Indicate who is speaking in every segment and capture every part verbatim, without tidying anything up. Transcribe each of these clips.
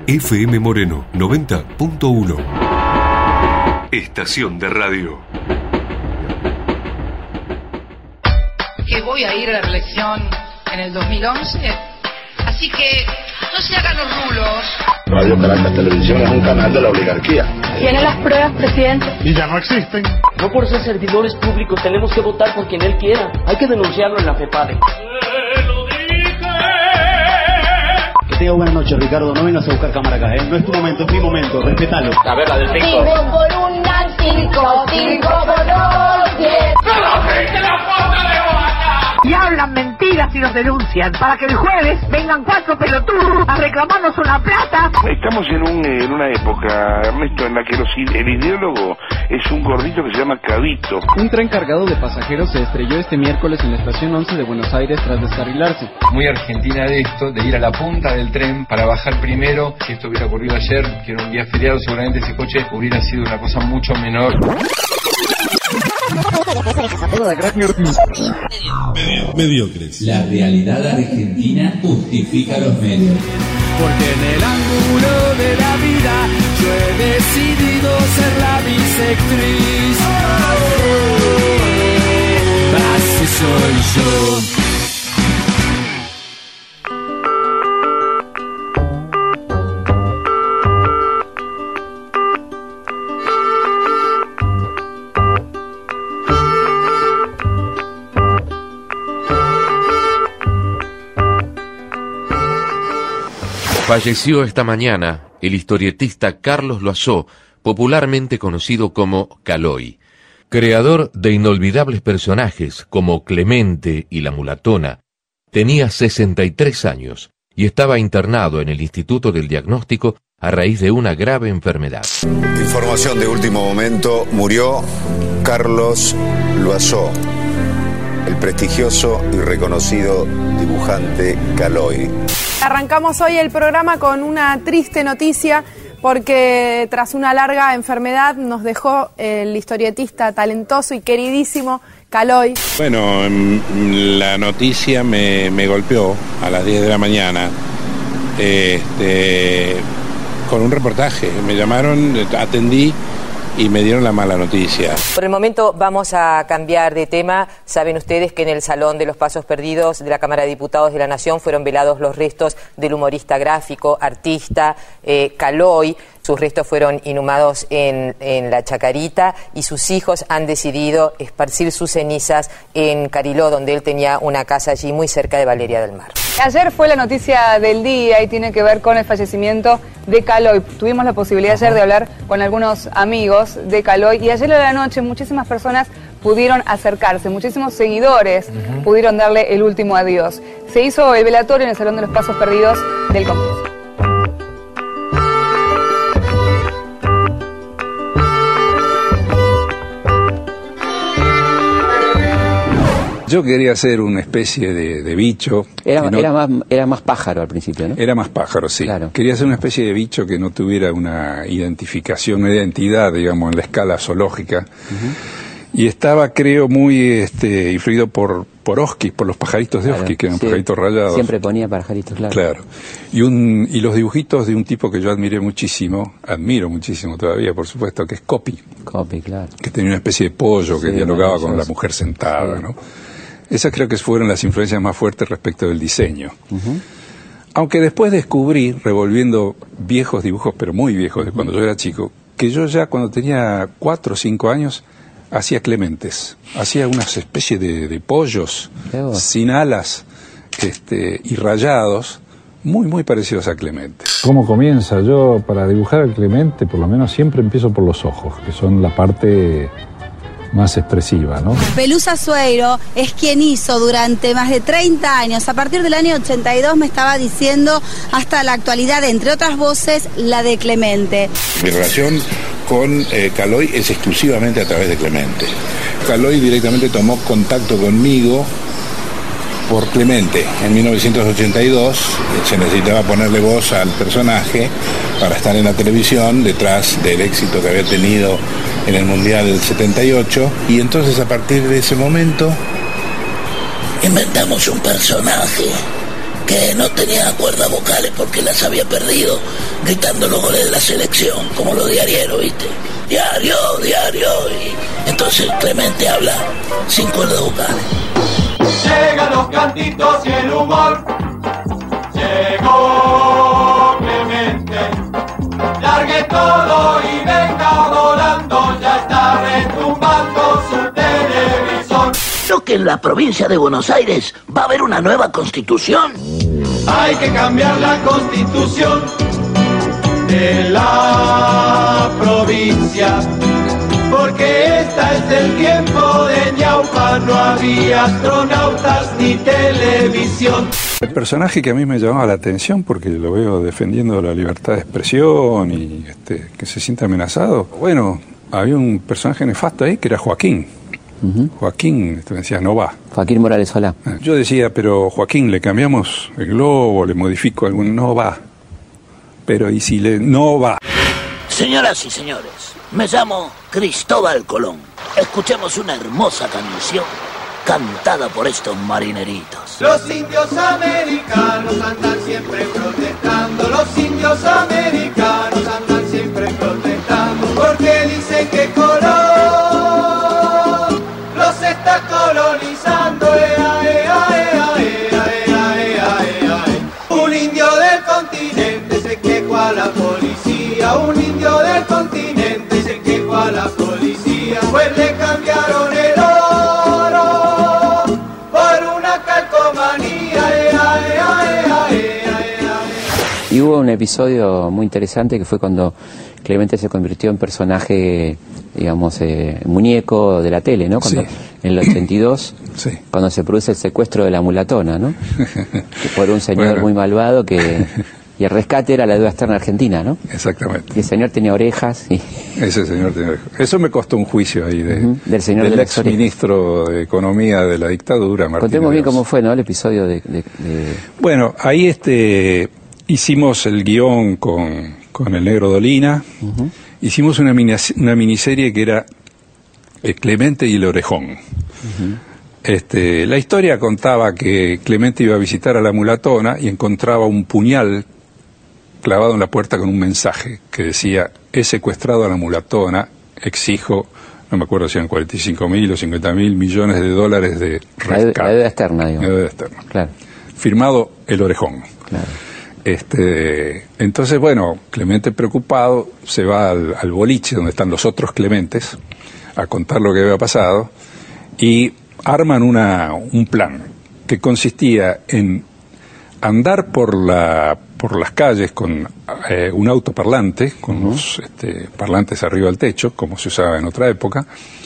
Speaker 1: F M Moreno noventa punto uno. Estación de radio.
Speaker 2: Que voy a ir a la reelección en el dos mil once, así que no se hagan los rulos.
Speaker 3: Radio Caracas Televisión es un canal de la oligarquía.
Speaker 4: ¿Tiene las pruebas, presidente?
Speaker 5: Y ya no existen.
Speaker 6: No por ser servidores públicos tenemos que votar por quien él quiera. Hay que denunciarlo en la FEPADE.
Speaker 5: ¡Se lo dije!
Speaker 7: Que tenga buenas noches, Ricardo. No vengas a buscar cámara acá, ¿eh? No es tu momento, es mi momento. Respétalo.
Speaker 6: A ver, la del cinco.
Speaker 4: Cinco por una, cinco, cinco por dos, diez.
Speaker 5: ¡Se lo dije la falta de vaca!
Speaker 8: Y hablan mentiras y los denuncian para que el jueves vengan cuatro pelotudos a reclamarnos una plata.
Speaker 9: Estamos en, un, en una época, Ernesto, en la que los, el ideólogo es un gordito que se llama Cabito.
Speaker 10: Un tren cargado de pasajeros se estrelló este miércoles en la estación once de Buenos Aires tras descarrilarse.
Speaker 11: Muy argentina de esto, de ir a la punta del tren para bajar primero. Si esto hubiera ocurrido ayer, que era un día feriado, seguramente ese coche hubiera sido una cosa mucho menor.
Speaker 12: Mediocres. La realidad argentina justifica los medios.
Speaker 13: Porque en el ángulo de la vida yo he decidido ser la bisectriz. Así soy yo.
Speaker 14: Falleció esta mañana el historietista Carlos Loazó, popularmente conocido como Caloi. Creador de inolvidables personajes como Clemente y la Mulatona, tenía sesenta y tres años y estaba internado en el Instituto del Diagnóstico a raíz de una grave enfermedad.
Speaker 15: Información de último momento: murió Carlos Loazó, el prestigioso y reconocido dibujante Caloi.
Speaker 16: Arrancamos hoy el programa con una triste noticia porque tras una larga enfermedad nos dejó el historietista talentoso y queridísimo Caloi.
Speaker 17: Bueno, la noticia me, me golpeó a las diez de la mañana este, con un reportaje. Me llamaron, atendí y me dieron la mala noticia.
Speaker 18: Por el momento vamos a cambiar de tema. Saben ustedes que en el Salón de los Pasos Perdidos de la Cámara de Diputados de la Nación fueron velados los restos del humorista gráfico, artista, eh, Caloi. Sus restos fueron inhumados en, en la Chacarita y sus hijos han decidido esparcir sus cenizas en Cariló, donde él tenía una casa allí muy cerca de Valeria del Mar.
Speaker 19: Ayer fue la noticia del día y tiene que ver con el fallecimiento de Caloi. Tuvimos la posibilidad ayer de hablar con algunos amigos de Caloi y ayer a la noche muchísimas personas pudieron acercarse, muchísimos seguidores uh-huh. pudieron darle el último adiós. Se hizo el velatorio en el Salón de los Pasos Perdidos del Congreso.
Speaker 20: Yo quería ser una especie de, de bicho.
Speaker 21: Era,
Speaker 20: no,
Speaker 21: era, más, era más pájaro al principio, ¿no?
Speaker 20: Era más pájaro, sí. Claro. Quería ser una especie de bicho que no tuviera una identificación, una identidad, digamos, en la escala zoológica. Uh-huh. Y estaba, creo, muy este, influido por, por Oskis, por los pajaritos de claro, Oskis, que eran sí. pajaritos rayados.
Speaker 21: Siempre ponía pajaritos, claro.
Speaker 20: Claro. Y, un, y los dibujitos de un tipo que yo admiré muchísimo, admiro muchísimo todavía, por supuesto, que es Copy.
Speaker 21: Copy, claro.
Speaker 20: Que tenía una especie de pollo que sí, dialogaba con la mujer sentada, sí. ¿no? Esas creo que fueron las influencias más fuertes respecto del diseño. Uh-huh. Aunque después descubrí, revolviendo viejos dibujos, pero muy viejos, de cuando uh-huh. yo era chico, que yo ya cuando tenía cuatro o cinco años hacía clementes. Hacía unas especies de, de pollos sin alas este, y rayados, muy, muy parecidos a Clemente.
Speaker 22: ¿Cómo comienza? Yo, para dibujar al Clemente, por lo menos siempre empiezo por los ojos, que son la parte más expresiva, ¿no?
Speaker 23: Pelusa Sueiro es quien hizo durante más de treinta años, a partir del año ochenta y dos me estaba diciendo hasta la actualidad, entre otras voces, la de Clemente.
Speaker 17: Mi relación con eh, Caloi es exclusivamente a través de Clemente. Caloi directamente tomó contacto conmigo por Clemente. En mil novecientos ochenta y dos se necesitaba ponerle voz al personaje para estar en la televisión detrás del éxito que había tenido en el Mundial del setenta y ocho, y entonces a partir de ese momento
Speaker 24: inventamos un personaje
Speaker 1: que no tenía cuerdas vocales porque las había perdido gritando los goles de la selección, como los diarieros, ¿viste? Diario, diario, y entonces Clemente habla sin cuerdas vocales.
Speaker 13: Llegan los cantitos y el humor, llegó Clemente, largue todo y venga volando, ya está retumbando su televisor.
Speaker 1: Creo que en la provincia de Buenos Aires va a haber una nueva constitución.
Speaker 13: Hay que cambiar la constitución de la provincia, porque esta es el tiempo de ñaupa, no había astronautas ni televisión.
Speaker 20: El personaje que a mí me llamaba la atención, porque lo veo defendiendo la libertad de expresión y este, que se siente amenazado, bueno, había un personaje nefasto ahí que era Joaquín. Uh-huh. Joaquín, este, me decía, no va.
Speaker 21: Joaquín Morales Solá.
Speaker 20: Yo decía, pero Joaquín, le cambiamos el globo, le modifico algún, no va. Pero ¿y si le no va?
Speaker 1: Señoras y señores, me llamo Cristóbal Colón. Escuchemos una hermosa canción cantada por estos marineritos.
Speaker 13: Los indios americanos andan siempre protestando, los indios americanos andan siempre protestando, porque dicen que Colón los está colonizando. Ea, ea, ea, ea, ea, ea, ea. Un indio del continente se quejó a la policía, un indio del continente se quejó a la policía, pues le cambiaron el oro por una calcomanía. Ea, ea, ea, ea, ea.
Speaker 21: Y hubo un episodio muy interesante que fue cuando Clemente se convirtió en personaje, digamos, eh, muñeco de la tele, ¿no? Cuando, sí. En el ochenta y dos, sí. Cuando se produce el secuestro de la mulatona, ¿no? Que por un señor bueno. muy malvado que... Y el rescate era la deuda externa argentina, ¿no?
Speaker 20: Exactamente.
Speaker 21: Y el señor tenía orejas. Y...
Speaker 20: Ese señor tenía orejas. Eso me costó un juicio ahí de, uh-huh. del señor del de ex ministro de Economía de la dictadura, Martín.
Speaker 21: Contemos bien cómo fue, ¿no? El episodio de... de, de...
Speaker 20: Bueno, ahí este hicimos el guión con, con el Negro Dolina. Uh-huh. Hicimos una, mini, una miniserie que era Clemente y el Orejón. Uh-huh. Este, la historia contaba que Clemente iba a visitar a la mulatona y encontraba un puñal clavado en la puerta con un mensaje que decía: he secuestrado a la mulatona, exijo, no me acuerdo si eran cuarenta y cinco mil o cincuenta mil millones de dólares de rescate.
Speaker 21: La deuda externa, digamos.
Speaker 20: La deuda externa.
Speaker 21: Claro.
Speaker 20: Firmado el Orejón.
Speaker 21: Claro.
Speaker 20: Este, entonces, bueno, Clemente preocupado se va al, al boliche donde están los otros Clementes a contar lo que había pasado y arman una, un plan que consistía en andar por la por las calles con eh, un autoparlante, con uh-huh. los este, parlantes arriba del techo, como se usaba en otra época,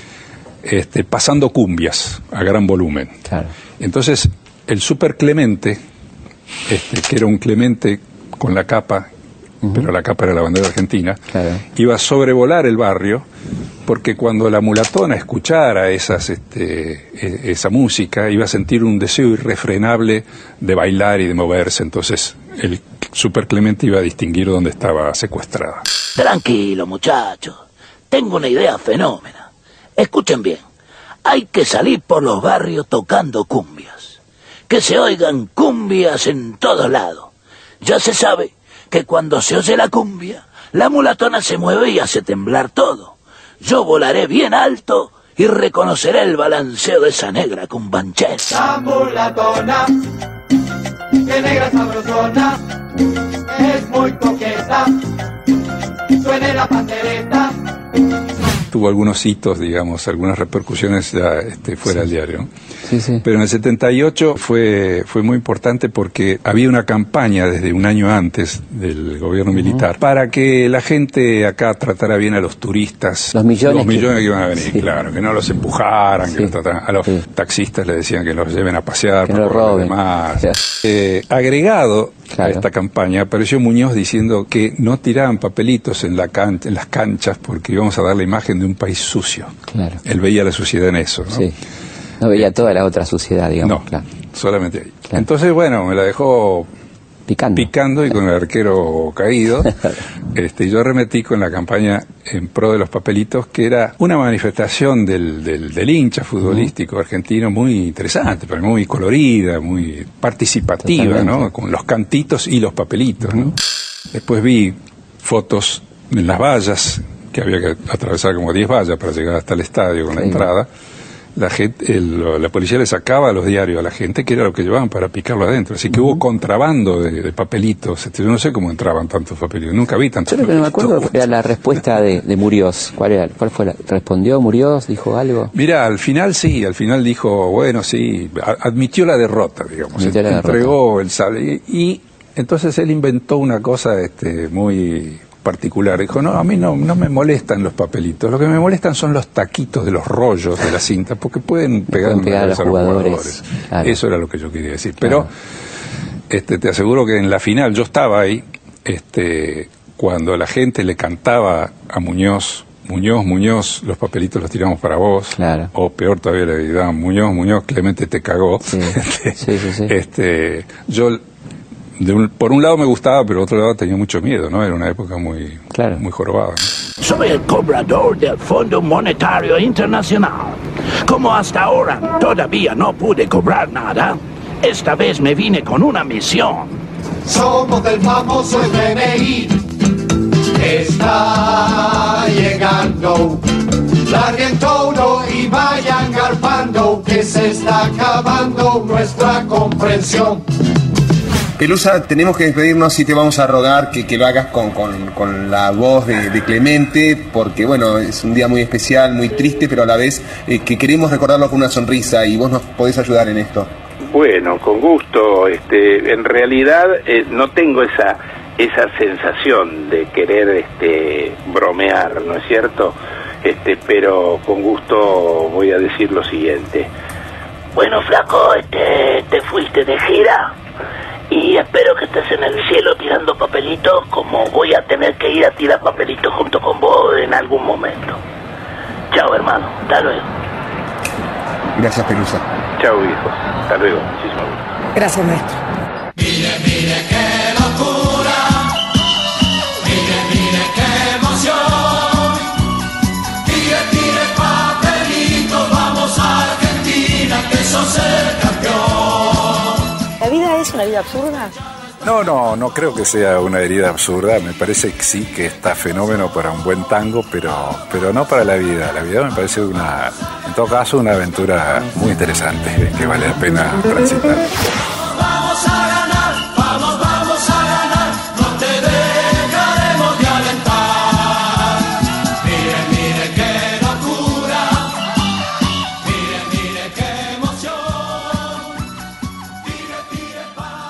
Speaker 20: este, pasando cumbias a gran volumen.
Speaker 21: Claro.
Speaker 20: Entonces, el super Clemente, este, que era un Clemente con la capa, uh-huh. pero la capa era la bandera argentina,
Speaker 21: claro.
Speaker 20: iba a sobrevolar el barrio, porque cuando la mulatona escuchara esas, este, esa música, iba a sentir un deseo irrefrenable de bailar y de moverse. Entonces el super Clemente iba a distinguir dónde estaba secuestrada.
Speaker 1: Tranquilo, muchachos, tengo una idea fenómena. Escuchen bien, hay que salir por los barrios tocando cumbias, que se oigan cumbias en todos lados. Ya se sabe que cuando se oye la cumbia, la mulatona se mueve y hace temblar todo. Yo volaré bien alto y reconoceré el balanceo de esa negra cumbanchera.
Speaker 13: La mulatona, que negra sabrosona, es muy coqueta, suene la pandereta.
Speaker 20: Tuvo algunos hitos, digamos, algunas repercusiones ya este, fuera del
Speaker 21: sí.
Speaker 20: diario.
Speaker 21: Sí, sí.
Speaker 20: Pero en el setenta y ocho fue, fue muy importante porque había una campaña desde un año antes del gobierno uh-huh. militar para que la gente acá tratara bien a los turistas.
Speaker 21: Los millones.
Speaker 20: Los millones que,
Speaker 21: que
Speaker 20: iban a venir, sí. claro, que no los empujaran, sí. que los trataran. A los sí. taxistas les decían que los lleven a pasear,
Speaker 21: que
Speaker 20: para
Speaker 21: no roben.
Speaker 20: Demás. Sí. Eh, agregado claro. a esta campaña apareció Muñoz diciendo que no tiraban papelitos en, la can en las canchas porque íbamos a dar la imagen de un país sucio.
Speaker 21: Claro.
Speaker 20: Él veía la suciedad en eso, ¿no?
Speaker 21: Sí. No veía toda la otra suciedad, digamos.
Speaker 20: No,
Speaker 21: claro.
Speaker 20: solamente ahí.
Speaker 21: Claro.
Speaker 20: Entonces, bueno, me la dejó
Speaker 21: Picando.
Speaker 20: picando y con el arquero caído. Este, yo arremetí con la campaña en pro de los papelitos, que era una manifestación del, del, del hincha futbolístico uh-huh. argentino muy interesante, pero muy colorida, muy participativa, Totalmente. ¿no? Con los cantitos y los papelitos, ¿no? Después vi fotos en las vallas, que había que atravesar como diez vallas para llegar hasta el estadio con sí. la entrada. La gente, el, la policía le sacaba los diarios a la gente, que era lo que llevaban para picarlo adentro. Así que uh-huh. hubo contrabando de, de papelitos. Yo no sé cómo entraban tantos papelitos. Nunca vi tantos
Speaker 21: papelitos. Yo lo que no me acuerdo era la respuesta de, de Muriós. ¿Cuál era? ¿Cuál fue la? ¿Respondió Muriós? ¿Dijo algo?
Speaker 20: Mira, al final sí. Al final dijo, bueno, sí. Admitió la derrota, digamos.
Speaker 21: Admitió la
Speaker 20: entregó
Speaker 21: derrota.
Speaker 20: el sable. Y, y entonces él inventó una cosa este, muy particular. Dijo, no, a mí no, no me molestan los papelitos, lo que me molestan son los taquitos de los rollos de la cinta, porque pueden pegar,
Speaker 21: pueden pegar a los jugadores.
Speaker 20: jugadores.
Speaker 21: Claro. Eso
Speaker 20: era lo que yo quería decir. Pero claro. este, te aseguro que en la final, yo estaba ahí, este, cuando la gente le cantaba a Muñoz, Muñoz, Muñoz, los papelitos los tiramos para vos,
Speaker 21: claro.
Speaker 20: o peor todavía le daban, Muñoz, Muñoz, Clemente te cagó.
Speaker 21: Sí.
Speaker 20: este,
Speaker 21: sí, sí, sí.
Speaker 20: este, yo De un, por un lado me gustaba, pero por otro lado tenía mucho miedo, ¿no? Era una época muy,
Speaker 21: claro.
Speaker 20: muy jorobada, ¿no?
Speaker 1: Soy el cobrador del Fondo Monetario Internacional. Como hasta ahora todavía no pude cobrar nada, esta vez me vine con una misión.
Speaker 13: Somos del famoso F M I. Está llegando. Larguen todo y vayan garpando, que se está acabando nuestra comprensión.
Speaker 2: Pelusa, tenemos que despedirnos y te vamos a rogar que, que lo hagas con, con, con la voz de, de Clemente, porque bueno, es un día muy especial, muy triste, pero a la vez eh, que queremos recordarlo con una sonrisa y vos nos podés ayudar en esto.
Speaker 9: Bueno, con gusto. Este, en realidad eh, no tengo esa esa sensación de querer este, bromear, ¿no es cierto? Este, pero con gusto voy a decir lo siguiente.
Speaker 1: Bueno, flaco, este, te fuiste de gira. Y espero que estés en el cielo tirando papelitos, como voy a tener que ir a tirar papelitos junto con vos en algún momento. Chao, hermano. Hasta luego.
Speaker 2: Gracias, Pelusa.
Speaker 9: Chao, viejo. Hasta luego. Muchísimas gracias.
Speaker 8: Gracias, maestro.
Speaker 13: Mire, mire qué locura. Mire, mire qué emoción. Tire, tire papelitos. Vamos a Argentina, que sos el campeón.
Speaker 8: ¿La vida es una vida absurda?
Speaker 22: No, no, no creo que sea una herida absurda. Me parece que sí, que está fenómeno para un buen tango, pero, pero no para la vida. La vida me parece una, en todo caso, una aventura muy interesante que vale la pena transitar.
Speaker 13: Vamos a ganar, vamos, vamos a ganar, no te dejaremos de alentar. Mire, mire qué locura, mire, mire qué emoción. Tire, tire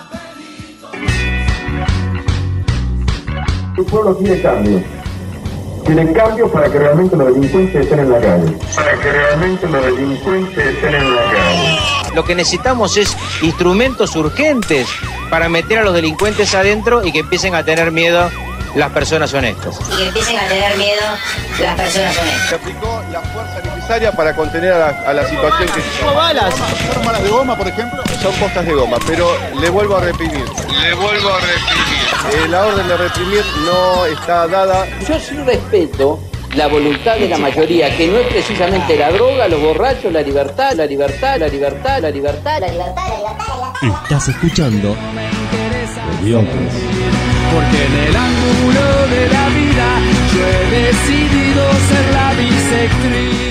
Speaker 13: papelitos.
Speaker 3: Tu pueblo quiere cambio. Quiere cambio para que realmente los delincuentes estén en la calle. Para que realmente los delincuentes estén en la calle.
Speaker 7: Lo que necesitamos es instrumentos urgentes para meter a los delincuentes adentro y que empiecen a tener miedo las personas honestas.
Speaker 4: Y que empiecen a tener miedo las personas honestas.
Speaker 24: Se aplicó la fuerza necesaria para contener a la, a la situación que...
Speaker 7: ¿Cómo balas?
Speaker 24: ¿Son balas de goma, por ejemplo? Son postas de goma, pero le vuelvo a reprimir. Le vuelvo a reprimir. Eh, la orden de reprimir no está dada.
Speaker 7: Yo sí respeto la voluntad de la mayoría, que no es precisamente la droga, los borrachos, la libertad, la libertad, la libertad, la libertad, la libertad, la libertad.
Speaker 12: Estás escuchando Mediocres.
Speaker 25: Porque en el ángulo de la vida yo he decidido ser la bisectriz.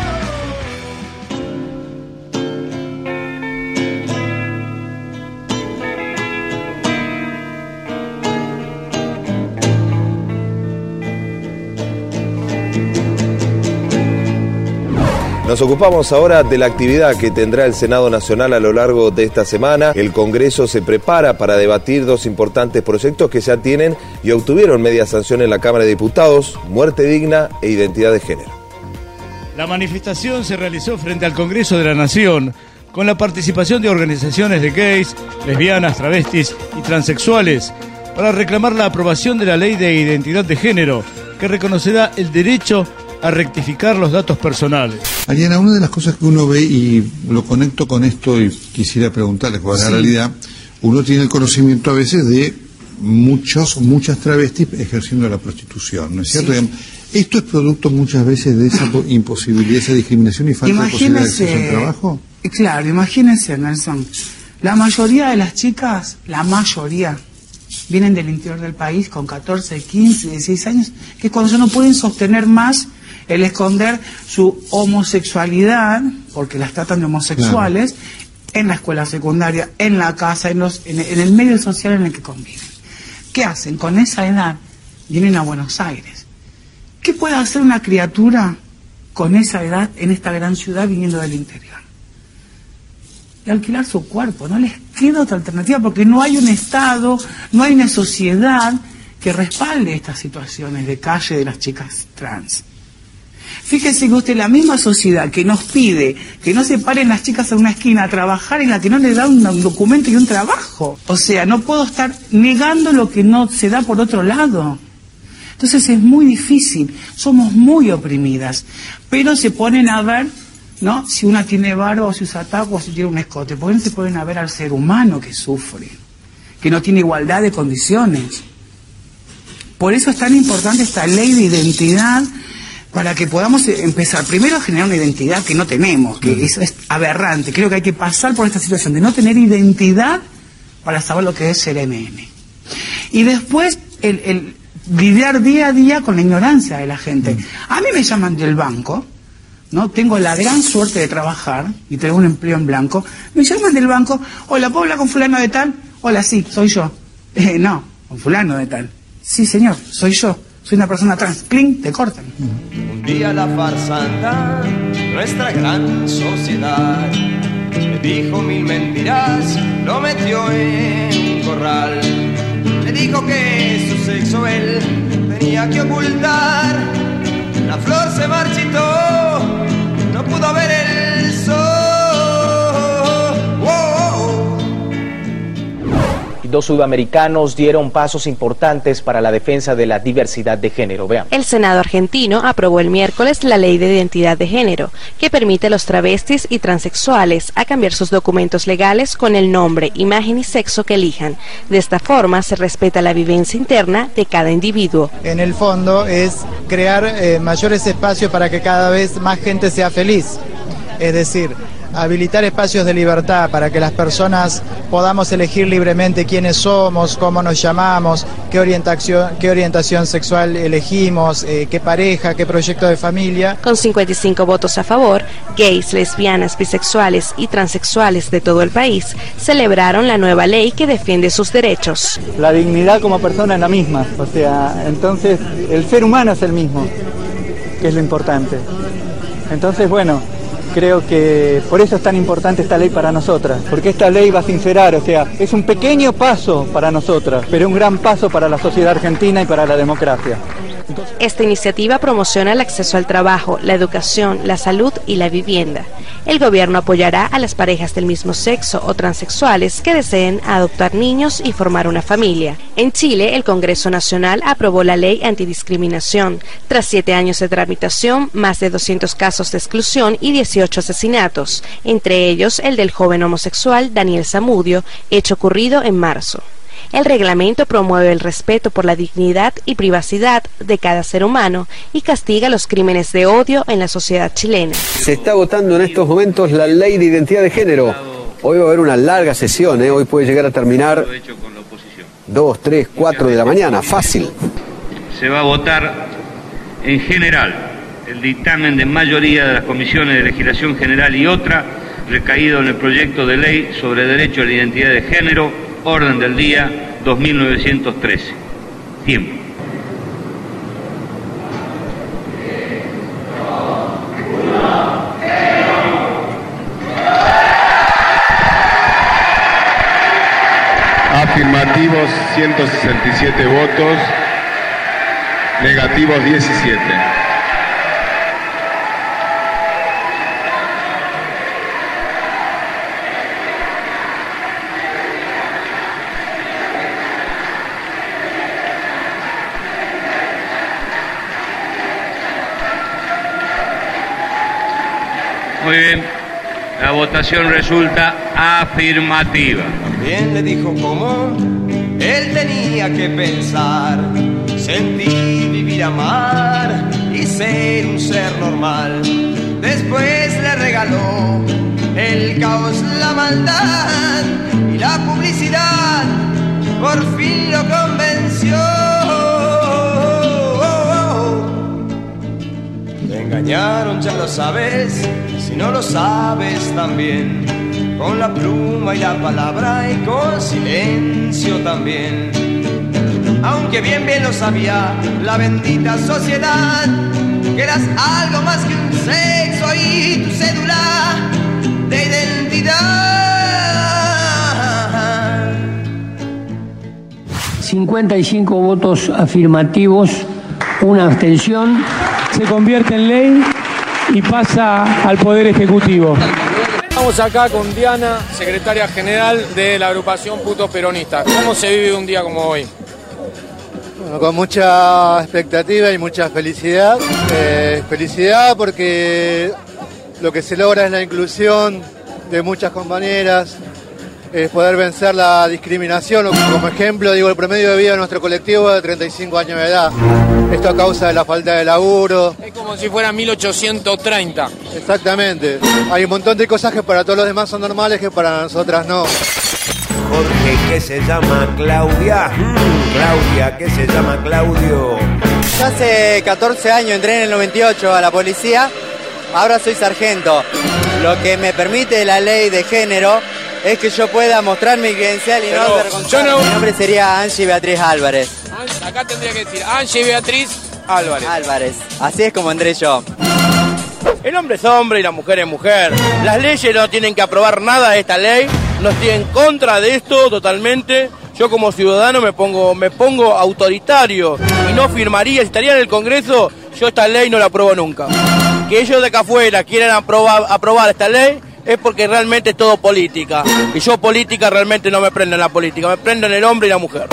Speaker 26: Nos ocupamos ahora de la actividad que tendrá el Senado Nacional a lo largo de esta semana. El Congreso se prepara para debatir dos importantes proyectos que ya tienen y obtuvieron media sanción en la Cámara de Diputados: muerte digna e identidad de género.
Speaker 27: La manifestación se realizó frente al Congreso de la Nación con la participación de organizaciones de gays, lesbianas, travestis y transexuales para reclamar la aprobación de la Ley de Identidad de Género, que reconocerá el derecho a rectificar los datos personales.
Speaker 28: Ariana, una de las cosas que uno ve, y lo conecto con esto y quisiera preguntarles cuál es la realidad,
Speaker 5: uno tiene el conocimiento a veces de muchos, muchas travestis ejerciendo la prostitución, ¿no es cierto? Sí. ¿Esto es producto muchas veces de esa imposibilidad, esa discriminación y falta
Speaker 6: imagínese,
Speaker 5: de posibilidad de acceso al trabajo?
Speaker 6: Claro, imagínense, Nelson, la mayoría de las chicas, la mayoría, vienen del interior del país con catorce, quince, dieciséis años, que es cuando ya no pueden sostener más el esconder su homosexualidad, porque las tratan de homosexuales, claro, en la escuela secundaria, en la casa, en, los, en, en el medio social en el que conviven. ¿Qué hacen? Con esa edad vienen a Buenos Aires. ¿Qué puede hacer una criatura con esa edad en esta gran ciudad viniendo del interior? Y alquilar su cuerpo, no les queda otra alternativa porque no hay un Estado, no hay una sociedad que respalde estas situaciones de calle de las chicas trans. Fíjese que usted, la misma sociedad que nos pide que no se paren las chicas en una esquina a trabajar, en la que no le da un, un documento y un trabajo. O sea, no puedo estar negando lo que no se da por otro lado. Entonces es muy difícil, somos muy oprimidas, pero se ponen a ver, ¿no?, si una tiene barba o si usa taco o si tiene un escote. ¿Por qué no se pueden a ver al ser humano que sufre, que no tiene igualdad de condiciones? Por eso es tan importante esta ley de identidad, para que podamos empezar primero a generar una identidad que no tenemos, que eso es aberrante. Creo que hay que pasar por esta situación de no tener identidad para saber lo que es ser M M. Y después el, el lidiar día a día con la ignorancia de la gente. A mí me llaman del banco, ¿no? Tengo la gran suerte de trabajar y tener un empleo en blanco. Me llaman del banco, hola, ¿puedo hablar con fulano de tal? Hola, sí, soy yo. Eh, no, con fulano de tal. Sí, señor, soy yo. Soy una persona trans. Cling, te cortan.
Speaker 13: Un día la farsanta, nuestra gran sociedad, le dijo mil mentiras, lo metió en un corral. Le dijo que su sexo él tenía que ocultar. La flor se marchitó, no pudo ver el sol.
Speaker 10: Dos sudamericanos dieron pasos importantes para la defensa de la diversidad de género. Vean.
Speaker 11: El Senado argentino aprobó el miércoles la Ley de Identidad de Género, que permite a los travestis y transexuales a cambiar sus documentos legales con el nombre, imagen y sexo que elijan. De esta forma se respeta la vivencia interna de cada individuo.
Speaker 14: En el fondo es crear eh, mayores espacios para que cada vez más gente sea feliz. Es decir, habilitar espacios de libertad para que las personas podamos elegir libremente quiénes somos, cómo nos llamamos, qué orientación, qué orientación sexual elegimos, eh, qué pareja, qué proyecto de familia.
Speaker 11: Con cincuenta y cinco votos a favor, gays, lesbianas, bisexuales y transexuales de todo el país celebraron la nueva ley que defiende sus derechos.
Speaker 15: La dignidad como persona es la misma, o sea, entonces el ser humano es el mismo, que es lo importante. Entonces, bueno, creo que por eso es tan importante esta ley para nosotras, porque esta ley va a sincerar, o sea, es un pequeño paso para nosotras, pero un gran paso para la sociedad argentina y para la democracia.
Speaker 11: Esta iniciativa promociona el acceso al trabajo, la educación, la salud y la vivienda. El gobierno apoyará a las parejas del mismo sexo o transexuales que deseen adoptar niños y formar una familia. En Chile, el Congreso Nacional aprobó la ley antidiscriminación. Tras siete años de tramitación, más de doscientos casos de exclusión y dieciocho asesinatos, entre ellos el del joven homosexual Daniel Zamudio, hecho ocurrido en marzo. El reglamento promueve el respeto por la dignidad y privacidad de cada ser humano y castiga los crímenes de odio en la sociedad chilena.
Speaker 16: Se está votando en estos momentos la ley de identidad de género. Hoy va a haber una larga sesión, ¿eh? Hoy puede llegar a terminar dos, tres, cuatro de la mañana, fácil.
Speaker 28: Se va a votar en general el dictamen de mayoría de las comisiones de legislación general y otra recaído en el proyecto de ley sobre derecho a la identidad de género, orden del día dos mil novecientos trece. Tiempo.
Speaker 24: Afirmativos ciento sesenta y siete votos, negativos diecisiete.
Speaker 28: Muy bien, la votación resulta afirmativa.
Speaker 13: bien le dijo cómo él tenía que pensar, sentir, vivir, amar y ser un ser normal. Después le regaló el caos, la maldad y la publicidad, por fin lo convenció. Te engañaron, ya lo sabes, si no lo sabes también, con la pluma y la palabra y con silencio también. Aunque bien bien lo sabía la bendita sociedad, que eras algo más que un sexo y tu cédula de identidad.
Speaker 1: cincuenta y cinco votos afirmativos, una abstención.
Speaker 2: Se convierte en ley y pasa al Poder Ejecutivo.
Speaker 17: Estamos acá con Diana, secretaria general de la agrupación Putos Peronistas. ¿Cómo se vive un día como hoy?
Speaker 18: Bueno, con mucha expectativa y mucha felicidad. Eh, felicidad porque lo que se logra es la inclusión de muchas compañeras, es poder vencer la discriminación. Como ejemplo, digo, el promedio de vida de nuestro colectivo es de treinta y cinco años de edad. Esto a causa de la falta de laburo.
Speaker 17: Es como si fuera mil ochocientos treinta.
Speaker 18: Exactamente. Hay un montón de cosas que para todos los demás son normales que para nosotras no.
Speaker 19: Jorge, que se llama Claudia. Mm, Claudia, que se llama Claudio.
Speaker 20: Yo hace catorce años entré en el noventa y ocho a la policía. Ahora soy sargento. Lo que me permite la ley de género es que yo pueda mostrar mi credencial y Pero no avergonzar. No... Mi nombre sería Angie Beatriz Álvarez.
Speaker 17: Acá tendría que decir Angie Beatriz Álvarez.
Speaker 20: Álvarez. Así es como entré yo.
Speaker 21: El hombre es hombre y la mujer es mujer. Las leyes no tienen que aprobar nada de esta ley. No estoy en contra de esto totalmente. Yo como ciudadano me pongo, me pongo autoritario y no firmaría, si estaría en el Congreso, yo esta ley no la apruebo nunca. Que ellos de acá afuera quieran aprobar, aprobar esta ley es porque realmente es todo política. Y yo política realmente no me prendo en la política, me prendo en el hombre y la mujer.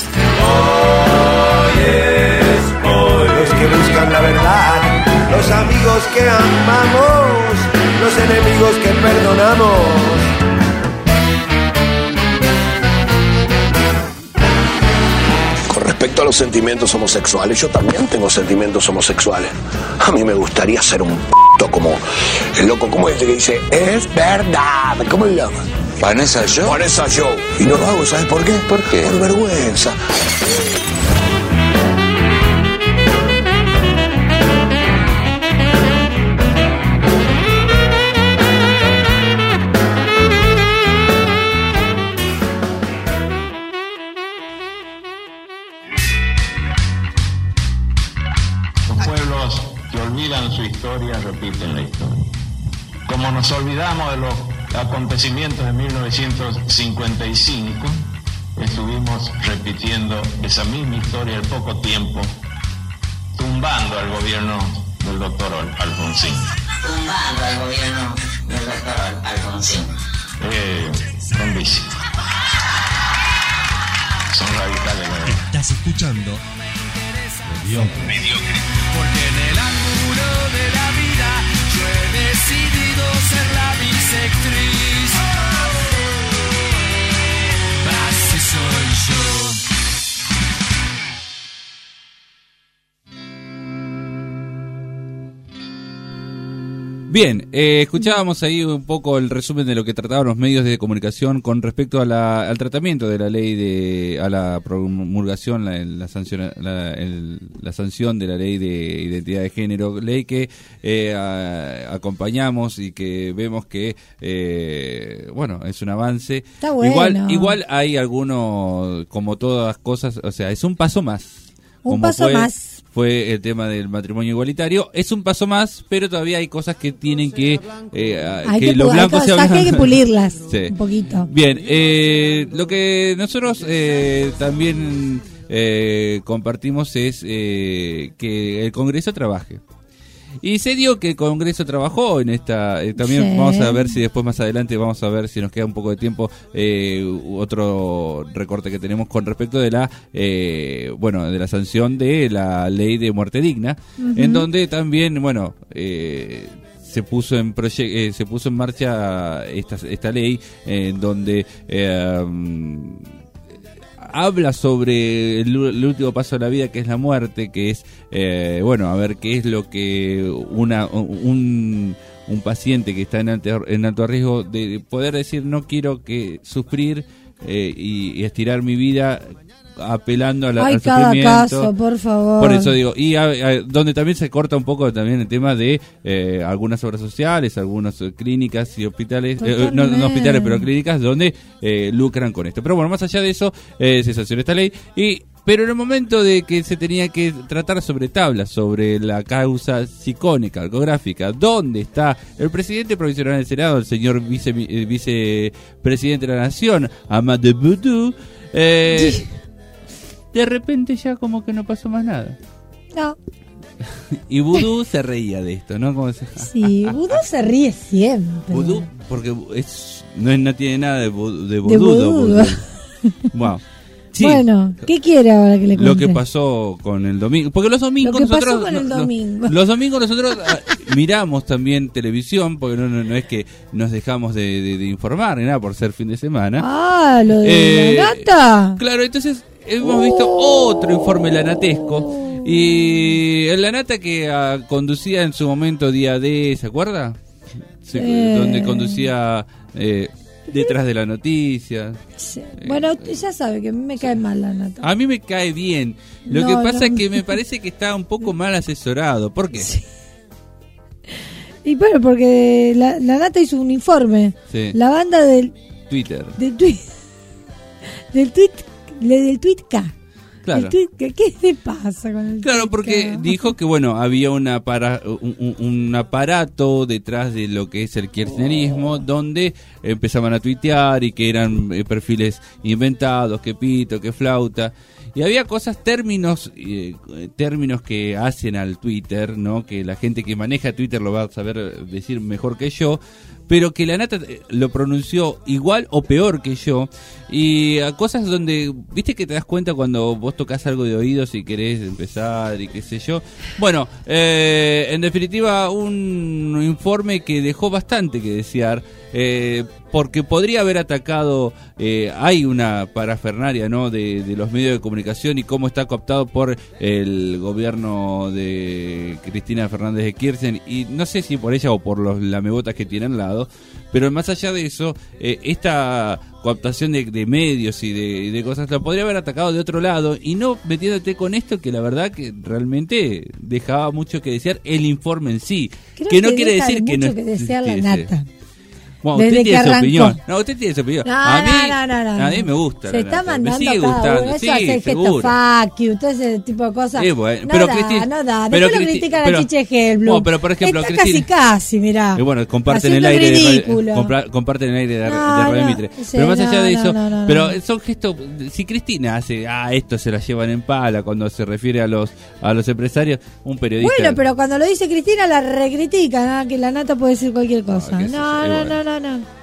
Speaker 19: Hoy es hoy. Los que buscan la verdad, los amigos que amamos, los enemigos que perdonamos.
Speaker 23: Respecto a los sentimientos homosexuales, yo también tengo sentimientos homosexuales. A mí me gustaría ser un p***to como el loco como este que dice, es verdad. ¿Cómo le llaman?
Speaker 29: Vanessa Joe.
Speaker 23: Vanessa Joe. Y no lo hago, ¿sabes por qué?
Speaker 29: ¿Por qué?
Speaker 23: Por vergüenza.
Speaker 30: Su historia, repiten la historia. Como nos olvidamos de los acontecimientos de mil novecientos cincuenta y cinco, estuvimos repitiendo esa misma historia al poco tiempo, tumbando al gobierno del doctor Alfonsín.
Speaker 31: Tumbando al gobierno del doctor Alfonsín.
Speaker 30: Eh, son bici. Son radicales.
Speaker 12: Estás escuchando Mediocre. Mediocre.
Speaker 25: Porque en el ángulo de la vida yo he decidido ser la bisectriz. Así soy yo.
Speaker 32: Bien, eh, escuchábamos ahí un poco el resumen de lo que trataban los medios de comunicación con respecto a la, al tratamiento de la ley de, a la promulgación, la, la, sanción, la, el, la sanción de la ley de identidad de género, ley que eh, a, acompañamos y que vemos que, eh, bueno, es un avance.
Speaker 33: Está bueno.
Speaker 32: Igual, igual hay algunos, como todas las cosas, o sea, es un paso más.
Speaker 33: Un
Speaker 32: como
Speaker 33: paso
Speaker 32: fue,
Speaker 33: más.
Speaker 32: Fue el tema del matrimonio igualitario. Es un paso más, pero todavía hay cosas que tienen que... Eh,
Speaker 33: hay
Speaker 32: que,
Speaker 33: que
Speaker 32: los blancos
Speaker 33: hay,
Speaker 32: se
Speaker 33: hay que pulirlas
Speaker 32: sí.
Speaker 33: un poquito.
Speaker 32: Bien, eh, lo que nosotros eh, también eh, compartimos es eh, que el Congreso trabaje. Y se dio que el Congreso trabajó en esta... Eh, también sí. Vamos a ver si después más adelante vamos a ver si nos queda un poco de tiempo eh, otro recorte que tenemos con respecto de la eh, bueno de la sanción de la ley de muerte digna, uh-huh. en donde también, bueno, eh, se puso en proye- eh, se puso en marcha esta, esta ley en eh, donde eh, um, habla sobre el, el último paso de la vida, que es la muerte, que es, eh, bueno, a ver qué es lo que una un, un paciente que está en alto, en alto riesgo, de poder decir no quiero que sufrir eh, y, y estirar mi vida apelando a la,
Speaker 3: Ay,
Speaker 32: al
Speaker 3: cada
Speaker 32: sufrimiento.
Speaker 3: caso, por favor.
Speaker 32: Por eso digo, y a, a, donde también se corta un poco también el tema de eh, algunas obras sociales, algunas eh, clínicas y hospitales, eh, no, no hospitales, pero clínicas donde eh, lucran con esto. Pero bueno, más allá de eso, eh, se sancionó esta ley y pero en el momento de que se tenía que tratar sobre tablas, sobre la causa psicónica, algográfica, ¿dónde está el presidente provisional del Senado, el señor vice, eh, vicepresidente de la Nación, Amadou Boudou? Eh, de repente ya como que no pasó más nada.
Speaker 3: No.
Speaker 32: Y Vudú se reía de esto, ¿no? Como se...
Speaker 3: Sí, Vudú se ríe siempre.
Speaker 32: Vudú, porque es, no, es, no tiene nada de, vo, de
Speaker 3: boludo.
Speaker 32: Vudú. Wow. Sí.
Speaker 3: Bueno, ¿qué quiere ahora que le cuente?
Speaker 32: Lo que pasó con el domingo. Porque los domingos
Speaker 3: Lo que
Speaker 32: nosotros.
Speaker 3: pasó con el domingo.
Speaker 32: Los, los domingos nosotros miramos también televisión, porque no, no, no es que nos dejamos de, de, de informar ni nada por ser fin de semana.
Speaker 3: Ah, lo de
Speaker 32: eh,
Speaker 3: la nata.
Speaker 32: Claro, entonces hemos visto otro informe lanatesco. Y el Lanata que uh, conducía en su momento Día D, ¿se acuerda? Se,
Speaker 3: eh.
Speaker 32: Donde conducía eh, Detrás de la Noticia.
Speaker 3: Sí. Bueno, eh, ya sabe que a mí me cae mal la nata.
Speaker 32: A mí me cae bien. Lo
Speaker 3: no,
Speaker 32: que pasa
Speaker 3: no.
Speaker 32: es que me parece que está un poco mal asesorado. ¿Por qué?
Speaker 3: Sí. Y bueno, porque la, la nata hizo un informe.
Speaker 32: Sí.
Speaker 3: La banda del
Speaker 32: Twitter.
Speaker 3: Del tweet. Del tweet. Del tweet K.
Speaker 32: Claro.
Speaker 3: Tweet, ¿qué, ¿Qué le pasa con el
Speaker 32: Claro,
Speaker 3: tweet
Speaker 32: porque
Speaker 3: K?
Speaker 32: dijo que bueno, había una para, un, un, un aparato detrás de lo que es el kirchnerismo, donde empezaban a tuitear y que eran eh, perfiles inventados, que pito, que flauta. Y había cosas, términos eh, términos que hacen al Twitter, ¿no? Que la gente que maneja Twitter lo va a saber decir mejor que yo, pero que la nata lo pronunció igual o peor que yo. Y a cosas donde, viste que te das cuenta cuando vos tocas algo de oídos y querés empezar y qué sé yo. Bueno, eh, en definitiva, un informe que dejó bastante que desear. Eh, porque podría haber atacado, eh, hay una parafernaria, ¿no? de, de los medios de comunicación y cómo está cooptado por el gobierno de Cristina Fernández de Kirchner, y no sé si por ella o por los lamebotas que tiene al lado, pero más allá de eso, eh, esta cooptación de, de medios y de, de cosas la podría haber atacado de otro lado y no metiéndote con esto, que la verdad que realmente dejaba mucho que desear el informe en sí.
Speaker 3: Creo
Speaker 32: que no
Speaker 3: que
Speaker 32: quiere
Speaker 3: deja
Speaker 32: decir que no
Speaker 3: mucho que desear la
Speaker 32: que
Speaker 3: nata.
Speaker 32: Bueno,
Speaker 3: Desde
Speaker 32: usted tiene
Speaker 3: que
Speaker 32: su
Speaker 3: arrancó.
Speaker 32: opinión. No, usted tiene su opinión.
Speaker 3: No,
Speaker 32: a mí,
Speaker 3: no, no, no,
Speaker 32: a mí me gusta.
Speaker 3: Se
Speaker 32: la
Speaker 3: está
Speaker 32: nata.
Speaker 3: mandando
Speaker 32: me sigue
Speaker 3: cada
Speaker 32: gustando.
Speaker 3: uno. Eso
Speaker 32: Sí,
Speaker 3: hace el gesto
Speaker 32: seguro.
Speaker 3: fuck you, todo ese tipo de cosas.
Speaker 32: Sí, bueno,
Speaker 3: no
Speaker 32: pero
Speaker 3: da,
Speaker 32: Cristi-
Speaker 3: no da.
Speaker 32: pero
Speaker 3: Después lo
Speaker 32: Cristi-
Speaker 3: critican
Speaker 32: pero-
Speaker 3: a Chiche Helblum.
Speaker 32: No, pero por ejemplo,
Speaker 3: está
Speaker 32: Cristina-
Speaker 3: casi casi, mirá.
Speaker 32: Y bueno, comparten el
Speaker 3: Haciendo
Speaker 32: aire de,
Speaker 3: ridículo.
Speaker 32: compra- comparten el aire de,
Speaker 3: No,
Speaker 32: de Radio
Speaker 3: no,
Speaker 32: Mitre.
Speaker 3: sí,
Speaker 32: pero más allá
Speaker 3: no,
Speaker 32: de
Speaker 3: no,
Speaker 32: eso,
Speaker 3: no, no,
Speaker 32: pero
Speaker 3: no.
Speaker 32: son gestos. Si Cristina hace, ah, esto se la llevan en pala cuando se refiere a los a los empresarios, un periodista.
Speaker 3: Bueno, pero cuando lo dice Cristina la recritican, ¿ah? Que la nata puede decir cualquier cosa.
Speaker 32: qué
Speaker 3: No,
Speaker 32: sé yo,
Speaker 3: no,
Speaker 32: bueno.
Speaker 3: no, no, no.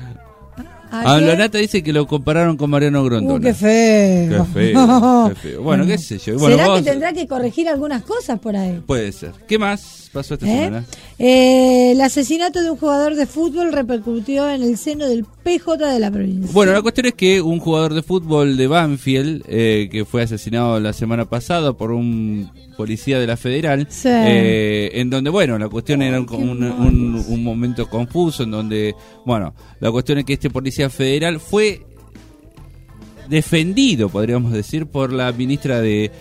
Speaker 32: Ah,
Speaker 3: Ayer-
Speaker 32: la nata dice que lo compararon con Mariano Grondona.
Speaker 3: Uh, qué feo.
Speaker 32: Qué feo, qué feo. Bueno, qué sé yo. Bueno,
Speaker 3: ¿Será
Speaker 32: vos-
Speaker 3: que tendrá que corregir algunas cosas por ahí?
Speaker 32: Puede ser. ¿Qué más pasó esta
Speaker 3: ¿Eh?
Speaker 32: semana?
Speaker 3: Eh, el asesinato de un jugador de fútbol repercutió en el seno del P J de la provincia.
Speaker 32: Bueno, la cuestión es que un jugador de fútbol de Banfield, eh, que fue asesinado la semana pasada por un policía de la Federal,
Speaker 3: Sí.
Speaker 32: eh, en donde, bueno, la cuestión era un, un, un- un momento confuso, en donde, bueno, la cuestión es que este policía federal fue defendido, podríamos decir, por la ministra de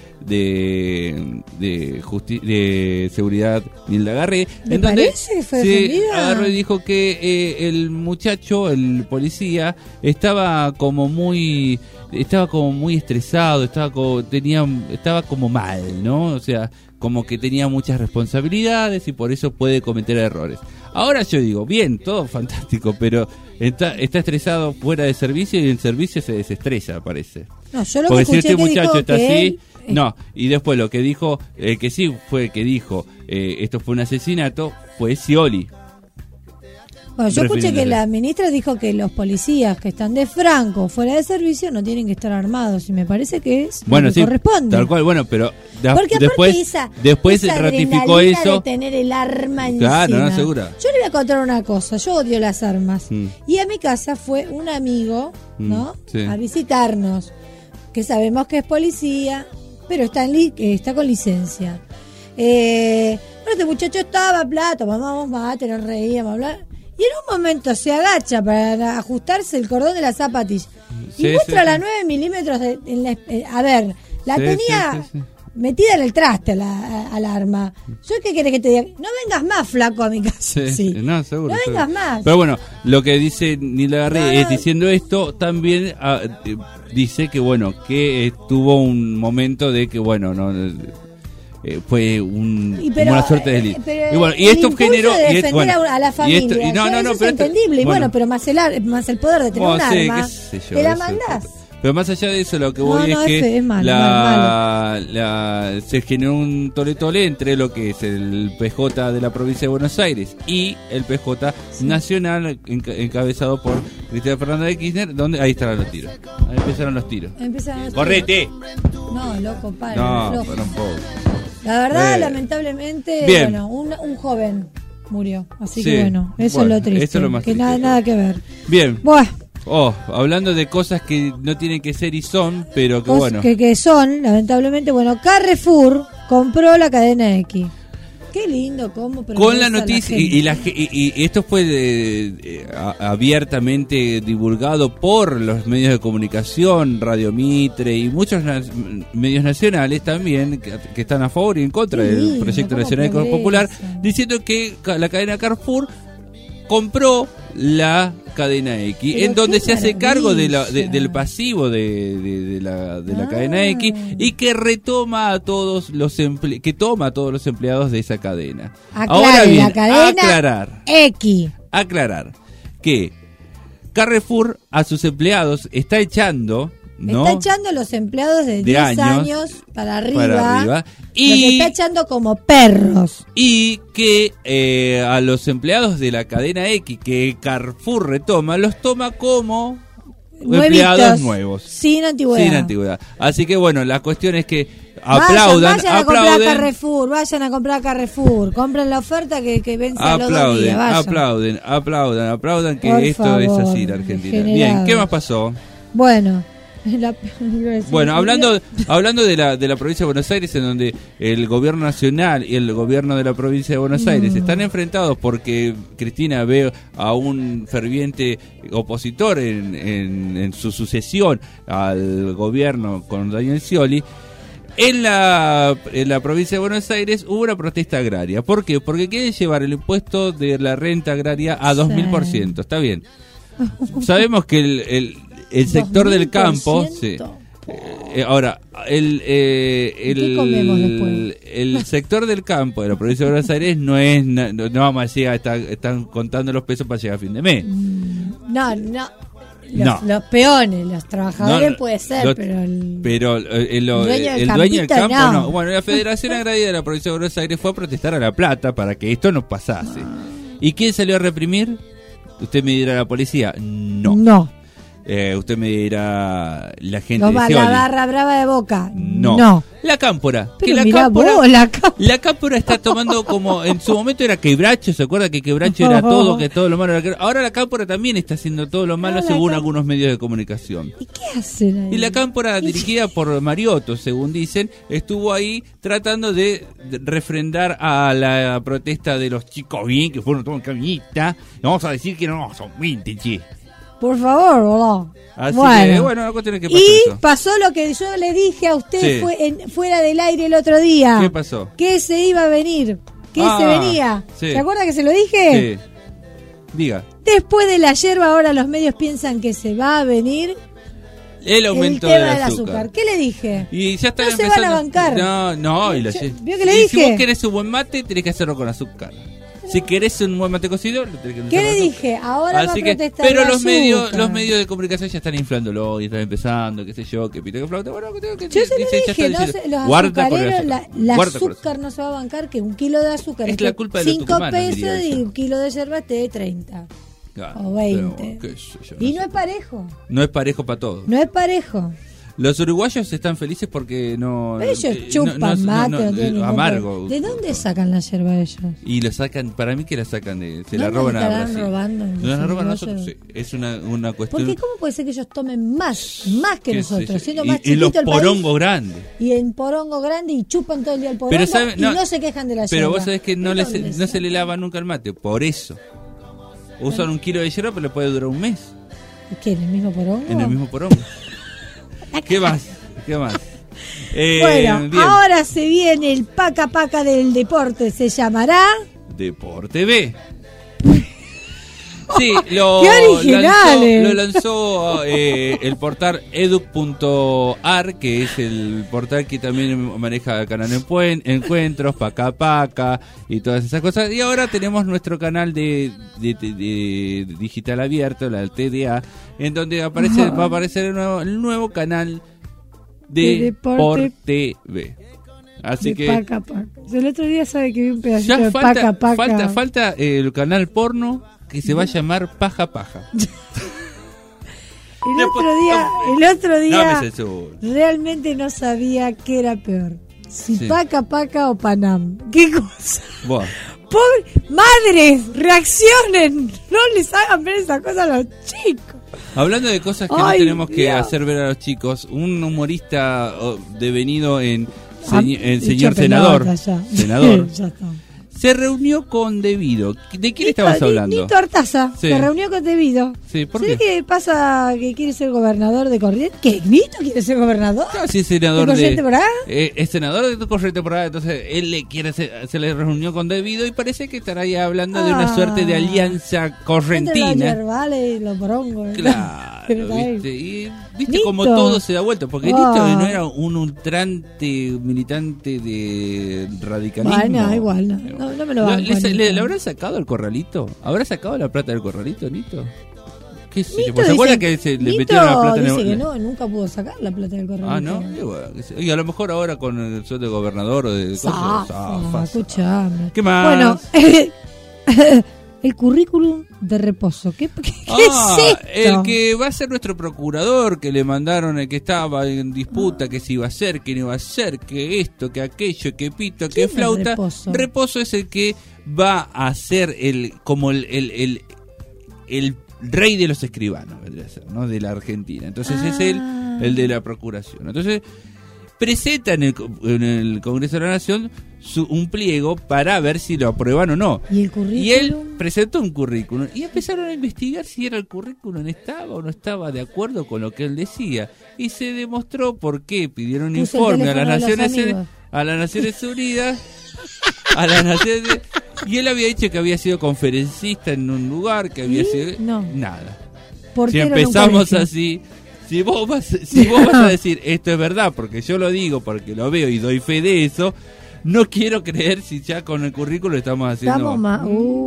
Speaker 32: de de, Justi- de Seguridad, Nilda Garre.
Speaker 3: ¿Le
Speaker 32: en donde
Speaker 3: parece que fue
Speaker 32: se
Speaker 3: defendida?
Speaker 32: agarró y dijo que eh, el muchacho, el policía, estaba como muy estaba como muy estresado, estaba como, tenía estaba como mal, ¿no? O sea, como que tenía muchas responsabilidades y por eso puede cometer errores. Ahora yo digo, bien, todo fantástico, pero está, está estresado fuera de servicio y en servicio se desestresa, parece.
Speaker 3: No, yo lo
Speaker 32: Porque
Speaker 3: que
Speaker 32: si
Speaker 3: escuché
Speaker 32: este
Speaker 3: que
Speaker 32: muchacho
Speaker 3: dijo
Speaker 32: está
Speaker 3: que
Speaker 32: así,
Speaker 3: él-
Speaker 32: no, y después lo que dijo, el que sí fue que dijo, eh, esto fue un asesinato, fue Scioli.
Speaker 3: Bueno, yo escuché que
Speaker 32: refiriéndose.
Speaker 3: la ministra dijo que los policías que están de franco fuera de servicio no tienen que estar armados y me parece que es
Speaker 32: Bueno,
Speaker 3: lo que
Speaker 32: sí,
Speaker 3: corresponde.
Speaker 32: tal cual, bueno, pero da-
Speaker 3: Porque aparte
Speaker 32: después,
Speaker 3: esa,
Speaker 32: después
Speaker 3: esa
Speaker 32: ratificó
Speaker 3: adrenalina
Speaker 32: eso.
Speaker 3: de tener el arma encima.
Speaker 32: Claro, no, segura.
Speaker 3: Yo le voy a contar una cosa, yo odio las armas.
Speaker 32: Mm.
Speaker 3: Y a mi casa fue un amigo, ¿no?
Speaker 32: Mm, sí.
Speaker 3: A visitarnos, que sabemos que es policía, pero está, en li- eh, está con licencia. Eh, bueno, este muchacho estaba, bla, tomamos mate, nos reíamos, bla. Y en un momento se agacha para ajustarse el cordón de la zapatilla. Y
Speaker 32: Sí,
Speaker 3: muestra
Speaker 32: sí,
Speaker 3: las
Speaker 32: sí.
Speaker 3: nueve milímetros de, en la, eh, a ver, la
Speaker 32: Sí,
Speaker 3: tenía
Speaker 32: sí, sí, sí.
Speaker 3: metida en el traste a la, a- al arma. ¿Yo qué querés que te diga? No vengas más, flaco, a mi casa.
Speaker 32: Sí,
Speaker 3: Sí.
Speaker 32: no, seguro.
Speaker 3: No
Speaker 32: seguro.
Speaker 3: vengas más.
Speaker 32: Pero bueno, lo que dice Nila Garri
Speaker 3: No, no.
Speaker 32: es diciendo esto, también ah, eh, dice que bueno, que eh, tuvo un momento de que bueno, no eh, fue un,
Speaker 3: Y pero,
Speaker 32: como una suerte de
Speaker 3: eh,
Speaker 32: delito.
Speaker 3: pero
Speaker 32: Y bueno, y
Speaker 3: el
Speaker 32: esto
Speaker 3: impulso
Speaker 32: generó
Speaker 3: de
Speaker 32: y es-
Speaker 3: defender
Speaker 32: bueno,
Speaker 3: a, a la
Speaker 32: y
Speaker 3: familia.
Speaker 32: esto- y no,
Speaker 3: ya,
Speaker 32: no, no,
Speaker 3: eso
Speaker 32: pero
Speaker 3: es
Speaker 32: esto-
Speaker 3: entendible. Y
Speaker 32: bueno.
Speaker 3: bueno, pero más el, ar- más el poder de tener
Speaker 32: Oh,
Speaker 3: un
Speaker 32: sí,
Speaker 3: arma.
Speaker 32: qué sé yo,
Speaker 3: ¿Te la
Speaker 32: eso,
Speaker 3: mandás?
Speaker 32: Pero más allá de eso, lo que
Speaker 3: No,
Speaker 32: voy
Speaker 3: no,
Speaker 32: es
Speaker 3: es
Speaker 32: que
Speaker 3: fe- es malo,
Speaker 32: la, la- se generó un tole-tole entre lo que es el P J de la provincia de Buenos Aires y el P J nacional enca- encabezado por Cristina Fernández de Kirchner, donde ahí estaban los tiros. Ahí empezaron los tiros.
Speaker 3: Empiezan a-
Speaker 32: ¡Correte!
Speaker 3: No, loco, para.
Speaker 32: No,
Speaker 3: flojo.
Speaker 32: para un poco.
Speaker 3: La verdad,
Speaker 32: Eh.
Speaker 3: lamentablemente,
Speaker 32: Bien.
Speaker 3: bueno, un, un joven murió. Así
Speaker 32: Sí.
Speaker 3: que bueno, eso
Speaker 32: Bueno,
Speaker 3: es lo triste.
Speaker 32: eso es lo más
Speaker 3: que
Speaker 32: triste
Speaker 3: nada,
Speaker 32: de
Speaker 3: nada que ver.
Speaker 32: Bien.
Speaker 3: Buah,
Speaker 32: Oh, hablando de cosas que no tienen que ser y son, pero que
Speaker 3: cos-
Speaker 32: bueno.
Speaker 3: que, que son, lamentablemente, bueno, Carrefour compró la cadena X. Qué lindo, cómo
Speaker 32: Con la
Speaker 3: progresa
Speaker 32: noticia,
Speaker 3: gente.
Speaker 32: y, y la ge- y- y esto fue eh, eh, a- abiertamente divulgado por los medios de comunicación, Radio Mitre y muchos na- medios nacionales también, que, que están a favor y en contra
Speaker 3: Qué
Speaker 32: del
Speaker 3: lindo,
Speaker 32: proyecto
Speaker 3: cómo
Speaker 32: nacional
Speaker 3: progresa.
Speaker 32: popular, diciendo que ca- la cadena Carrefour compró la cadena X,
Speaker 3: Pero
Speaker 32: en donde
Speaker 3: qué
Speaker 32: se hace cargo de la, de-
Speaker 3: maravilla.
Speaker 32: del pasivo de, de- de la, de la
Speaker 3: Ah.
Speaker 32: cadena X y que retoma a todos los emple- que toma a todos los empleados de esa cadena.
Speaker 3: Aclare,
Speaker 32: Ahora bien,
Speaker 3: la cadena
Speaker 32: aclarar,
Speaker 3: X.
Speaker 32: aclarar que Carrefour a sus empleados está echando, ¿no?
Speaker 3: Está echando a los empleados de,
Speaker 32: De
Speaker 3: diez
Speaker 32: años
Speaker 3: años, para arriba.
Speaker 32: para arriba.
Speaker 3: Los
Speaker 32: Y-
Speaker 3: está echando como perros.
Speaker 32: Y que eh, a los empleados de la cadena X que Carrefour retoma, los toma como empleados
Speaker 3: Nuevitos,
Speaker 32: nuevos.
Speaker 3: Sin antigüedad.
Speaker 32: Sin antigüedad. Así que bueno, la cuestión es que
Speaker 3: Vayan,
Speaker 32: aplaudan,
Speaker 3: vayan a comprar a
Speaker 32: aplauden,
Speaker 3: Carrefour, vayan a comprar a Carrefour, compren la oferta que, que vence a los dos
Speaker 32: aplauden,
Speaker 3: días, vayan.
Speaker 32: aplauden, aplaudan, aplaudan que
Speaker 3: Por
Speaker 32: esto es
Speaker 3: favor,
Speaker 32: así en Argentina.
Speaker 3: degenerados.
Speaker 32: Bien, ¿qué más pasó?
Speaker 3: Bueno, la-
Speaker 32: Bueno, hablando hablando de la de la provincia de Buenos Aires, en donde el gobierno nacional y el gobierno de la provincia de Buenos Aires
Speaker 3: Mm.
Speaker 32: están enfrentados porque Cristina ve a un ferviente opositor en, en, en su sucesión al gobierno con Daniel Scioli. En la, en la provincia de Buenos Aires hubo una protesta agraria. ¿Por qué? Porque quieren llevar el impuesto de la renta agraria a dos mil por ciento. Está bien. Sabemos que el, el, el sector del campo... Sí. Eh, ahora, el, eh, el,
Speaker 3: ¿Qué comemos después?
Speaker 32: el sector del campo de la provincia de Buenos Aires no es... na- No, no vamos a decir, ah, está- están contando los pesos para llegar a fin de mes.
Speaker 3: No, no. Los,
Speaker 32: No.
Speaker 3: los peones, los trabajadores
Speaker 32: No, no,
Speaker 3: puede ser,
Speaker 32: lo-
Speaker 3: pero el,
Speaker 32: Pero eh, el, lo-
Speaker 3: El dueño del
Speaker 32: el dueño del
Speaker 3: campito,
Speaker 32: campo no.
Speaker 3: no.
Speaker 32: Bueno, la Federación Agraria de la Provincia de Buenos Aires fue a protestar a La Plata para que esto no pasase. ¿Y quién salió a reprimir? ¿Usted me dirá la policía? No.
Speaker 3: No.
Speaker 32: Eh, ¿Usted me dirá la gente
Speaker 3: Los
Speaker 32: de
Speaker 3: ba- la
Speaker 32: Scioli?
Speaker 3: barra brava de Boca.
Speaker 32: No.
Speaker 3: No.
Speaker 32: La cámpora.
Speaker 3: Pero
Speaker 32: que la
Speaker 3: mirá
Speaker 32: cámpora,
Speaker 3: vos, la cámpora.
Speaker 32: la cámpora está tomando como... En su momento era quebracho, ¿se acuerda que quebracho era todo, que todo lo malo era quebracho? Ahora la cámpora también está haciendo todo lo malo
Speaker 3: Ahora
Speaker 32: según
Speaker 3: la cám-
Speaker 32: algunos medios de comunicación.
Speaker 3: ¿Qué hacen ahí?
Speaker 32: Y la cámpora, dirigida por Mariotto, según dicen, estuvo ahí tratando de, de refrendar a la protesta de los chicos bien, que fueron todos en camioneta. Y vamos a decir que no, son veinte, che.
Speaker 3: Por favor, boludo.
Speaker 32: Así
Speaker 3: Bueno.
Speaker 32: que, bueno, la cuestión es que pasó
Speaker 3: Y
Speaker 32: eso.
Speaker 3: pasó lo que yo le dije a usted
Speaker 32: Sí.
Speaker 3: fue en- fuera del aire el otro día.
Speaker 32: ¿Qué pasó?
Speaker 3: Que se iba a venir. Que
Speaker 32: Ah,
Speaker 3: se venía.
Speaker 32: sí.
Speaker 3: ¿Se acuerda que se lo dije?
Speaker 32: Sí. Diga.
Speaker 3: Después de la yerba, ahora los medios piensan que se va a venir
Speaker 32: El aumento
Speaker 3: el tema
Speaker 32: del
Speaker 3: del
Speaker 32: azúcar.
Speaker 3: azúcar. ¿Qué le dije?
Speaker 32: Y ya están
Speaker 3: No se
Speaker 32: empezando.
Speaker 3: van a bancar.
Speaker 32: No, no, y la
Speaker 3: Yo-
Speaker 32: ye-
Speaker 3: ¿vio que le
Speaker 32: y Si
Speaker 3: dije?
Speaker 32: vos querés un buen mate, tenés que hacerlo con azúcar. Si querés un buen mate cocido, lo tenés que hacer
Speaker 3: ¿Qué
Speaker 32: con
Speaker 3: le
Speaker 32: azúcar.
Speaker 3: dije? Ahora va a
Speaker 32: Así que,
Speaker 3: protestar
Speaker 32: pero
Speaker 3: el
Speaker 32: los medios,
Speaker 3: azúcar.
Speaker 32: los medios de comunicación ya están inflándolo y están empezando, qué sé yo, que pito que flauta, bueno, que tengo que
Speaker 3: Yo se lo
Speaker 32: dice, ya
Speaker 3: dije,
Speaker 32: está
Speaker 3: no
Speaker 32: diciendo,
Speaker 3: se- los
Speaker 32: guarda por el
Speaker 3: azucareros, la,
Speaker 32: azúcar,
Speaker 3: la
Speaker 32: guarda por el
Speaker 3: azúcar no se va a bancar, que un kilo de azúcar
Speaker 32: Es
Speaker 3: esté
Speaker 32: la culpa de los
Speaker 3: cinco
Speaker 32: tucumanos,
Speaker 3: pesos
Speaker 32: diría
Speaker 3: y
Speaker 32: yo.
Speaker 3: un kilo de yerba esté de treinta.
Speaker 32: Claro,
Speaker 3: o veinte.
Speaker 32: pero, qué sé yo,
Speaker 3: Y
Speaker 32: no
Speaker 3: no
Speaker 32: sé.
Speaker 3: es parejo.
Speaker 32: No es parejo para todos.
Speaker 3: No es parejo.
Speaker 32: Los uruguayos están felices porque no...
Speaker 3: Ellos
Speaker 32: eh,
Speaker 3: chupan
Speaker 32: no- no-
Speaker 3: mate,
Speaker 32: no-
Speaker 3: no tienen ningún
Speaker 32: amargo.
Speaker 3: problema. ¿De dónde sacan la yerba ellos?
Speaker 32: Y lo sacan, para mí que la sacan de... Se
Speaker 3: ¿No
Speaker 32: la
Speaker 3: nos
Speaker 32: roban a
Speaker 3: estarán
Speaker 32: Brasil.
Speaker 3: robando en
Speaker 32: Nos
Speaker 3: los
Speaker 32: la roban a
Speaker 3: uruguayos?
Speaker 32: nosotros, sí. Es una, una cuestión...
Speaker 3: Porque ¿cómo puede ser que ellos tomen más, más que
Speaker 32: qué sé
Speaker 3: nosotros,
Speaker 32: yo.
Speaker 3: siendo
Speaker 32: Y-
Speaker 3: más
Speaker 32: y los
Speaker 3: chiquito el país?
Speaker 32: porongos grandes.
Speaker 3: Y en porongo grande y chupan todo el día el porongo
Speaker 32: Pero sabe-
Speaker 3: y
Speaker 32: no,
Speaker 3: no se quejan de la yerba.
Speaker 32: Pero vos sabés que no,
Speaker 3: ¿De
Speaker 32: le
Speaker 3: dónde
Speaker 32: se, no se le lava nunca el mate, por eso. Usan un kilo de yerba, pero le puede durar un mes
Speaker 3: ¿Y qué, en el mismo porongo?
Speaker 32: en el mismo porongo. ¿Qué más? ¿Qué más? Eh,
Speaker 3: Bueno,
Speaker 32: bien.
Speaker 3: ahora se viene el paca paca del deporte, se llamará...
Speaker 32: Deporte B. Sí, lo
Speaker 3: ¡Qué originales!
Speaker 32: lanzó, lo lanzó eh, el portal edu punto ar, que es el portal que también maneja Canal Empuen- Encuentros, Paca Paca y todas esas cosas. Y ahora tenemos nuestro canal de, de- de- de digital abierto, la T D A, en donde aparece
Speaker 3: Ajá.
Speaker 32: va a aparecer el nuevo, el nuevo canal
Speaker 3: De
Speaker 32: de
Speaker 3: deporte.
Speaker 32: Deporte B. Así
Speaker 3: de
Speaker 32: que
Speaker 3: paca paca. El otro día sabe que vi un pedacito
Speaker 32: ya
Speaker 3: de
Speaker 32: falta,
Speaker 3: paca paca.
Speaker 32: falta, falta el canal porno que se va a llamar Paja Paja.
Speaker 3: El otro día, el otro
Speaker 32: No
Speaker 3: día
Speaker 32: me censures.
Speaker 3: realmente no sabía qué era peor. Si
Speaker 32: Sí.
Speaker 3: paca paca o Panam. ¿Qué cosa?
Speaker 32: Buah.
Speaker 3: Pobre, madres, reaccionen. No les hagan ver esa cosa a los chicos.
Speaker 32: Hablando de cosas que
Speaker 3: Ay,
Speaker 32: no tenemos que
Speaker 3: Dios.
Speaker 32: hacer ver a los chicos, un humorista oh, devenido en,
Speaker 3: Ah,
Speaker 32: señ- en
Speaker 3: dicho
Speaker 32: señor
Speaker 3: pelota
Speaker 32: senador,
Speaker 3: ya.
Speaker 32: senador,
Speaker 3: Ya está.
Speaker 32: se reunió con Devido. ¿De quién estabas
Speaker 3: Ni-
Speaker 32: hablando?
Speaker 3: Nito Artaza
Speaker 32: Sí.
Speaker 3: se reunió con Devido.
Speaker 32: Sí, ¿por
Speaker 3: ¿Sabés
Speaker 32: qué?
Speaker 3: qué pasa que quiere ser gobernador de Corrientes? ¿Qué? ¿Nito quiere ser gobernador?
Speaker 32: Ah, sí, senador
Speaker 3: ¿De
Speaker 32: de,
Speaker 3: Corrientes por acá?
Speaker 32: eh, es senador de Corrientes por acá, entonces él le quiere hacer- se le reunió con Devido y parece que estará ahí hablando de una
Speaker 3: Ah.
Speaker 32: suerte de alianza
Speaker 3: Entre los
Speaker 32: correntina.
Speaker 3: yerbales y los porongos.
Speaker 32: Claro,
Speaker 3: Pero está ahí.
Speaker 32: ¿viste? Y viste
Speaker 3: Nito.
Speaker 32: como todo se da vuelta, porque
Speaker 3: Ah.
Speaker 32: Nito no era un ultrante militante de radicalismo.
Speaker 3: Bueno, igual, no, no, no me lo
Speaker 32: ¿Le,
Speaker 3: banco.
Speaker 32: le,
Speaker 3: Nito.
Speaker 32: le- le habrán sacado el corralito? ¿Habrá sacado la plata del corralito, Nito? ¿Qué sé yo?
Speaker 3: Nito
Speaker 32: Pues, ¿se acuerdan
Speaker 3: dice-
Speaker 32: que se le
Speaker 3: Nito
Speaker 15: metieron la plata en el-
Speaker 3: dice que no, nunca pudo sacar la plata del corralito.
Speaker 32: Ah, ¿no? Y, bueno, qué sé- y a lo mejor ahora con el sueldo de gobernador o de
Speaker 3: Zafa,
Speaker 32: cosas, zafa,
Speaker 3: escuchame.
Speaker 32: ¿Qué más?
Speaker 3: Bueno, el currículum de reposo. ¿Qué, qué, qué
Speaker 32: Ah,
Speaker 3: es esto?
Speaker 32: el que va a ser nuestro procurador, que le mandaron, el que estaba en disputa, que si iba a ser, que no iba a ser, que esto, que aquello, que pito, que
Speaker 3: ¿Quién es
Speaker 32: flauta.
Speaker 3: Reposo?
Speaker 32: Reposo es el que va a ser el como el, el, el, el rey de los escribanos, vendría a ser, ¿no? De la Argentina. Entonces es él el de la procuración. Entonces presenta en el, co- en el Congreso de la Nación su, un pliego para ver si lo aprueban o no.
Speaker 3: ¿Y el currículum?
Speaker 32: Y él presentó un currículum y empezaron a investigar si era el currículum estaba o no estaba de acuerdo con lo que él decía. Y se demostró por qué pidieron un
Speaker 3: Puso el
Speaker 32: informe a las,
Speaker 3: teléfono de los
Speaker 32: Naciones,
Speaker 3: amigos.
Speaker 32: a las Naciones Unidas. A las Naciones Y él había dicho que había sido conferencista en un lugar, que había
Speaker 3: ¿Y?
Speaker 32: sido...
Speaker 3: No.
Speaker 32: Nada.
Speaker 3: Portero
Speaker 32: Si
Speaker 3: en un
Speaker 32: empezamos
Speaker 3: colegio.
Speaker 32: así... Si vos, vas, si vos vas a decir esto es verdad porque yo lo digo, porque lo veo y doy fe de eso, no quiero creer si ya con el currículo estamos haciendo...
Speaker 3: Estamos más.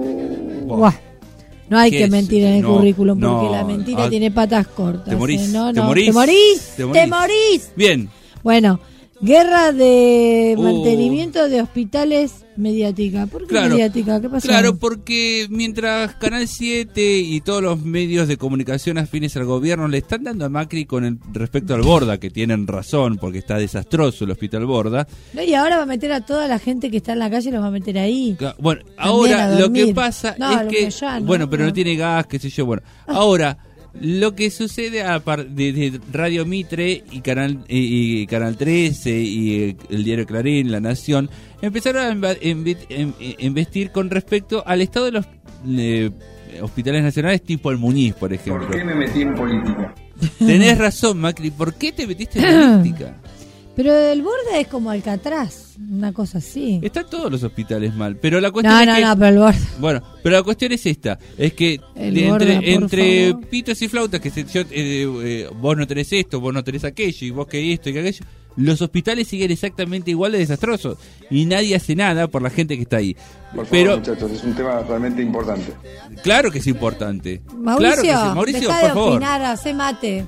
Speaker 3: Uh,
Speaker 32: Buah.
Speaker 3: buah. No hay
Speaker 32: ¿Qué
Speaker 3: que
Speaker 32: es?
Speaker 3: mentir en el
Speaker 32: No,
Speaker 3: currículum porque
Speaker 32: no,
Speaker 3: la mentira
Speaker 32: ah,
Speaker 3: tiene patas cortas.
Speaker 32: te morís,
Speaker 3: ¿eh? No,
Speaker 32: te
Speaker 3: no,
Speaker 32: morís,
Speaker 3: te morís,
Speaker 32: te
Speaker 3: te
Speaker 32: morís.
Speaker 3: morís.
Speaker 32: Bien.
Speaker 3: Bueno, guerra de
Speaker 32: Uh.
Speaker 3: mantenimiento de hospitales mediática. ¿Por qué
Speaker 32: Claro,
Speaker 3: mediática? ¿Qué pasó?
Speaker 32: Claro, porque mientras Canal siete y todos los medios de comunicación afines al gobierno le están dando a Macri con el respecto al Borda, que tienen razón porque está desastroso el hospital Borda.
Speaker 3: No, y ahora va a meter a toda la gente que está en la calle, los va a meter ahí.
Speaker 32: Ca- Bueno,
Speaker 3: También a
Speaker 32: ahora lo que
Speaker 3: dormir.
Speaker 32: pasa
Speaker 3: No,
Speaker 32: es
Speaker 3: lo
Speaker 32: que...
Speaker 3: que ya, no,
Speaker 32: bueno, pero no.
Speaker 3: no.
Speaker 32: tiene gas, qué sé yo. Bueno, ahora... Lo que sucede a par- de, de Radio Mitre y Canal y, y Canal trece y eh, el diario Clarín, La Nación, empezaron a emba- envi- em- em- investir con respecto al estado de los eh, hospitales nacionales tipo el Muñiz, por ejemplo.
Speaker 4: ¿Por qué me metí en política?
Speaker 32: Tenés razón, Macri, ¿por qué te metiste en política?
Speaker 3: Pero el borde es como Alcatraz, una cosa así.
Speaker 32: Están todos los hospitales mal, pero la cuestión
Speaker 3: No,
Speaker 32: es
Speaker 3: no,
Speaker 32: que...
Speaker 3: no, pero el borde.
Speaker 32: Bueno, pero la cuestión es esta, es que
Speaker 3: El
Speaker 32: de-
Speaker 3: Borda,
Speaker 32: entre,
Speaker 3: por
Speaker 32: entre
Speaker 3: favor.
Speaker 32: pitos y flautas, que se, yo, eh, eh, vos no tenés esto, vos no tenés aquello, y vos que esto y que aquello, los hospitales siguen exactamente igual de desastrosos, y nadie hace nada por la gente que está ahí.
Speaker 4: Por favor,
Speaker 32: Pero,
Speaker 4: muchachos, es un tema realmente importante.
Speaker 32: claro que es importante.
Speaker 3: Mauricio,
Speaker 32: claro que sí. Mauricio,
Speaker 3: deja
Speaker 32: por
Speaker 3: de
Speaker 32: favor.
Speaker 3: opinar, hace mate.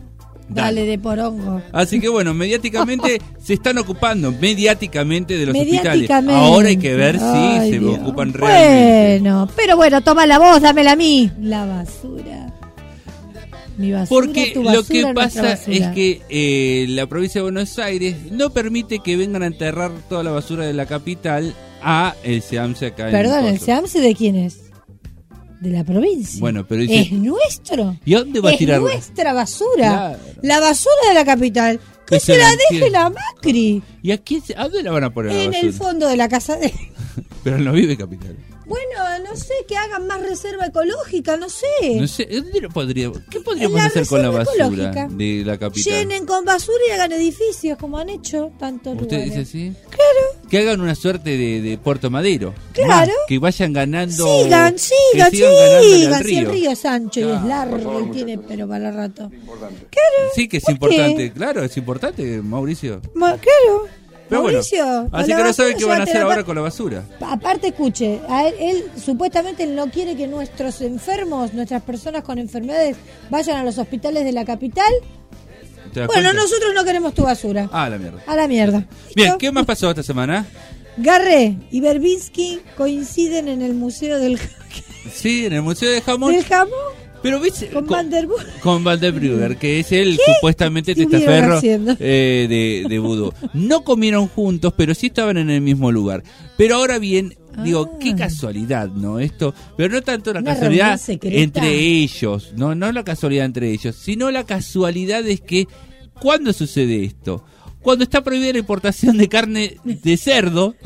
Speaker 3: Dale de porongo.
Speaker 32: Así que bueno, mediáticamente se están ocupando, mediáticamente de los hospitales.
Speaker 3: Mediáticamente.
Speaker 32: Ahora hay que ver si
Speaker 3: Ay,
Speaker 32: se
Speaker 3: Dios.
Speaker 32: ocupan realmente.
Speaker 3: Bueno, pero bueno, toma la voz, dámela a mí. La basura. Mi basura,
Speaker 32: Porque
Speaker 3: tu basura,
Speaker 32: lo que
Speaker 3: nuestra
Speaker 32: pasa
Speaker 3: basura.
Speaker 32: es que eh, la provincia de Buenos Aires no permite que vengan a enterrar toda la basura de la capital a el SEAMSE acá
Speaker 3: Perdón,
Speaker 32: en
Speaker 3: ¿el
Speaker 32: Coso.
Speaker 3: SEAMSE de quién es? De la provincia.
Speaker 32: Bueno, pero dice,
Speaker 3: Es nuestro.
Speaker 32: ¿y a dónde va a
Speaker 3: es
Speaker 32: tirar?
Speaker 3: nuestra basura.
Speaker 32: Claro.
Speaker 3: La basura de la capital. Que
Speaker 32: Que
Speaker 3: se
Speaker 32: se
Speaker 3: la
Speaker 32: la
Speaker 3: deje
Speaker 32: entierre.
Speaker 3: la Macri.
Speaker 32: ¿Y a quién se- a dónde la van a poner la
Speaker 3: En
Speaker 32: basura?
Speaker 3: el fondo de la casa de...
Speaker 32: Pero no vive capital.
Speaker 3: Bueno, no sé, que hagan más reserva ecológica, no sé.
Speaker 32: No sé, ¿dónde lo podría, ¿qué podríamos
Speaker 3: La
Speaker 32: hacer con la
Speaker 3: reserva
Speaker 32: basura
Speaker 3: ecológica.
Speaker 32: de la capital?
Speaker 3: Llenen con basura y hagan edificios, como han hecho tantos
Speaker 32: ¿Usted
Speaker 3: lugares.
Speaker 32: dice así?
Speaker 3: Claro.
Speaker 32: Que hagan una suerte de, de Puerto Madero.
Speaker 3: Claro.
Speaker 32: Más, que vayan ganando.
Speaker 3: Sigan,
Speaker 32: que
Speaker 3: sigan,
Speaker 32: sigan ganándole
Speaker 3: sigan.
Speaker 32: al
Speaker 3: Si el
Speaker 32: río.
Speaker 3: río es ancho y es
Speaker 32: Claro,
Speaker 3: largo y tiene pero para el rato. Claro.
Speaker 32: Sí, que es
Speaker 3: ¿Por
Speaker 32: importante.
Speaker 3: qué?
Speaker 32: Claro, es importante, Mauricio.
Speaker 3: Ma- Claro.
Speaker 32: Pero
Speaker 3: Mauricio,
Speaker 32: bueno,
Speaker 3: con
Speaker 32: así
Speaker 3: la
Speaker 32: que no
Speaker 3: basura
Speaker 32: saben qué van a hacer
Speaker 3: llévatela
Speaker 32: ahora
Speaker 3: pa-
Speaker 32: con la basura.
Speaker 3: Aparte, escuche, a él, él supuestamente no quiere que nuestros enfermos, nuestras personas con enfermedades, vayan a los hospitales de la capital.
Speaker 32: ¿Te das
Speaker 3: Bueno,
Speaker 32: cuenta?
Speaker 3: nosotros no queremos tu basura.
Speaker 32: Ah, la mierda.
Speaker 3: A la mierda.
Speaker 32: Bien, ¿qué más pasó esta semana?
Speaker 3: Garré y Verbinski coinciden en el Museo del,
Speaker 32: Sí, en el Museo de Jamón.
Speaker 3: del Jamón
Speaker 32: Pero viste,
Speaker 3: con
Speaker 32: con,
Speaker 3: Van der Burg.
Speaker 32: con Van der Brugger, que es el
Speaker 3: ¿Qué
Speaker 32: supuestamente
Speaker 3: estuvieron
Speaker 32: testaferro
Speaker 3: haciendo?
Speaker 32: eh, de, de vudú. No comieron juntos, pero sí estaban en el mismo lugar. Pero ahora bien, digo, qué casualidad, ¿no? Esto, pero no tanto la
Speaker 3: Ah. Una
Speaker 32: casualidad
Speaker 3: reunión secreta.
Speaker 32: entre ellos, no, no la casualidad entre ellos, sino la casualidad es que, ¿cuándo sucede esto? Cuando está prohibida la importación de carne de cerdo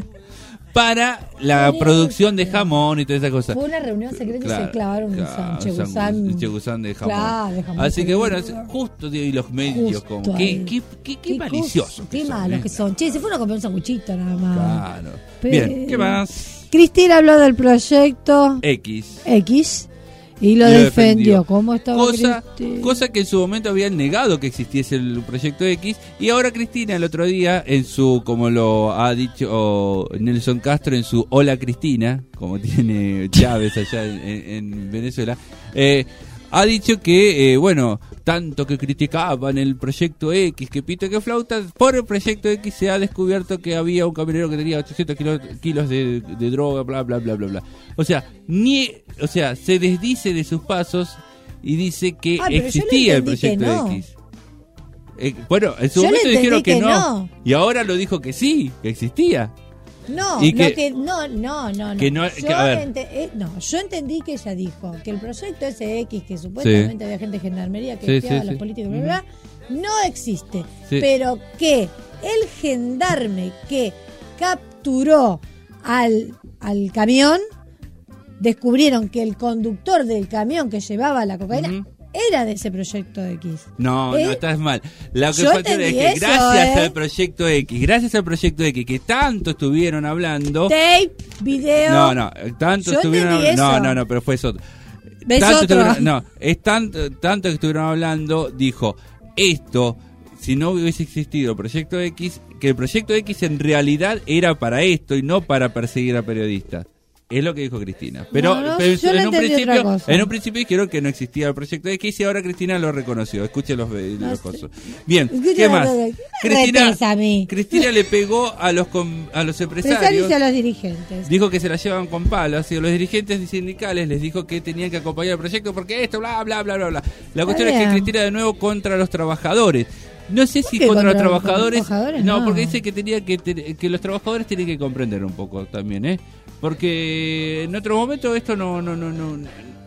Speaker 32: para la producción de jamón y todas esas cosas.
Speaker 3: Fue una reunión secreta y
Speaker 32: Claro,
Speaker 3: se clavaron un
Speaker 32: claro,
Speaker 3: san-
Speaker 32: san-
Speaker 3: chegusán.
Speaker 32: chegusán de jamón.
Speaker 3: Claro, de jamón
Speaker 32: Así que bueno,
Speaker 3: crudo.
Speaker 32: es justo digo, y los medios
Speaker 3: Justo
Speaker 32: como
Speaker 3: ahí.
Speaker 32: qué, qué, qué, qué
Speaker 3: Qué
Speaker 32: maliciosos.
Speaker 3: cosa, Qué
Speaker 32: que son,
Speaker 3: malos
Speaker 32: ¿eh?
Speaker 3: que son. Che, se fueron a comer un sanguchito nada más.
Speaker 32: Claro.
Speaker 3: Pero-
Speaker 32: Bien, ¿qué más?
Speaker 3: Cristina habló del proyecto
Speaker 32: X.
Speaker 3: X y lo,
Speaker 32: Y lo
Speaker 3: defendió.
Speaker 32: defendió.
Speaker 3: ¿Cómo estaba
Speaker 32: Cosa,
Speaker 3: Cristina?
Speaker 32: cosa que en su momento habían negado que existiese el proyecto X y ahora Cristina el otro día en su, como lo ha dicho Nelson Castro en su Hola Cristina, como tiene Chávez allá en, en Venezuela, eh, ha dicho que, eh, bueno, tanto que criticaban el proyecto X, que pito que flauta, por el proyecto X se ha descubierto que había un camionero que tenía ochocientos kilos, kilos de, de droga, bla, bla, bla, bla, bla. O sea, ni, o sea, se desdice de sus pasos y dice que
Speaker 3: Ah, pero yo le
Speaker 32: existía el
Speaker 3: entendí que
Speaker 32: proyecto
Speaker 3: no.
Speaker 32: X. Eh, bueno, en su
Speaker 3: Yo le
Speaker 32: momento dijeron
Speaker 3: entendí
Speaker 32: que,
Speaker 3: que
Speaker 32: no,
Speaker 3: no.
Speaker 32: y ahora lo dijo que sí, que existía.
Speaker 3: No,
Speaker 32: Y
Speaker 3: lo
Speaker 32: que-
Speaker 3: que, no, no, no, no.
Speaker 32: que no-
Speaker 3: yo
Speaker 32: que, a ver.
Speaker 3: ente- eh, no, yo entendí que ella dijo que el proyecto S X, que supuestamente había gente de gendarmería que
Speaker 32: Sí,
Speaker 3: espiaba
Speaker 32: sí,
Speaker 3: a los
Speaker 32: sí.
Speaker 3: políticos, bla, bla, bla, no existe.
Speaker 32: Sí.
Speaker 3: Pero que el gendarme que capturó al, al camión, descubrieron que el conductor del camión que llevaba la cocaína era de ese proyecto X.
Speaker 32: No,
Speaker 3: ¿Eh?
Speaker 32: no estás mal. La
Speaker 3: Yo
Speaker 32: cuestión es
Speaker 3: entendí
Speaker 32: que
Speaker 3: eso,
Speaker 32: gracias
Speaker 3: ¿eh?
Speaker 32: al proyecto X, gracias al proyecto X que tanto estuvieron hablando.
Speaker 3: Tape, video.
Speaker 32: No, no, tanto
Speaker 3: Yo
Speaker 32: estuvieron
Speaker 3: entendí
Speaker 32: hablando. No,
Speaker 3: eso.
Speaker 32: no, no, pero fue eso.
Speaker 3: ¿Ves
Speaker 32: Tanto
Speaker 3: otro?
Speaker 32: estuvieron- no, es tanto, tanto que estuvieron hablando, dijo, esto, si no hubiese existido el proyecto X, que el proyecto X en realidad era para esto y no para perseguir a periodistas. Es lo que dijo Cristina. Pero,
Speaker 3: No, no,
Speaker 32: pero
Speaker 3: yo le
Speaker 32: en, un
Speaker 3: entendí otra
Speaker 32: principio,
Speaker 3: cosa.
Speaker 32: en un principio dijeron que no existía el proyecto X y ahora Cristina lo reconoció. Escuchen los, los cosas. Bien,
Speaker 3: Escucha
Speaker 32: ¿qué
Speaker 3: la
Speaker 32: más?
Speaker 3: cosa, ¿qué me
Speaker 32: Cristina,
Speaker 3: retes a mí?
Speaker 32: Cristina le pegó a los, com- a los
Speaker 3: Empresarios
Speaker 32: empresarios.
Speaker 3: y a los dirigentes.
Speaker 32: Dijo que se la llevan con palos y a los dirigentes sindicales les dijo que tenían que acompañar el proyecto porque esto, bla, bla, bla, bla, bla. La cuestión es que
Speaker 3: bien.
Speaker 32: Cristina de nuevo contra los trabajadores. No sé si
Speaker 3: qué
Speaker 32: contra,
Speaker 3: contra
Speaker 32: los
Speaker 3: los
Speaker 32: trabajadores.
Speaker 3: trabajadores?
Speaker 32: No,
Speaker 3: No.
Speaker 32: porque dice que tenía que te- que los trabajadores tienen que comprender un poco también, ¿eh? Porque en otro momento esto no no no no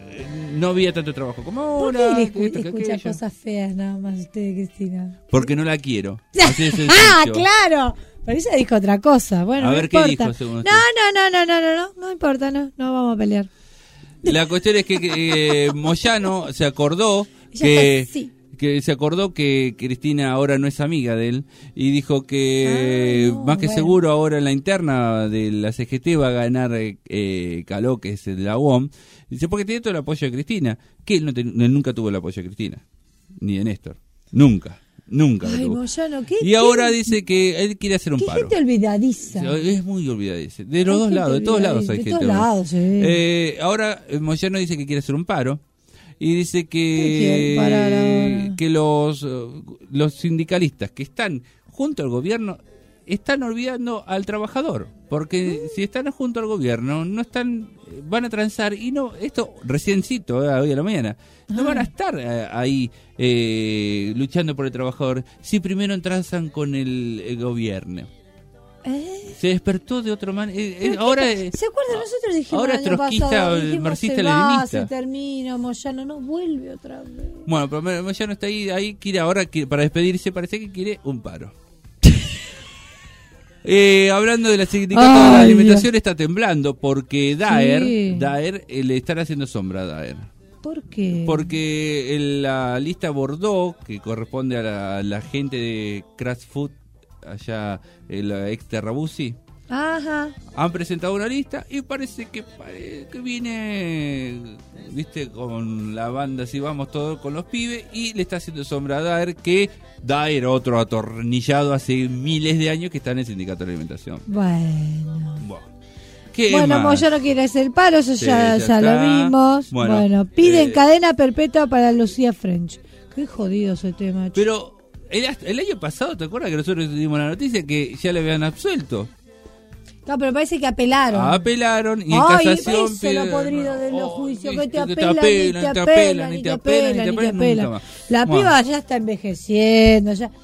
Speaker 32: no había tanto trabajo como
Speaker 3: ¿Por
Speaker 32: ahora.
Speaker 3: qué le
Speaker 32: que
Speaker 3: escu-
Speaker 32: esto, que
Speaker 3: escucha
Speaker 32: aquello.
Speaker 3: cosas feas nada más usted, Cristina?
Speaker 32: Porque no la quiero. Así de sencillo.
Speaker 3: ¡Ah, claro! Pero ella dijo otra cosa. Bueno,
Speaker 32: A
Speaker 3: no
Speaker 32: ver, ¿qué
Speaker 3: importa.
Speaker 32: dijo, según
Speaker 3: no,
Speaker 32: usted?
Speaker 3: no, no, no, no, no, no, no importa, no, no vamos a pelear.
Speaker 32: La cuestión es que eh, Moyano se acordó
Speaker 3: Ella
Speaker 32: que,
Speaker 3: está así.
Speaker 32: que se acordó que Cristina ahora no es amiga de él y dijo que
Speaker 3: Ah, no,
Speaker 32: más que
Speaker 3: bueno.
Speaker 32: seguro ahora en la interna de la C G T va a ganar eh, eh, Caló, que es el de la U O M. Dice, porque tiene todo el apoyo de Cristina, que él, no ten- él nunca tuvo el apoyo de Cristina, ni de Néstor, nunca, nunca lo
Speaker 3: Ay,
Speaker 32: tuvo.
Speaker 3: Moyano, ¿qué?
Speaker 32: Y ahora
Speaker 3: qué-
Speaker 32: dice que él quiere hacer un
Speaker 3: qué
Speaker 32: paro.
Speaker 3: gente olvidadiza.
Speaker 32: Es muy olvidadizo. De los
Speaker 3: Hay
Speaker 32: dos
Speaker 3: gente
Speaker 32: lados, de todos lados hay
Speaker 3: olvidadiza, de
Speaker 32: gente.
Speaker 3: todos
Speaker 32: olvidadiza.
Speaker 3: lados, sí.
Speaker 32: Eh, ahora eh, Moyano dice que quiere hacer un paro y dice que, que los, los sindicalistas que están junto al gobierno están olvidando al trabajador, porque si están junto al gobierno no están, van a transar y no, esto reciencito, eh, hoy a la mañana, no van a estar eh, ahí eh, luchando por el trabajador si primero transan con el, el gobierno.
Speaker 3: ¿Eh?
Speaker 32: Se despertó de otra manera. Eh, eh, ahora,
Speaker 3: ¿Se acuerdan? Nosotros dijimos
Speaker 32: ahora
Speaker 3: el año
Speaker 32: trotskista,
Speaker 3: pasado,
Speaker 32: el
Speaker 3: dijimos,
Speaker 32: marxista,
Speaker 3: se va,
Speaker 32: leninista.
Speaker 3: se termina, Moyano no vuelve otra vez.
Speaker 32: Bueno, pero Moyano está ahí, ahí quiere ahora, quiere, para despedirse, parece que quiere un paro. Eh, hablando de la sindicato de la alimentación, está temblando porque Daer,
Speaker 3: Sí.
Speaker 32: Daer eh, le están haciendo sombra a Daer.
Speaker 3: ¿Por qué?
Speaker 32: Porque en la lista Bordeaux, que corresponde a la, a la gente de Crash Food, allá en la ex Terrabusi,
Speaker 3: Ajá.
Speaker 32: han presentado una lista y parece que, pare- que viene, viste, con la banda, si vamos todos con los pibes, y le está haciendo sombra a Daer, que Daer, otro atornillado hace miles de años que está en el sindicato de alimentación.
Speaker 3: Bueno.
Speaker 32: Bueno, ¿qué
Speaker 3: Bueno,
Speaker 32: más?
Speaker 3: Moyano quiere hacer el paro, eso
Speaker 32: Sí,
Speaker 3: ya,
Speaker 32: ya
Speaker 3: ya lo
Speaker 32: está.
Speaker 3: vimos.
Speaker 32: Bueno,
Speaker 3: Bueno, piden
Speaker 32: eh,
Speaker 3: cadena perpetua para Lucía French. Qué jodido ese tema. chico.
Speaker 32: Pero el, el año pasado, ¿te acuerdas que nosotros dimos la noticia que ya le habían absuelto?
Speaker 3: No, pero parece que apelaron.
Speaker 32: Apelaron y en
Speaker 3: Ay,
Speaker 32: casación
Speaker 3: eso es lo
Speaker 32: piden-
Speaker 3: podrido de los juicios, que te
Speaker 32: que te
Speaker 3: apelan,
Speaker 32: apelan,
Speaker 3: y te
Speaker 32: te
Speaker 3: apelan,
Speaker 32: apelan,
Speaker 3: y te apelan, y te apelan.
Speaker 32: nunca más.
Speaker 3: La
Speaker 32: Bueno.
Speaker 3: piba ya está envejeciendo, ya.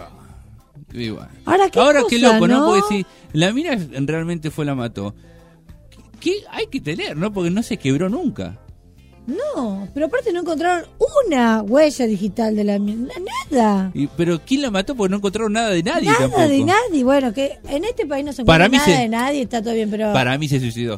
Speaker 32: Y bueno.
Speaker 3: Ahora, ¿qué
Speaker 32: Ahora
Speaker 3: cosa,
Speaker 32: qué loco, ¿no?
Speaker 3: no?
Speaker 32: Porque si la mina realmente fue la mató, ¿qué hay que tener, no? Porque no se quebró nunca.
Speaker 3: No, pero aparte no encontraron una huella digital de la mina, nada.
Speaker 32: Y, pero ¿quién la mató? Porque no encontraron nada de nadie
Speaker 3: Nada
Speaker 32: tampoco.
Speaker 3: de nadie. Bueno, que en este país no se
Speaker 32: Para
Speaker 3: encuentra
Speaker 32: mí
Speaker 3: nada
Speaker 32: se-
Speaker 3: de nadie, está todo bien, pero...
Speaker 32: Para mí se suicidó.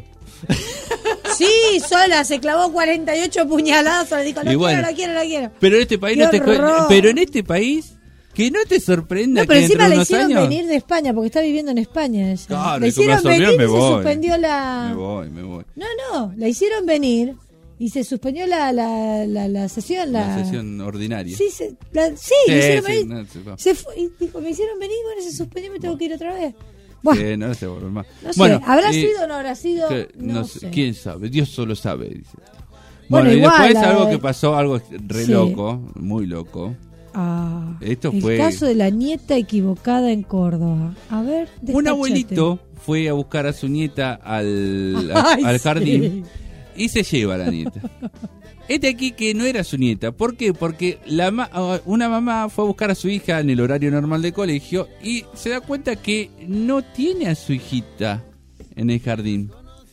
Speaker 3: Sí, sola, se clavó cuarenta y ocho puñaladas, le dijo, no
Speaker 32: Y
Speaker 3: quiero,
Speaker 32: bueno.
Speaker 3: la quiero, la quiero.
Speaker 32: Pero en este país
Speaker 3: ¡Qué
Speaker 32: no te cu-
Speaker 3: horror!
Speaker 32: pero en este país que no te sorprenda
Speaker 3: No, pero
Speaker 32: que
Speaker 3: encima
Speaker 32: dentro de
Speaker 3: la
Speaker 32: unos
Speaker 3: hicieron
Speaker 32: años
Speaker 3: venir de España, porque está viviendo en España ella.
Speaker 32: Claro,
Speaker 3: la
Speaker 32: y como
Speaker 3: hicieron
Speaker 32: la sorprendieron,
Speaker 3: venir
Speaker 32: me
Speaker 3: y se
Speaker 32: voy.
Speaker 3: suspendió la...
Speaker 32: me voy, me voy.
Speaker 3: No, no, la hicieron venir y se suspendió la, la, la, la sesión. La,
Speaker 32: La sesión ordinaria.
Speaker 3: Sí, se, la, sí,
Speaker 32: Sí,
Speaker 3: me hicieron
Speaker 32: sí,
Speaker 3: venir.
Speaker 32: no, sí, va.
Speaker 3: Se fue, y dijo, me hicieron venir, bueno, se suspendió, me tengo que ir otra vez. Bueno,
Speaker 32: Eh, no se vuelve más.
Speaker 3: no sé,
Speaker 32: Bueno,
Speaker 3: ¿habrá
Speaker 32: eh,
Speaker 3: sido o no habrá sido?
Speaker 32: que-
Speaker 3: No,
Speaker 32: no
Speaker 3: sé.
Speaker 32: sé, quién sabe, Dios solo sabe, dice.
Speaker 3: Bueno,
Speaker 32: Bueno, y
Speaker 3: igual,
Speaker 32: después
Speaker 3: la-
Speaker 32: algo que pasó, algo re
Speaker 3: Sí.
Speaker 32: loco, muy loco.
Speaker 3: Ah,
Speaker 32: Esto
Speaker 3: el
Speaker 32: fue
Speaker 3: caso de la nieta equivocada en Córdoba. A ver,
Speaker 32: un
Speaker 3: despachate.
Speaker 32: abuelito fue a buscar a su nieta al, a-
Speaker 3: Ay,
Speaker 32: al
Speaker 3: sí.
Speaker 32: jardín y se lleva a la nieta. Este aquí que no era su nieta. ¿Por qué? Porque la ma- una mamá fue a buscar a su hija en el horario normal de colegio y se da cuenta que no tiene a su hijita en el jardín.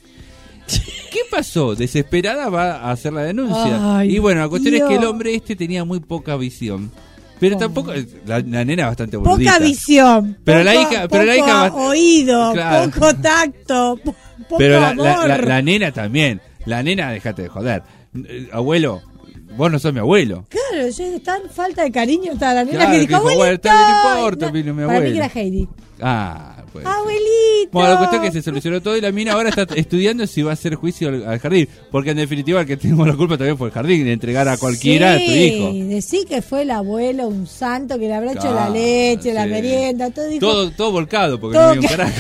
Speaker 32: ¿Qué pasó? Desesperada va a hacer la denuncia.
Speaker 3: Ay,
Speaker 32: y bueno, la cuestión
Speaker 3: Dios.
Speaker 32: es que el hombre este tenía muy poca visión. Pero tampoco, la, la nena es bastante
Speaker 3: Poca
Speaker 32: boludita.
Speaker 3: visión.
Speaker 32: Pero la
Speaker 3: poco-
Speaker 32: hija- pero la
Speaker 3: poco
Speaker 32: hija va-
Speaker 3: oído,
Speaker 32: Claro.
Speaker 3: poco tacto, po- poco
Speaker 32: Pero la,
Speaker 3: amor.
Speaker 32: la, la- la nena también. La nena, déjate de joder. Eh, Abuelo, vos no sos mi abuelo.
Speaker 3: Claro, yo es tan falta de cariño está la nena
Speaker 32: Claro,
Speaker 3: que
Speaker 32: que
Speaker 3: dijo,
Speaker 32: dijo, bueno,
Speaker 3: abuelito.
Speaker 32: está bien, no importa,
Speaker 3: No,
Speaker 32: vino mi
Speaker 3: para mí
Speaker 32: abuelo.
Speaker 3: que era Heidi.
Speaker 32: Ah, pues.
Speaker 3: Abuelito.
Speaker 32: Bueno, la cuestión es que se solucionó todo y la mina ahora está estudiando si va a hacer juicio al, al jardín. Porque en definitiva el que tengo la culpa también fue el jardín, de entregar a cualquiera
Speaker 3: sí,
Speaker 32: a tu hijo.
Speaker 3: decí que fue el abuelo, un santo que le habrá hecho la
Speaker 32: Claro,
Speaker 3: leche, la
Speaker 32: sí.
Speaker 3: merienda, todo dijo.
Speaker 32: Todo, todo volcado, porque
Speaker 3: Todo
Speaker 32: no había un
Speaker 3: que-
Speaker 32: carajo.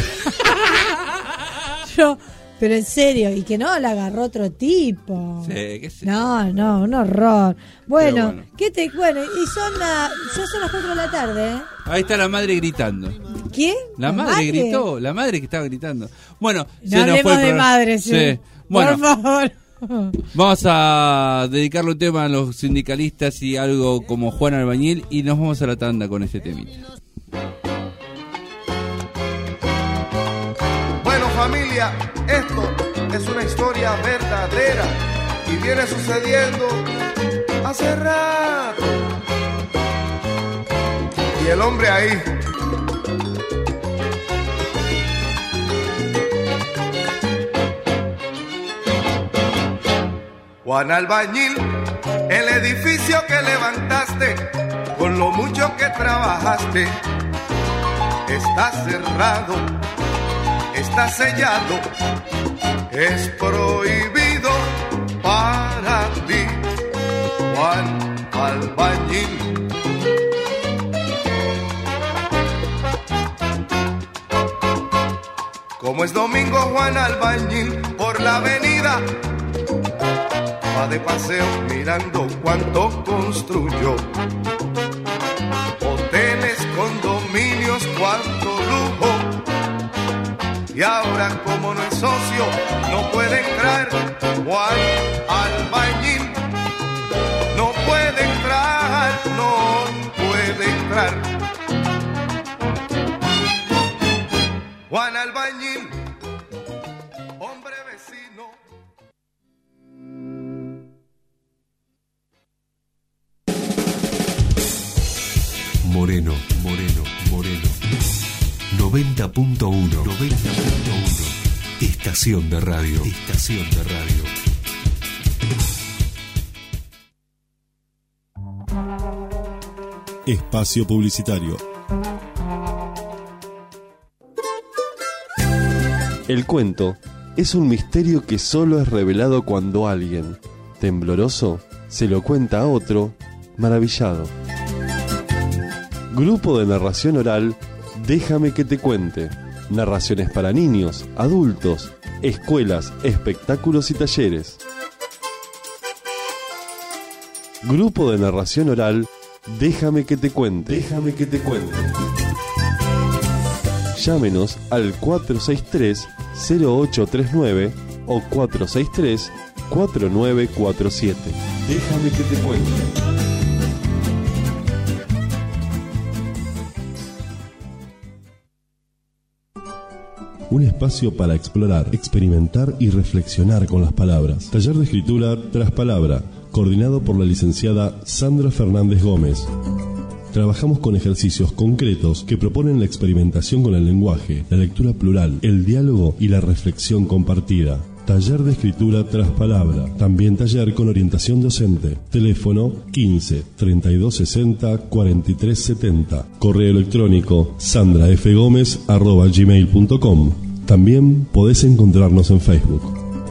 Speaker 3: Yo, pero en serio, y que no la agarró otro tipo.
Speaker 32: Sí, qué sé
Speaker 3: No, no, un horror. Bueno,
Speaker 32: Pero bueno.
Speaker 3: ¿qué te bueno? Y son la, ya son las cuatro de la tarde, ¿eh?
Speaker 32: Ahí está la madre gritando.
Speaker 3: ¿Quién?
Speaker 32: La madre, gritó, la madre que estaba gritando. Bueno,
Speaker 3: No
Speaker 32: se nos
Speaker 3: hablemos
Speaker 32: fue el
Speaker 3: de
Speaker 32: programa.
Speaker 3: madres, sí.
Speaker 32: Sí. Bueno,
Speaker 3: Por favor.
Speaker 32: vamos a dedicarle un tema a los sindicalistas y algo como Juan Albañil y nos vamos a la tanda con este temita.
Speaker 24: Bueno, familia, esto es una historia verdadera y viene sucediendo hace rato. Y el hombre ahí Juan Albañil, el edificio que levantaste, con lo mucho que trabajaste, está cerrado, está sellado, es prohibido para ti, Juan Albañil. Como es domingo, Juan Albañil por la avenida
Speaker 19: va de paseo mirando cuánto construyó. Hoteles, condominios, cuánto lujo. Y ahora como no es socio, no puede entrar. Juan Albañil no puede entrar, no puede entrar. Juan Albañil, hombre vecino.
Speaker 12: Moreno, Moreno, Moreno. noventa punto uno. noventa punto uno. Estación de radio. Estación de radio. Espacio publicitario.
Speaker 5: El cuento es un misterio que solo es revelado cuando alguien, tembloroso, se lo cuenta a otro, maravillado. Grupo de narración oral, Déjame que te cuente. Narraciones para niños, adultos, escuelas, espectáculos y talleres. Grupo de narración oral, Déjame que te cuente. Déjame que te cuente. Llámenos al cuatro seis tres, cero ocho tres nueve o cuatro seis tres, cuatro nueve cuatro siete. Déjame que te cuente.
Speaker 12: Un espacio para explorar, experimentar y reflexionar con las palabras. Taller de escritura tras palabra, coordinado por la licenciada Sandra Fernández Gómez. Trabajamos con ejercicios concretos que proponen la experimentación con el lenguaje, la lectura plural, el diálogo y la reflexión compartida. Taller de escritura tras palabra. También taller con orientación docente. Teléfono quince, treinta y dos sesenta, cuarenta y tres setenta. Correo electrónico sandrafgomez arroba gmail punto com. También podés encontrarnos en Facebook.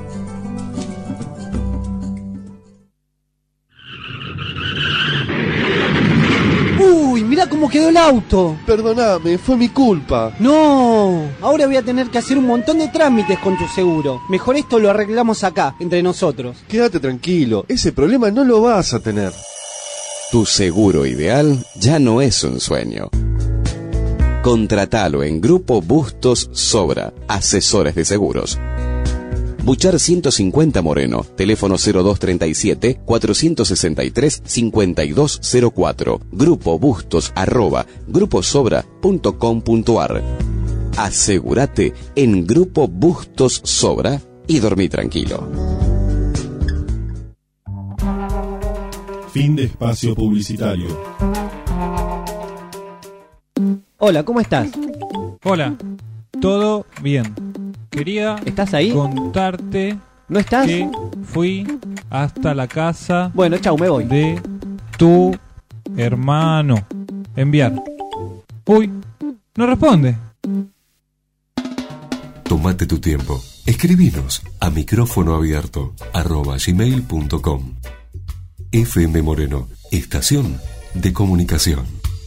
Speaker 6: Uy, mirá cómo quedó el auto.
Speaker 5: Perdóname, fue mi culpa.
Speaker 6: No, ahora voy a tener que hacer un montón de trámites con tu seguro. Mejor esto lo arreglamos acá, entre nosotros.
Speaker 5: Quédate tranquilo, ese problema no lo vas a tener.
Speaker 7: Tu seguro ideal ya no es un sueño. Contratalo en Grupo Bustos Sobra, asesores de seguros. Buchar ciento cincuenta Moreno, teléfono cero dos treinta y siete, cuatrocientos sesenta y tres, cincuenta y dos cero cuatro, Grupo Bustos arroba gruposobra punto com punto ar. Asegúrate en Grupo Bustos Sobra y dormí tranquilo.
Speaker 12: Fin de espacio publicitario.
Speaker 6: Hola, ¿cómo estás?
Speaker 2: Hola, todo bien. Quería
Speaker 6: ¿Estás ahí?
Speaker 2: contarte
Speaker 6: ¿No estás?
Speaker 2: que fui hasta la casa
Speaker 6: Bueno, chau, me voy.
Speaker 2: de tu hermano. Enviar. Uy, no responde.
Speaker 12: Tómate tu tiempo. Escribinos a micrófono abierto arroba gmail punto com. F M Moreno, estación de comunicación.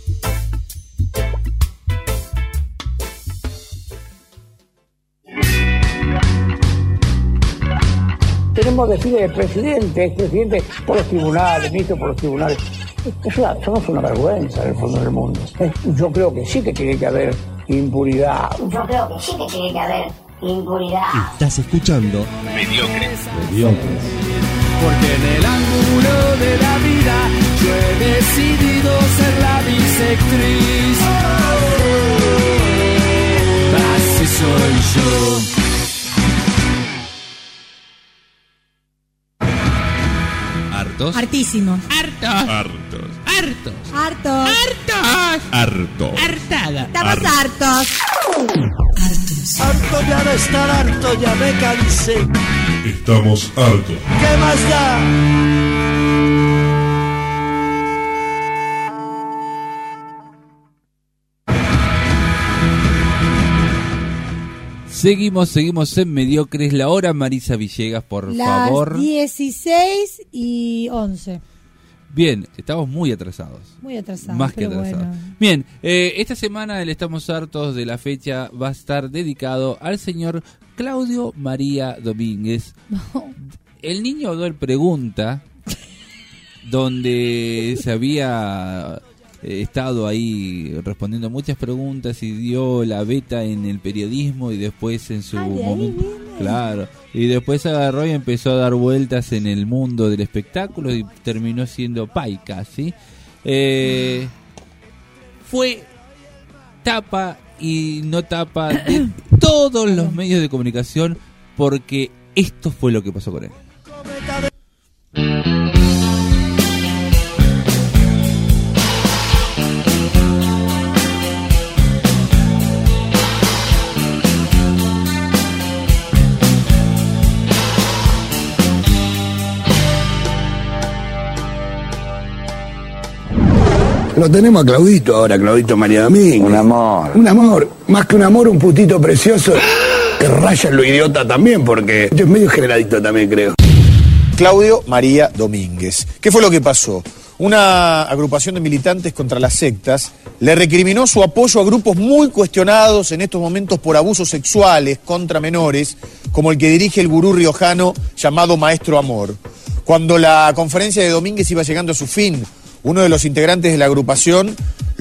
Speaker 1: Tenemos decir el presidente, es presidente por los tribunales, ministro por los tribunales. Es una, somos una vergüenza en el fondo del mundo. Yo creo que sí que tiene que haber impunidad.
Speaker 31: Yo creo que sí que tiene que haber impunidad.
Speaker 12: Estás escuchando
Speaker 31: Mediocres.
Speaker 12: Mediocres.
Speaker 25: Porque en el ángulo de la vida yo he decidido ser la bisectriz. Así soy yo.
Speaker 32: ¿Hartos?
Speaker 3: Hartísimos.
Speaker 32: Hartos.
Speaker 12: Hartos.
Speaker 32: Hartos.
Speaker 3: Hartos.
Speaker 32: Hartos.
Speaker 12: Harto.
Speaker 32: Hartada.
Speaker 3: Estamos hartos.
Speaker 6: Hartos. Harto ya de estar harto, ya me cansé.
Speaker 12: Estamos hartos.
Speaker 6: ¿Qué más da?
Speaker 32: Seguimos, seguimos en Mediocres. La hora, Marisa Villegas, por
Speaker 3: Las
Speaker 32: favor.
Speaker 3: dieciséis y once.
Speaker 32: Bien, estamos muy atrasados.
Speaker 3: Muy atrasados.
Speaker 32: Más que
Speaker 3: pero
Speaker 32: atrasados.
Speaker 3: bueno.
Speaker 32: Bien, eh, esta semana el Estamos Hartos de la fecha va a estar dedicado al señor Claudio María Domínguez. el niño Odol pregunta, donde se había eh, estado ahí respondiendo muchas preguntas y dio la beta en el periodismo y después en su momento, claro, y después agarró y empezó a dar vueltas en el mundo del espectáculo y terminó siendo paica, ¿sí? Eh, fue tapa y no tapa de todos los medios de comunicación porque esto fue lo que pasó con él.
Speaker 23: Lo tenemos a Claudito ahora, Claudito María Domínguez. Un amor. Un amor. Más que un amor, un putito precioso que raya en lo idiota también, porque es medio generadito también, creo.
Speaker 8: Claudio María Domínguez. ¿Qué fue lo que pasó? Una agrupación de militantes contra las sectas le recriminó su apoyo a grupos muy cuestionados en estos momentos por abusos sexuales contra menores, como el que dirige el gurú riojano llamado Maestro Amor. Cuando la conferencia de Domínguez iba llegando a su fin, uno de los integrantes de la agrupación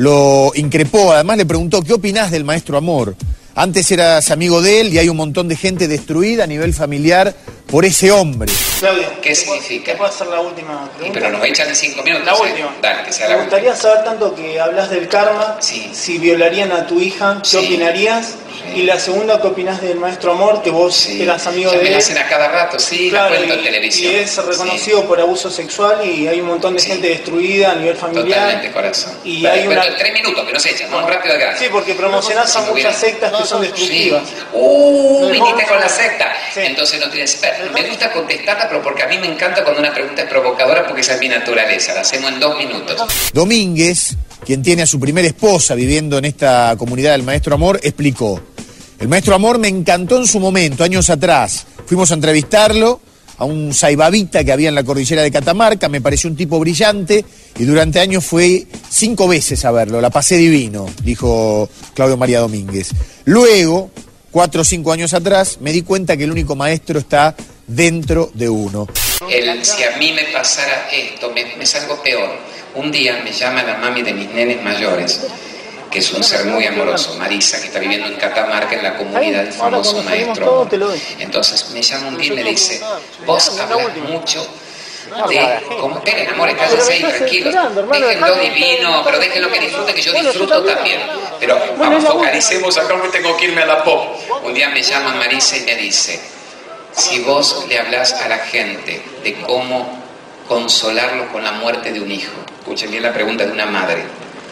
Speaker 8: lo increpó, además le preguntó, ¿qué opinás del Maestro Amor? Antes eras amigo de él y hay un montón de gente destruida a nivel familiar por ese hombre.
Speaker 9: Claudio,
Speaker 10: ¿qué significa?
Speaker 9: ¿Te puedo hacer la última pregunta?
Speaker 10: Y pero nos echan en cinco minutos.
Speaker 9: La
Speaker 10: ¿eh?
Speaker 9: última.
Speaker 10: Dale, que sea la
Speaker 9: Me
Speaker 10: última.
Speaker 9: gustaría saber tanto que hablas del karma,
Speaker 10: sí.
Speaker 9: si violarían a tu hija, ¿qué
Speaker 10: Sí.
Speaker 9: opinarías?
Speaker 10: Sí.
Speaker 9: Y la segunda, ¿qué opinás del Maestro Amor? Que vos
Speaker 10: Sí.
Speaker 9: eras amigo
Speaker 10: Ya
Speaker 9: de
Speaker 10: me
Speaker 9: él.
Speaker 10: la hacen a cada rato, sí,
Speaker 9: Claro,
Speaker 10: la cuento
Speaker 9: y,
Speaker 10: en televisión.
Speaker 9: y es reconocido por abuso sexual y hay un montón de
Speaker 10: Sí.
Speaker 9: gente destruida a nivel familiar.
Speaker 10: Totalmente, corazón.
Speaker 9: Y
Speaker 10: Vale,
Speaker 9: hay
Speaker 10: cuento
Speaker 9: una-
Speaker 10: en tres minutos, que no se echen, vamos rápido al grano.
Speaker 9: Sí, porque promocionás a
Speaker 10: Muy
Speaker 9: muchas
Speaker 10: bien.
Speaker 9: sectas que son destructivas.
Speaker 10: Sí. Uh, viniste con la secta. Entonces no tienes... Me gusta contestarla, pero porque a mí me encanta cuando una pregunta es provocadora, porque esa es mi naturaleza. La hacemos en dos minutos.
Speaker 8: Domínguez, quien tiene a su primera esposa viviendo en esta comunidad del Maestro Amor, explicó: el Maestro Amor me encantó en su momento, años atrás. Fuimos a entrevistarlo a un saibabita que había en la cordillera de Catamarca, me pareció un tipo brillante y durante años fui cinco veces a verlo, la pasé divino, dijo Claudio María Domínguez. Luego, cuatro o cinco años atrás, me di cuenta que el único maestro está dentro de uno.
Speaker 10: El, si a mí me pasara esto, me, me salgo peor. Un día me llama la mami de mis nenes mayores, que es un ser muy amoroso, Marisa, que está viviendo en Catamarca, en la comunidad del famoso Maestro Amor. Entonces me llama un día y me dice, vos hablas mucho de... Como, esperen, amores, cállense ahí, tranquilos. Déjenlo divino, pero déjenlo que disfrute, que yo disfruto también. Pero vamos, focalicemos acá, me tengo que irme a la pop. Un día me llama Marisa y me dice, si vos le hablás a la gente de cómo consolarlo con la muerte de un hijo, escuchen bien la pregunta de una madre,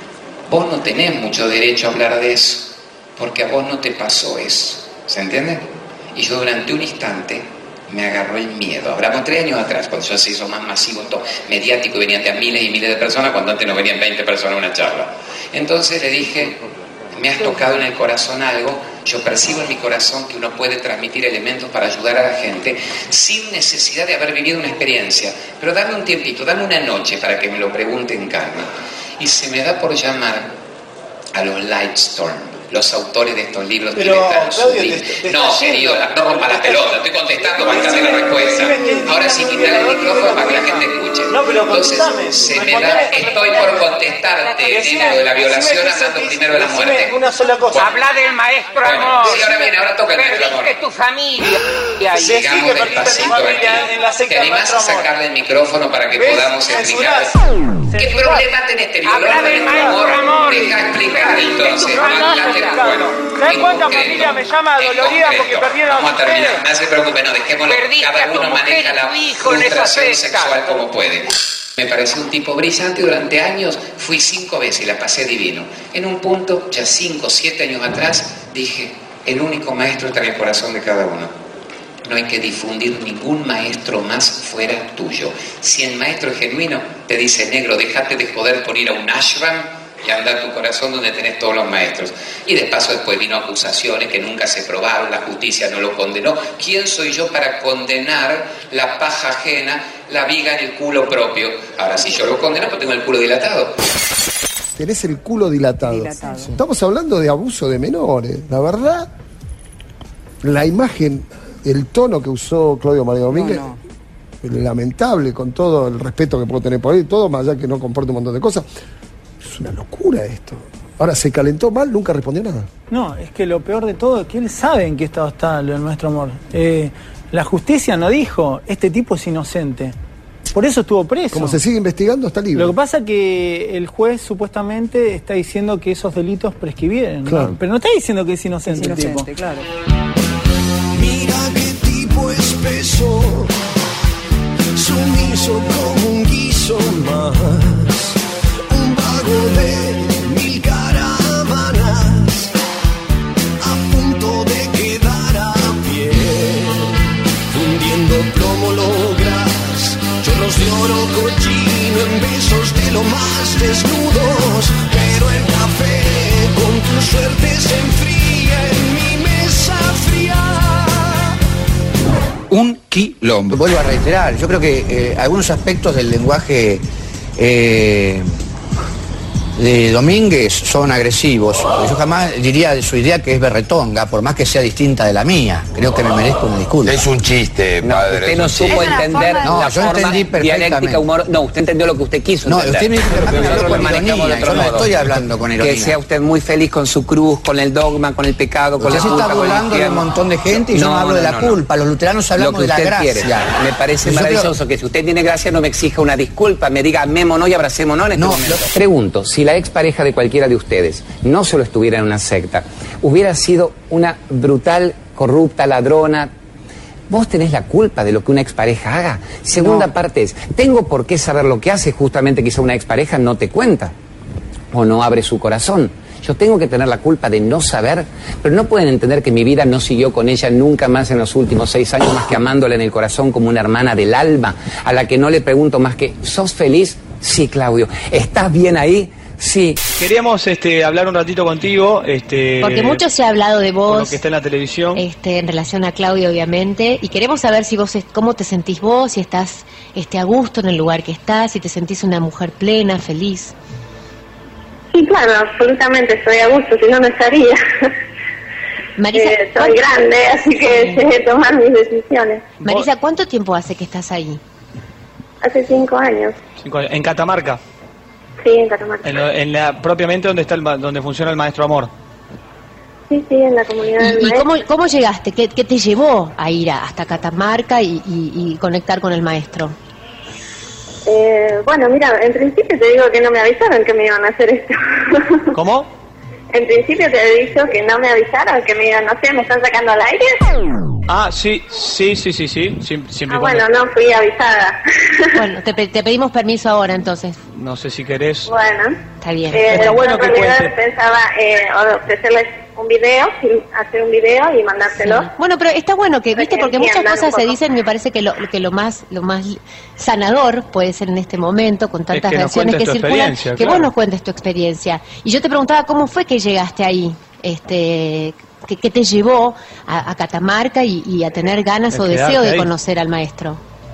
Speaker 10: vos no tenés mucho derecho a hablar de eso, porque a vos no te pasó eso, ¿se entiende? Y yo durante un instante me agarró el miedo. Hablamos tres años atrás, cuando yo se hizo más masivo, todo mediático, y venían de a miles y miles de personas, cuando antes no venían veinte personas a una charla. Entonces le dije, me has tocado en el corazón algo, yo percibo en mi corazón que uno puede transmitir elementos para ayudar a la gente sin necesidad de haber vivido una experiencia, pero dame un tiempito, dame una noche para que me lo pregunte en calma. Y se me da por llamar a los Lightstorm, los autores de estos libros
Speaker 9: Pero,
Speaker 10: tibetanos.
Speaker 9: Claudio,
Speaker 10: sublimes.
Speaker 9: te- te
Speaker 10: No,
Speaker 9: está
Speaker 10: querido,
Speaker 9: yendo.
Speaker 10: no rompa la pelota, estoy contestando para darle la respuesta. Ahora sí, quitarle el micrófono para que la gente escuche.
Speaker 9: No, pero
Speaker 10: Entonces,
Speaker 9: contestame,
Speaker 10: se me
Speaker 9: respondeme,
Speaker 10: da, estoy por contestarte,
Speaker 9: Decime,
Speaker 10: nene, de la violación,
Speaker 9: decime que
Speaker 10: hablando
Speaker 9: se-
Speaker 10: primero de la
Speaker 9: decime
Speaker 10: muerte.
Speaker 9: una sola cosa.
Speaker 10: Habla
Speaker 9: del Maestro
Speaker 10: Bueno, sí, ahora viene, ahora toca el Maestro Amor.
Speaker 9: tu familia.
Speaker 10: Sigamos despacito aquí. ¿Te animás a sacarle el micrófono para que podamos explicar? ¿Qué problema tenés? ¿Te violó
Speaker 9: Habla del
Speaker 10: el
Speaker 9: Maestro Amor.
Speaker 10: Deja explicar entonces.
Speaker 9: No, no,
Speaker 10: Hablate,
Speaker 9: no,
Speaker 10: bueno,
Speaker 9: ¿sabes
Speaker 10: en
Speaker 9: cuánta
Speaker 10: concreto,
Speaker 9: familia me llama
Speaker 10: en
Speaker 9: dolorida porque
Speaker 10: concreto.
Speaker 9: perdieron a
Speaker 10: Vamos a
Speaker 9: sus
Speaker 10: terminar,
Speaker 9: mujeres?
Speaker 10: no se preocupe, no, dejémoslo.
Speaker 9: Perdiste
Speaker 10: Cada
Speaker 9: a tu
Speaker 10: uno
Speaker 9: mujer
Speaker 10: maneja
Speaker 9: y
Speaker 10: la
Speaker 9: tu hijo en esa
Speaker 10: frustración
Speaker 9: secta.
Speaker 10: sexual como puede. Me pareció un tipo brillante durante años, fui cinco veces y la pasé divino. En un punto, ya cinco, siete años atrás, dije, el único maestro está en el corazón de cada uno. No hay que difundir ningún maestro más fuera tuyo. Si el maestro es genuino, te dice, negro, déjate de joder por ir a un ashram y anda a tu corazón donde tenés todos los maestros. Y de paso después vino acusaciones que nunca se probaron, la justicia no lo condenó. ¿Quién soy yo para condenar la paja ajena, la viga en el culo propio? Ahora, si yo lo condeno, pues tengo el culo dilatado.
Speaker 23: Tenés el culo dilatado.
Speaker 10: Dilatado.
Speaker 23: Estamos hablando de abuso de menores. La verdad, la imagen, el tono que usó Claudio María Domínguez, lamentable, con todo el respeto que puedo tener por él, todo, más allá que no comporte un montón de cosas. Es una locura esto. Ahora se calentó mal, nunca respondió nada.
Speaker 11: No, es que lo peor de todo es que él sabe en qué estado está lo de nuestro amor. Eh, la justicia no dijo, este tipo es inocente. Por eso estuvo preso.
Speaker 23: Como se sigue investigando, está libre.
Speaker 11: Lo que pasa es que el juez supuestamente está diciendo que esos delitos prescribieron, ¿no? Claro. Pero no está diciendo que es inocente, es inocente el tipo.
Speaker 13: Claro. Mira qué tipo espeso, sumiso como un guiso más, un vago de mil caravanas, a punto de quedar a pie, fundiendo plomo logras, chorros de oro cochino en besos de lo más desnudos, pero el café con tu suerte se enfría en mi mesa fría.
Speaker 14: Un quilombo. Vuelvo a reiterar, yo creo que eh, algunos aspectos del lenguaje eh, de Domínguez son agresivos. Yo jamás diría de su idea que es berretonga, por más que sea distinta de la mía. Creo que me merezco una disculpa.
Speaker 16: Es un chiste,
Speaker 14: no,
Speaker 16: padre.
Speaker 14: Usted no supo entender la no, yo forma entendí dialéctica, humor. No, usted entendió lo que usted quiso no, entender. usted me dijo que nosotros lo manejamos de otro yo no modo. estoy hablando con ironía. Que sea usted muy feliz con su cruz, con el dogma, con el pecado, con usted la culpa. Usted está hablando de un montón de gente y yo no, no hablo de la no, culpa. No. Los luteranos hablamos de la gracia. Quiere. Me parece maravilloso que si usted tiene gracia no me exija una disculpa, me diga amémonos y abracémonos en este no, momento. Lo... Pregunto, si la expareja de cualquiera de ustedes no solo estuviera en una secta, hubiera sido una brutal, corrupta, ladrona, ¿vos tenés la culpa de lo que una expareja haga? Segunda no. parte es, ¿tengo por qué saber lo que hace justamente quizá una expareja no te cuenta? O no abre su corazón. Yo tengo que tener la culpa de no saber, pero no pueden entender que mi vida no siguió con ella nunca más en los últimos seis años, más que amándola en el corazón como una hermana del alma, a la que no le pregunto más que, ¿sos feliz? Sí, Claudio. ¿Estás bien ahí? Sí.
Speaker 17: Queríamos este, hablar un ratito contigo. Este,
Speaker 18: Porque mucho se ha hablado de vos.
Speaker 17: Por lo que está en la televisión.
Speaker 18: Este, en relación a Claudio, obviamente. Y queremos saber si vos, cómo te sentís vos, si estás este, a gusto en el lugar que estás, si te sentís una mujer plena, feliz.
Speaker 20: Sí, claro, absolutamente. Estoy a gusto, si no, no estaría.
Speaker 18: Marisa,
Speaker 20: eh, soy grande, así que sé sí. tomar mis decisiones.
Speaker 18: Marisa, ¿cuánto tiempo hace que estás ahí?
Speaker 20: Hace cinco años.
Speaker 17: Cinco años. ¿En Catamarca?
Speaker 20: Sí, en Catamarca.
Speaker 17: En, lo, en la, propiamente donde está el, donde funciona el Maestro Amor.
Speaker 20: Sí, sí, en la comunidad del
Speaker 18: ¿Y,
Speaker 20: maestro.
Speaker 18: ¿Y cómo, cómo llegaste? ¿Qué, ¿Qué te llevó a ir a, hasta Catamarca y, y, y conectar con el maestro?
Speaker 20: Eh, bueno, mira, en principio te digo que no me avisaron que me iban a hacer esto.
Speaker 17: ¿Cómo?
Speaker 20: En principio te he dicho que no me avisaron, que me iban, no sé, me están sacando al aire.
Speaker 17: Ah, sí, sí, sí, sí, sí. Siempre, siempre
Speaker 20: ah, bueno, no fui avisada.
Speaker 18: Bueno, te, te pedimos permiso ahora, entonces.
Speaker 17: No sé si querés.
Speaker 20: Bueno.
Speaker 18: Está bien.
Speaker 20: Eh,
Speaker 17: Está bueno
Speaker 20: en
Speaker 17: que
Speaker 20: realidad
Speaker 17: cuente.
Speaker 20: pensaba eh, ofrecerles un video, hacer un video y mandárselo.
Speaker 18: Sí. Bueno, pero está bueno que, viste, porque muchas cosas se dicen, me parece que lo que lo más lo más sanador puede ser en este momento, con tantas
Speaker 17: es que
Speaker 18: versiones que circulan, que
Speaker 17: claro.
Speaker 18: vos nos cuentes tu experiencia. Y yo te preguntaba cómo fue que llegaste ahí, este, qué, qué te llevó a, a Catamarca y, y a tener ganas
Speaker 17: es
Speaker 18: o deseo de
Speaker 17: ahí.
Speaker 18: conocer al maestro.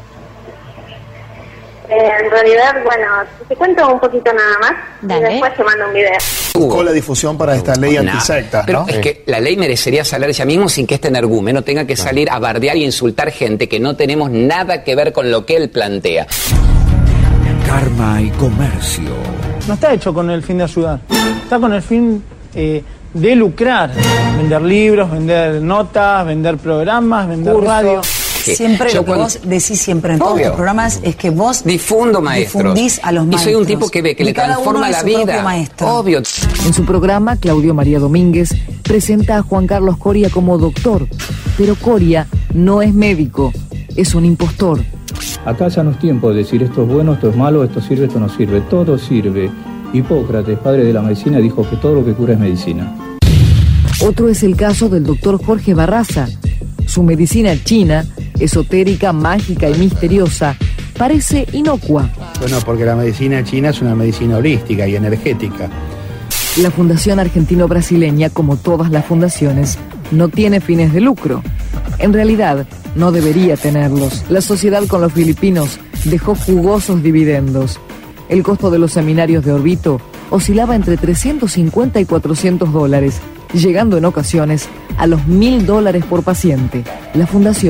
Speaker 20: Eh, en realidad, bueno, te cuento un poquito nada más.
Speaker 18: Dale.
Speaker 20: Y después te mando un video.
Speaker 8: Buscó la difusión para esta ley
Speaker 14: Nah,
Speaker 8: antisecta,
Speaker 14: pero
Speaker 8: ¿no?
Speaker 14: es que la ley merecería salir ya mismo sin que este energúmeno tenga que salir a bardear y insultar gente que no tenemos nada que ver con lo que él plantea.
Speaker 18: Karma y comercio.
Speaker 11: No está hecho con el fin de ayudar. Está con el fin eh, de lucrar. Vender libros, vender notas, vender programas, vender
Speaker 14: Curso.
Speaker 11: radio.
Speaker 20: Siempre
Speaker 14: Yo
Speaker 20: lo que
Speaker 14: cuando...
Speaker 20: vos decís siempre en todos
Speaker 14: Obvio.
Speaker 20: tus programas es que vos
Speaker 14: difundo maestros.
Speaker 20: difundís a los maestros.
Speaker 14: Y soy un tipo que ve, que
Speaker 20: y
Speaker 14: le transforma la vida. Obvio.
Speaker 22: En su programa, Claudio María Domínguez presenta a Juan Carlos Coria como doctor, pero Coria no es médico, es un impostor.
Speaker 26: Acá ya no es tiempo de decir esto es bueno, esto es malo, esto sirve, esto no sirve. Todo sirve. Hipócrates, padre de la medicina, dijo que todo lo que cura es medicina.
Speaker 22: Otro es el caso del doctor Jorge Barraza. Su medicina china, esotérica, mágica y misteriosa, parece inocua.
Speaker 23: Bueno, porque la medicina china es una medicina holística y energética.
Speaker 22: La Fundación Argentino-Brasileña, como todas las fundaciones, no tiene fines de lucro. En realidad, no debería tenerlos. La sociedad con los filipinos dejó jugosos dividendos. El costo de los seminarios de Orbito oscilaba entre trescientos cincuenta y cuatrocientos dólares, llegando en ocasiones a los mil dólares por paciente. La fundación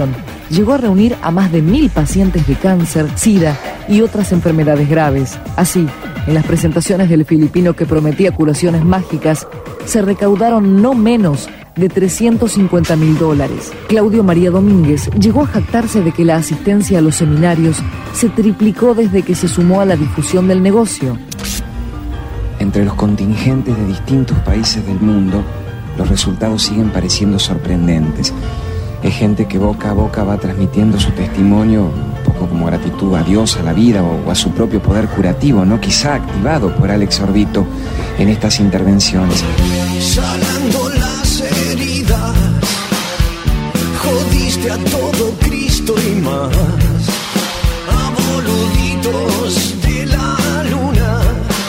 Speaker 22: llegó a reunir a más de mil pacientes de cáncer, SIDA y otras enfermedades graves. Así, en las presentaciones del filipino que prometía curaciones mágicas, se recaudaron no menos de trescientos cincuenta mil dólares. Claudio María Domínguez llegó a jactarse de que la asistencia a los seminarios se triplicó desde que se sumó a la difusión del negocio.
Speaker 4: Entre los contingentes de distintos países del mundo, los resultados siguen pareciendo sorprendentes. Es gente que boca a boca va transmitiendo su testimonio, un poco como gratitud a Dios, a la vida o a su propio poder curativo, ¿no? Quizá activado por Alex Orbito en estas intervenciones.
Speaker 13: Sanando las heridas, jodiste a todo Cristo y más, a boluditos de la luna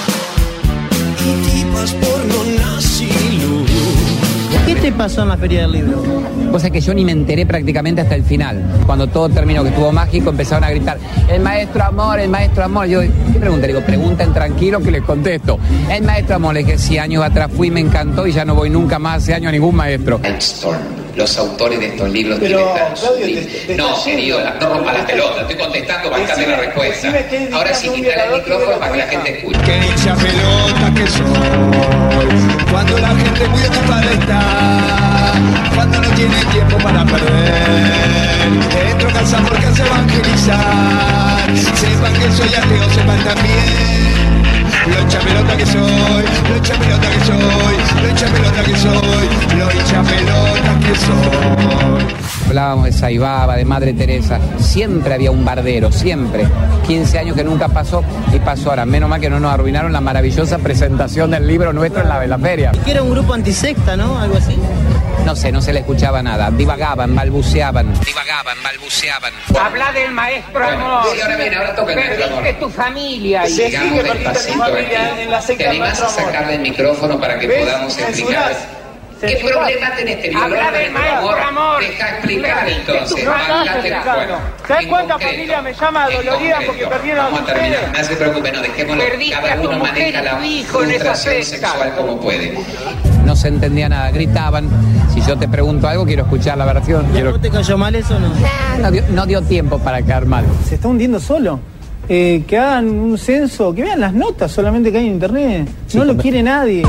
Speaker 13: y tipas porno nazilu.
Speaker 11: ¿Qué te pasó en la Feria del Libro?
Speaker 14: Cosa que yo ni me enteré prácticamente hasta el final. Cuando todo terminó, que estuvo mágico, empezaron a gritar: el maestro Amor, el maestro Amor. Yo, ¿qué pregunta? Digo, pregunten tranquilo que les contesto. El maestro Amor, le dije, sí, años atrás fui, me encantó y ya no voy nunca más hace años a ningún maestro.
Speaker 10: Los autores de estos libros
Speaker 11: Pero,
Speaker 10: tienen
Speaker 11: Claudio, te- te
Speaker 10: No,
Speaker 11: está
Speaker 10: querido,
Speaker 11: yendo.
Speaker 10: no rompa la pelota, estoy contestando bastante
Speaker 11: Decime-
Speaker 10: la respuesta.
Speaker 11: decime qué
Speaker 10: Ahora sí,
Speaker 11: indica
Speaker 10: quitar el
Speaker 11: un
Speaker 10: micrófono
Speaker 11: violador
Speaker 10: para que la
Speaker 11: que
Speaker 10: gente escuche.
Speaker 5: Que hincha pelota que soy, cuando la gente muy ocupada está, cuando no tiene tiempo para perder, entro casa porque hace evangelizar, sepan que soy ateo, sepan también, lo hincha pelota que soy, lo hincha pelota que soy, lo hincha pelota que soy, lo hincha pelota que soy.
Speaker 14: Hablábamos de Saibaba, de Madre Teresa. Siempre había un bardero, siempre. quince años que nunca pasó y pasó ahora. Menos mal que no nos arruinaron la maravillosa presentación del libro nuestro en la, en la feria.
Speaker 11: Que era un grupo antisecta, ¿no? Algo así.
Speaker 14: No sé, no se le escuchaba nada. Divagaban, balbuceaban. Divagaban, balbuceaban.
Speaker 9: Habla del maestro Amor.
Speaker 10: Sí, ahora viene, ahora toca el maestro Amor.
Speaker 9: Perdiste tu familia. Y
Speaker 10: Sigamos despacito aquí. ¿Te animás a sacarle el micrófono para que podamos explicar? ¿Qué problema tenés, te
Speaker 9: Habla del maestro Amor.
Speaker 10: Deja explicar entonces.
Speaker 9: No, no,
Speaker 10: Mandate el
Speaker 9: no,
Speaker 10: juego.
Speaker 9: ¿Sabes
Speaker 10: En
Speaker 9: cuánta
Speaker 10: concreto,
Speaker 9: familia me llama
Speaker 10: en
Speaker 9: dolorida
Speaker 10: concreto.
Speaker 9: porque perdieron a
Speaker 10: Vamos
Speaker 9: sus
Speaker 10: a terminar.
Speaker 9: padres?
Speaker 10: No se preocupe, no dejémoslo.
Speaker 9: Perdiste
Speaker 10: Cada
Speaker 9: a tu
Speaker 10: uno
Speaker 9: mujer
Speaker 10: maneja
Speaker 9: y
Speaker 10: la
Speaker 9: tu hijo en esa
Speaker 10: frustración
Speaker 9: secta.
Speaker 10: sexual como puede.
Speaker 14: No se entendía nada, gritaban. Si yo te pregunto algo, quiero escuchar la versión. Quiero...
Speaker 11: ¿No te cayó mal eso o no?
Speaker 14: No dio, no dio tiempo para caer mal.
Speaker 11: Se está hundiendo solo. Eh, que hagan un censo, que vean las notas solamente que hay en internet. No lo quiere nadie.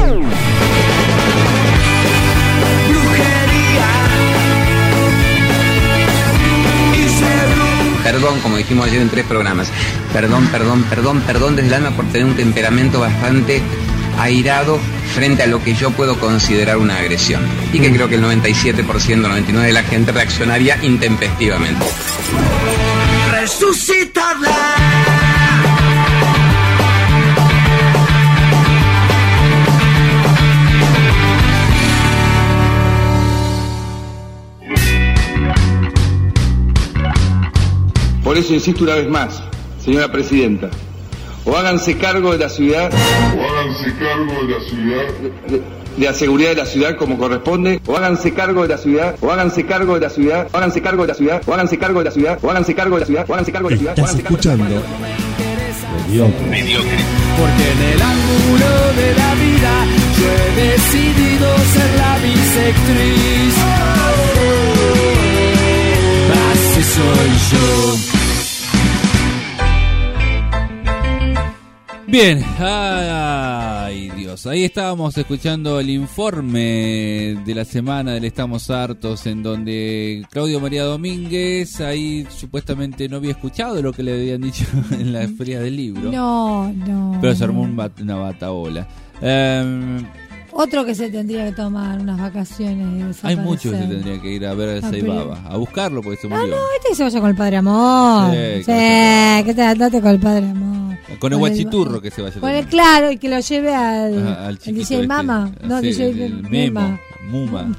Speaker 14: Perdón, como dijimos ayer en tres programas. Perdón, perdón, perdón, perdón desde el alma por tener un temperamento bastante airado frente a lo que yo puedo considerar una agresión. Y que creo que el noventa y siete por ciento, noventa y nueve por ciento de la gente reaccionaría intempestivamente.
Speaker 13: Resucitarla.
Speaker 5: Por eso insisto una vez más, señora presidenta, o háganse cargo de la ciudad, o háganse cargo de la ciudad, de, de la seguridad de la ciudad como corresponde, o háganse cargo de la ciudad, o háganse cargo de la ciudad, o háganse cargo de la ciudad, o háganse cargo de la ciudad, o háganse cargo de la ciudad, o háganse cargo de la ciudad.
Speaker 12: Estás escuchando
Speaker 5: Mediocre.
Speaker 25: Porque en el ángulo de la vida yo he decidido ser la bisectriz. Así soy yo.
Speaker 32: Bien, ay Dios, ahí estábamos escuchando el informe de la semana del Estamos Hartos, en donde Claudio María Domínguez ahí supuestamente no había escuchado lo que le habían dicho en la feria del libro.
Speaker 3: No, no.
Speaker 32: Pero se armó un bat- una bataola. Um,
Speaker 3: Otro que se tendría que tomar unas vacaciones y
Speaker 32: hay
Speaker 3: desaparecer.
Speaker 32: muchos que se tendrían que ir a ver a
Speaker 3: Ah,
Speaker 32: Saibaba, a buscarlo porque se
Speaker 3: No,
Speaker 32: murió.
Speaker 3: no, este que se vaya con el Padre Amor.
Speaker 32: Sí,
Speaker 3: Sí,
Speaker 32: que
Speaker 3: que te andate con el Padre Amor.
Speaker 32: Con el guachiturro que se vaya.
Speaker 3: Con el
Speaker 32: también.
Speaker 3: claro, y que lo lleve al,
Speaker 32: Ajá, al
Speaker 3: al
Speaker 32: chiquito
Speaker 3: D J
Speaker 32: este.
Speaker 3: Mama. No,
Speaker 32: Sí,
Speaker 3: D J
Speaker 32: el- el
Speaker 3: Mema.
Speaker 32: Memo, Muma.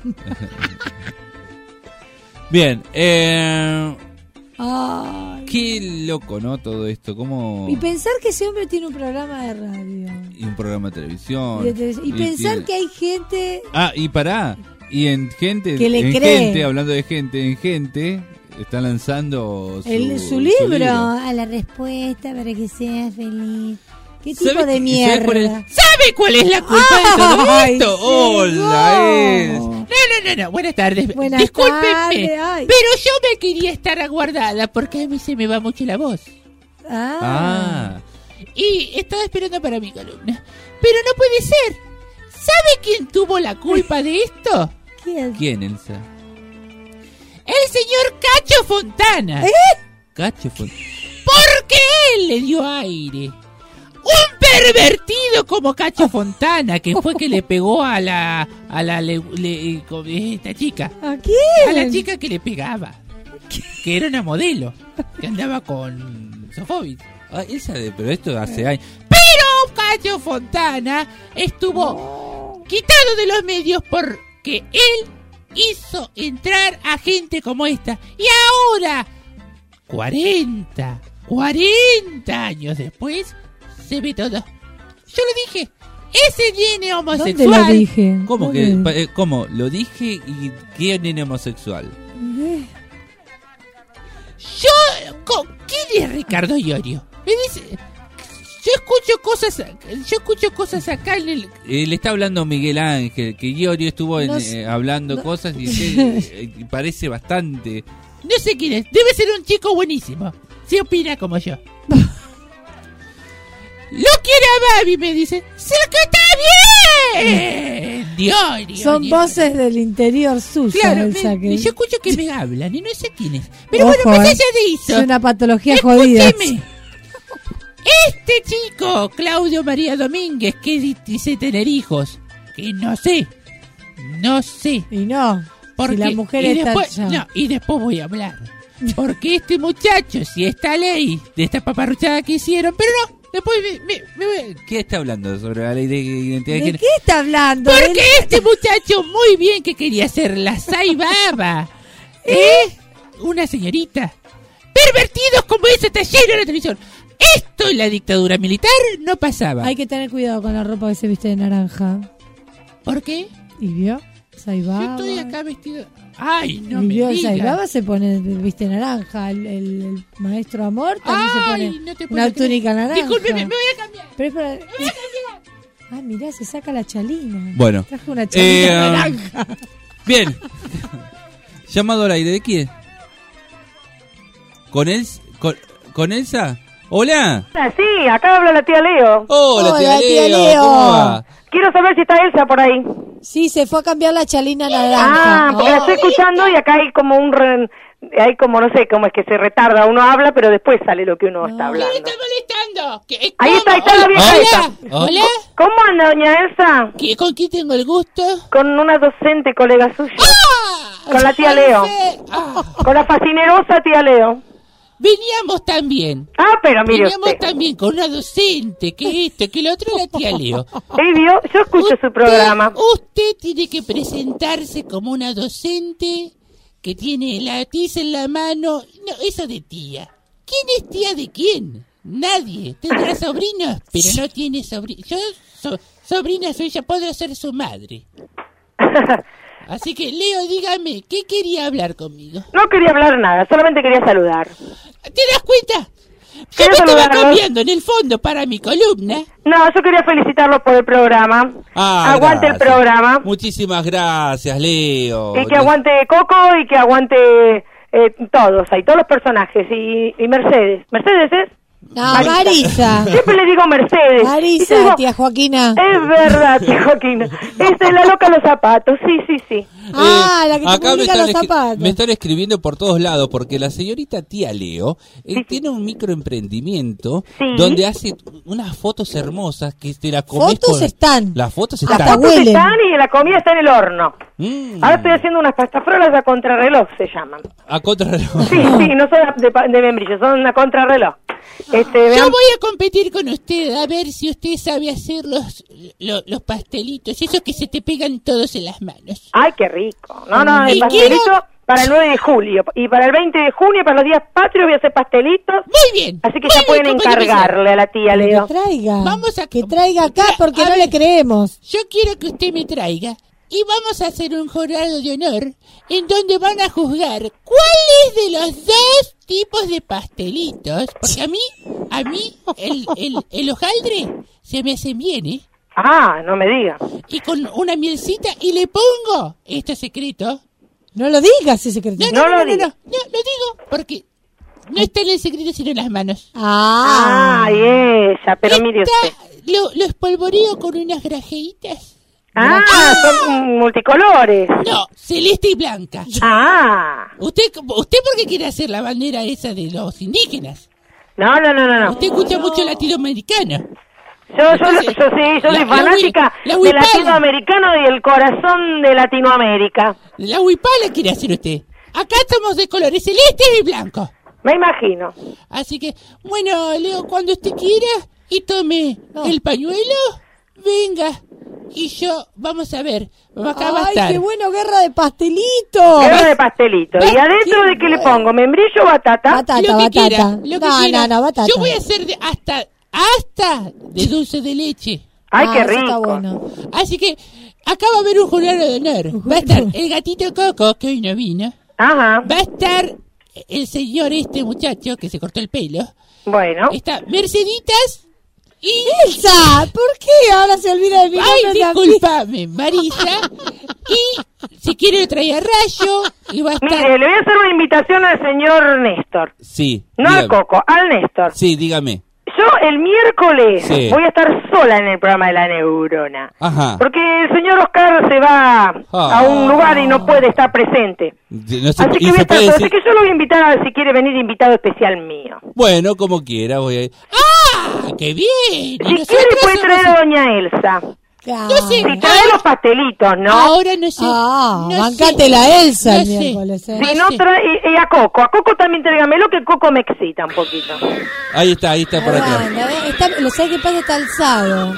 Speaker 32: Bien, eh,
Speaker 3: Ay.
Speaker 32: qué loco, ¿no? Todo esto, como
Speaker 3: Y pensar que ese hombre tiene un programa de radio.
Speaker 32: y un programa de televisión.
Speaker 3: Y, de televisión. Y pensar
Speaker 32: tiene-
Speaker 3: que hay gente
Speaker 32: Ah, y pará, y en gente,
Speaker 3: Que le
Speaker 32: en
Speaker 3: cree.
Speaker 32: gente, hablando de gente, en gente, está lanzando su,
Speaker 3: el, su, libro, a la respuesta para que sea feliz. ¿Qué tipo
Speaker 32: ¿Sabe-
Speaker 3: de
Speaker 32: y
Speaker 3: mierda?
Speaker 32: sabe cuál es- ¿Sabe cuál es la culpa de todo
Speaker 3: Ay,
Speaker 32: esto?
Speaker 3: sí,
Speaker 32: Hola,
Speaker 3: no.
Speaker 32: es
Speaker 1: no, no, no. Buenas tardes.
Speaker 3: Buenas
Speaker 1: Discúlpenme,
Speaker 3: tardes, ay.
Speaker 1: pero yo me quería estar aguardada porque a mí se me va mucho la voz.
Speaker 3: Ah.
Speaker 32: Ah.
Speaker 1: Y estaba esperando para mi columna. Pero no puede ser. ¿Sabe quién tuvo la culpa de esto?
Speaker 3: ¿Quién?
Speaker 32: ¿Quién, Elsa?
Speaker 1: El señor Cacho Fontana.
Speaker 3: ¿Eh?
Speaker 32: Cacho Fontana.
Speaker 1: Porque él le dio aire. Un pervertido como Cacho Fontana, que fue que le pegó a la... a la... Le, le, esta chica.
Speaker 3: ¿A quién?
Speaker 1: A la chica que le pegaba. Que era una modelo. Que andaba con Sofovich.
Speaker 32: Ah, Elsa, de- pero esto hace años.
Speaker 1: Pero Cacho Fontana estuvo quitado de los medios porque él hizo entrar a gente como esta. Y ahora, cuarenta, cuarenta años después, se ve todo. Yo lo dije, ese nene homosexual.
Speaker 3: ¿Dónde lo dije?
Speaker 32: ¿Cómo que?
Speaker 3: ¿Dónde?
Speaker 32: pa- eh, ¿Cómo? Lo dije y qué nene homosexual.
Speaker 3: ¿Eh?
Speaker 1: Yo, co- ¿quién es Ricardo Iorio? Me dice, yo escucho cosas, yo escucho cosas acá en el...
Speaker 32: Eh, le está hablando Miguel Ángel, que Iorio estuvo en,
Speaker 3: No sé,
Speaker 32: eh, hablando
Speaker 3: no.
Speaker 32: cosas y se- eh, parece bastante.
Speaker 1: No sé quién es, debe ser un chico buenísimo. Se opina como yo. Lo quiere a Babi, me dice. ¡Se lo que está bien! Diorio.
Speaker 3: Son
Speaker 1: Diorio.
Speaker 3: voces del interior suyo,
Speaker 1: Claro,
Speaker 3: Elsa,
Speaker 1: me-
Speaker 3: que-
Speaker 1: yo escucho que me hablan y no sé quién es. Pero
Speaker 3: Ojo,
Speaker 1: bueno, más
Speaker 3: eh.
Speaker 1: allá de eso.
Speaker 3: Es una patología jodida.
Speaker 1: Escúcheme. Este chico, Claudio María Domínguez, que di- dice tener hijos, que no sé, no sé.
Speaker 3: Y no,
Speaker 1: Porque,
Speaker 3: si la mujer
Speaker 1: y
Speaker 3: está
Speaker 1: después,
Speaker 3: ya.
Speaker 1: no, y después voy a hablar. Porque este muchacho, si esta ley de esta paparruchada que hicieron, pero no, después me, me- me voy.
Speaker 32: ¿Qué está hablando sobre la ley de identidad de
Speaker 3: ¿De
Speaker 32: género?
Speaker 3: qué está hablando?
Speaker 1: Porque
Speaker 3: Él-
Speaker 1: este muchacho muy bien que quería ser la Saibaba, ¿eh? Una señorita. Pervertidos como ese está lleno en la televisión. Esto en la dictadura militar no pasaba.
Speaker 3: Hay que tener cuidado con la ropa que se viste de naranja.
Speaker 1: ¿Por qué?
Speaker 3: ¿Y vio?
Speaker 1: Yo
Speaker 3: Saibaba.
Speaker 1: estoy acá vestido. Ay, no
Speaker 3: y
Speaker 1: me
Speaker 3: vio,
Speaker 1: digas.
Speaker 3: Saibaba se pone, viste naranja. El, el- el maestro Amor también se
Speaker 1: Ay,
Speaker 3: pone
Speaker 1: no te puedo
Speaker 3: una
Speaker 1: creer.
Speaker 3: túnica naranja.
Speaker 1: Discúlpeme, me voy a cambiar.
Speaker 3: Pero es para... Ah, mirá, se saca la chalina.
Speaker 32: Bueno.
Speaker 3: Trajo una chalina
Speaker 32: Eh,
Speaker 3: naranja.
Speaker 32: Bien. Llamado al aire, ¿de quién? ¿Con él? ¿Con, con Elsa? Hola.
Speaker 2: Sí, acá habla la tía Leo.
Speaker 32: Hola, tía,
Speaker 3: Hola, tía
Speaker 32: Leo.
Speaker 3: Leo.
Speaker 32: ¿Cómo va?
Speaker 2: Quiero saber si está Elsa por ahí.
Speaker 3: Sí, se fue a cambiar la chalina naranja.
Speaker 2: Ah, porque la estoy escuchando y acá hay como un... re- hay como, no sé, cómo es que se retarda. Uno habla, pero después sale lo que uno está hablando.
Speaker 1: ¿Quién está molestando? ¿Qué-
Speaker 2: Ahí
Speaker 1: cómo?
Speaker 2: está, ahí está la vieja
Speaker 1: Hola,
Speaker 2: esa.
Speaker 1: hola.
Speaker 2: ¿Cómo anda, doña Elsa?
Speaker 1: ¿Qué- ¿Con quién tengo el gusto?
Speaker 2: Con una docente colega suya.
Speaker 1: ¡Ah!
Speaker 2: Con la tía Leo.
Speaker 1: Ah,
Speaker 2: Con la fascinerosa tía Leo.
Speaker 1: veníamos también.
Speaker 2: Ah, pero mire
Speaker 1: Veníamos
Speaker 2: usted.
Speaker 1: también con una docente, que esto, que lo otro, la tía Leo.
Speaker 2: ¿Eh, vio? Yo escucho su programa.
Speaker 1: Usted tiene que presentarse como una docente que tiene la tiza en la mano. No, eso de tía. ¿Quién es tía de quién? Nadie. Tendrá sobrinos, pero no tiene sobrinos. Yo, so- sobrina suya, podrá ser su madre. Así que, Leo, dígame, ¿qué quería hablar conmigo?
Speaker 2: No quería hablar nada, solamente quería saludar.
Speaker 1: ¿Te das cuenta? Yo
Speaker 2: Quiero
Speaker 1: me estaba
Speaker 2: saludarlos.
Speaker 1: cambiando en el fondo para mi columna.
Speaker 2: No, yo quería felicitarlos por el programa.
Speaker 32: Ah,
Speaker 2: Aguante el
Speaker 32: gracias.
Speaker 2: programa.
Speaker 32: Muchísimas gracias, Leo.
Speaker 2: Y que aguante Coco y que aguante eh, todos, ahí, todos los personajes. Y, y Mercedes. ¿Mercedes es?
Speaker 3: No, Marisa.
Speaker 2: Siempre le digo Mercedes. Y
Speaker 3: Marisa,
Speaker 2: digo,
Speaker 3: tía Joaquina.
Speaker 2: es verdad, tía Joaquina. Esta es la loca de los zapatos, sí, sí, sí.
Speaker 3: Ah, la que te
Speaker 32: Acá me
Speaker 3: publica
Speaker 32: están,
Speaker 3: los
Speaker 32: escri-
Speaker 3: zapatos.
Speaker 32: me están escribiendo por todos lados porque la señorita tía Leo eh, tiene un microemprendimiento
Speaker 2: Sí.
Speaker 32: donde hace unas fotos hermosas que te la comes
Speaker 3: Fotos
Speaker 2: Ah,
Speaker 32: con-
Speaker 3: están.
Speaker 32: Las fotos
Speaker 2: Las
Speaker 32: están.
Speaker 2: fotos están y la comida está en el horno.
Speaker 32: Mm.
Speaker 2: Ahora estoy haciendo unas pastafrolas a contrarreloj, se llaman.
Speaker 32: A contrarreloj.
Speaker 2: Sí, sí, no son de, pa- de membrillo, son a contrarreloj. Este,
Speaker 1: Yo
Speaker 2: vean-
Speaker 1: voy a competir con usted a ver si usted sabe hacer los, lo- los pastelitos, esos que se te pegan todos en las manos.
Speaker 2: Ay, qué rico. No, no, el
Speaker 1: Y
Speaker 2: pastelito
Speaker 1: quiero-
Speaker 2: para el nueve de julio. Y para el veinte de junio, para los días patrios, voy a hacer pastelitos.
Speaker 1: Muy bien.
Speaker 2: Así que
Speaker 1: muy
Speaker 2: ya pueden
Speaker 1: bien, compañero.
Speaker 2: encargarle a la tía Leo.
Speaker 3: Que traiga.
Speaker 1: Vamos a
Speaker 3: que traiga acá porque
Speaker 1: A
Speaker 3: no
Speaker 1: ver.
Speaker 3: le creemos.
Speaker 1: Yo quiero que usted me traiga y vamos a hacer un jurado de honor en donde van a juzgar cuáles de los dos tipos de pastelitos, porque a mí, a mí, el, el, el hojaldre se me hace bien, ¿eh?
Speaker 2: Ah, no me diga.
Speaker 1: Y con una mielcita y le pongo este secreto.
Speaker 3: No lo digas ese secreto.
Speaker 1: No, no, no, no, no, no, no, no digo porque no está en el secreto sino en las manos.
Speaker 3: Ah,
Speaker 2: Ay, ella, pero mire usted.
Speaker 1: Lo, lo espolvoreo con unas grajeitas.
Speaker 2: Ah, son multicolores.
Speaker 1: No, celeste y blanca.
Speaker 2: Ah.
Speaker 1: ¿Usted, ¿Usted por qué quiere hacer la bandera esa de los indígenas?
Speaker 2: No, no, no, no. no.
Speaker 1: Usted escucha mucho latinoamericano.
Speaker 2: Yo, Entonces, yo, yo sí, yo
Speaker 1: la,
Speaker 2: soy fanática
Speaker 1: la, la
Speaker 2: de latinoamericano y el corazón de Latinoamérica.
Speaker 1: La huipala quiere hacer usted. Acá estamos de colores celeste y blanco.
Speaker 2: Me imagino.
Speaker 1: Así que, bueno, Leo, cuando usted quiera y tome no. el pañuelo, venga. Y yo, vamos a ver, acá va a estar.
Speaker 3: ¡Ay, qué bueno! ¡Guerra de pastelitos!
Speaker 2: Guerra de pastelitos. ¿Y adentro de qué
Speaker 1: bueno.
Speaker 2: le pongo? ¿Membrillo o batata?
Speaker 3: Batata,
Speaker 1: lo que
Speaker 3: batata.
Speaker 1: Quiera, lo que
Speaker 3: no,
Speaker 1: quiera.
Speaker 3: no, no, batata.
Speaker 1: Yo voy a hacer de hasta, hasta de dulce de leche.
Speaker 2: ¡Ay,
Speaker 3: ah,
Speaker 2: qué rico! Está
Speaker 3: bueno.
Speaker 1: Así que, acá va a haber un jurado de honor. Va a estar el gatito Coco, que hoy no vino.
Speaker 2: Ajá.
Speaker 1: Va a estar el señor este muchacho, que se cortó el pelo.
Speaker 2: Bueno.
Speaker 1: Está Merceditas... Y...
Speaker 3: Elsa, ¿por qué ahora se olvida de mi nombre?
Speaker 1: Ay, discúlpame, Marisa. Y si quiere traer a Rayo y va a estar...
Speaker 2: Mire, le voy a hacer una invitación al señor Néstor.
Speaker 32: Sí.
Speaker 2: No
Speaker 32: dígame.
Speaker 2: al Coco, al Néstor.
Speaker 32: Sí, dígame.
Speaker 2: Yo el miércoles
Speaker 32: sí.
Speaker 2: voy a estar sola en el programa de La Neurona.
Speaker 32: Ajá.
Speaker 2: Porque el señor Oscar se va ah. a un lugar y no puede estar presente.
Speaker 32: No se,
Speaker 2: así, que voy a estar
Speaker 32: puede
Speaker 2: sola.
Speaker 32: decir...
Speaker 2: así que yo lo voy a invitar a ver si quiere venir invitado especial mío.
Speaker 32: Bueno, como quiera, voy a ir.
Speaker 1: ¡Ah! ¡Qué bien!
Speaker 2: Si quiere puede traer a doña Elsa.
Speaker 1: No sé,
Speaker 2: si trae los pastelitos, ¿no?
Speaker 1: Ahora no sé.
Speaker 3: Ah,
Speaker 1: no
Speaker 3: bancate
Speaker 1: sé.
Speaker 3: la Elsa
Speaker 1: no
Speaker 3: el
Speaker 1: sé.
Speaker 3: miércoles. ¿eh?
Speaker 2: Si
Speaker 1: no
Speaker 2: no
Speaker 1: sé.
Speaker 2: trae, y, y a Coco, a Coco también tráigamelo, que Coco me excita un poquito.
Speaker 32: Ahí está, ahí está por
Speaker 3: Ahí
Speaker 32: atrás.
Speaker 3: anda, ¿eh? Está, lo sé que pasa, está alzado.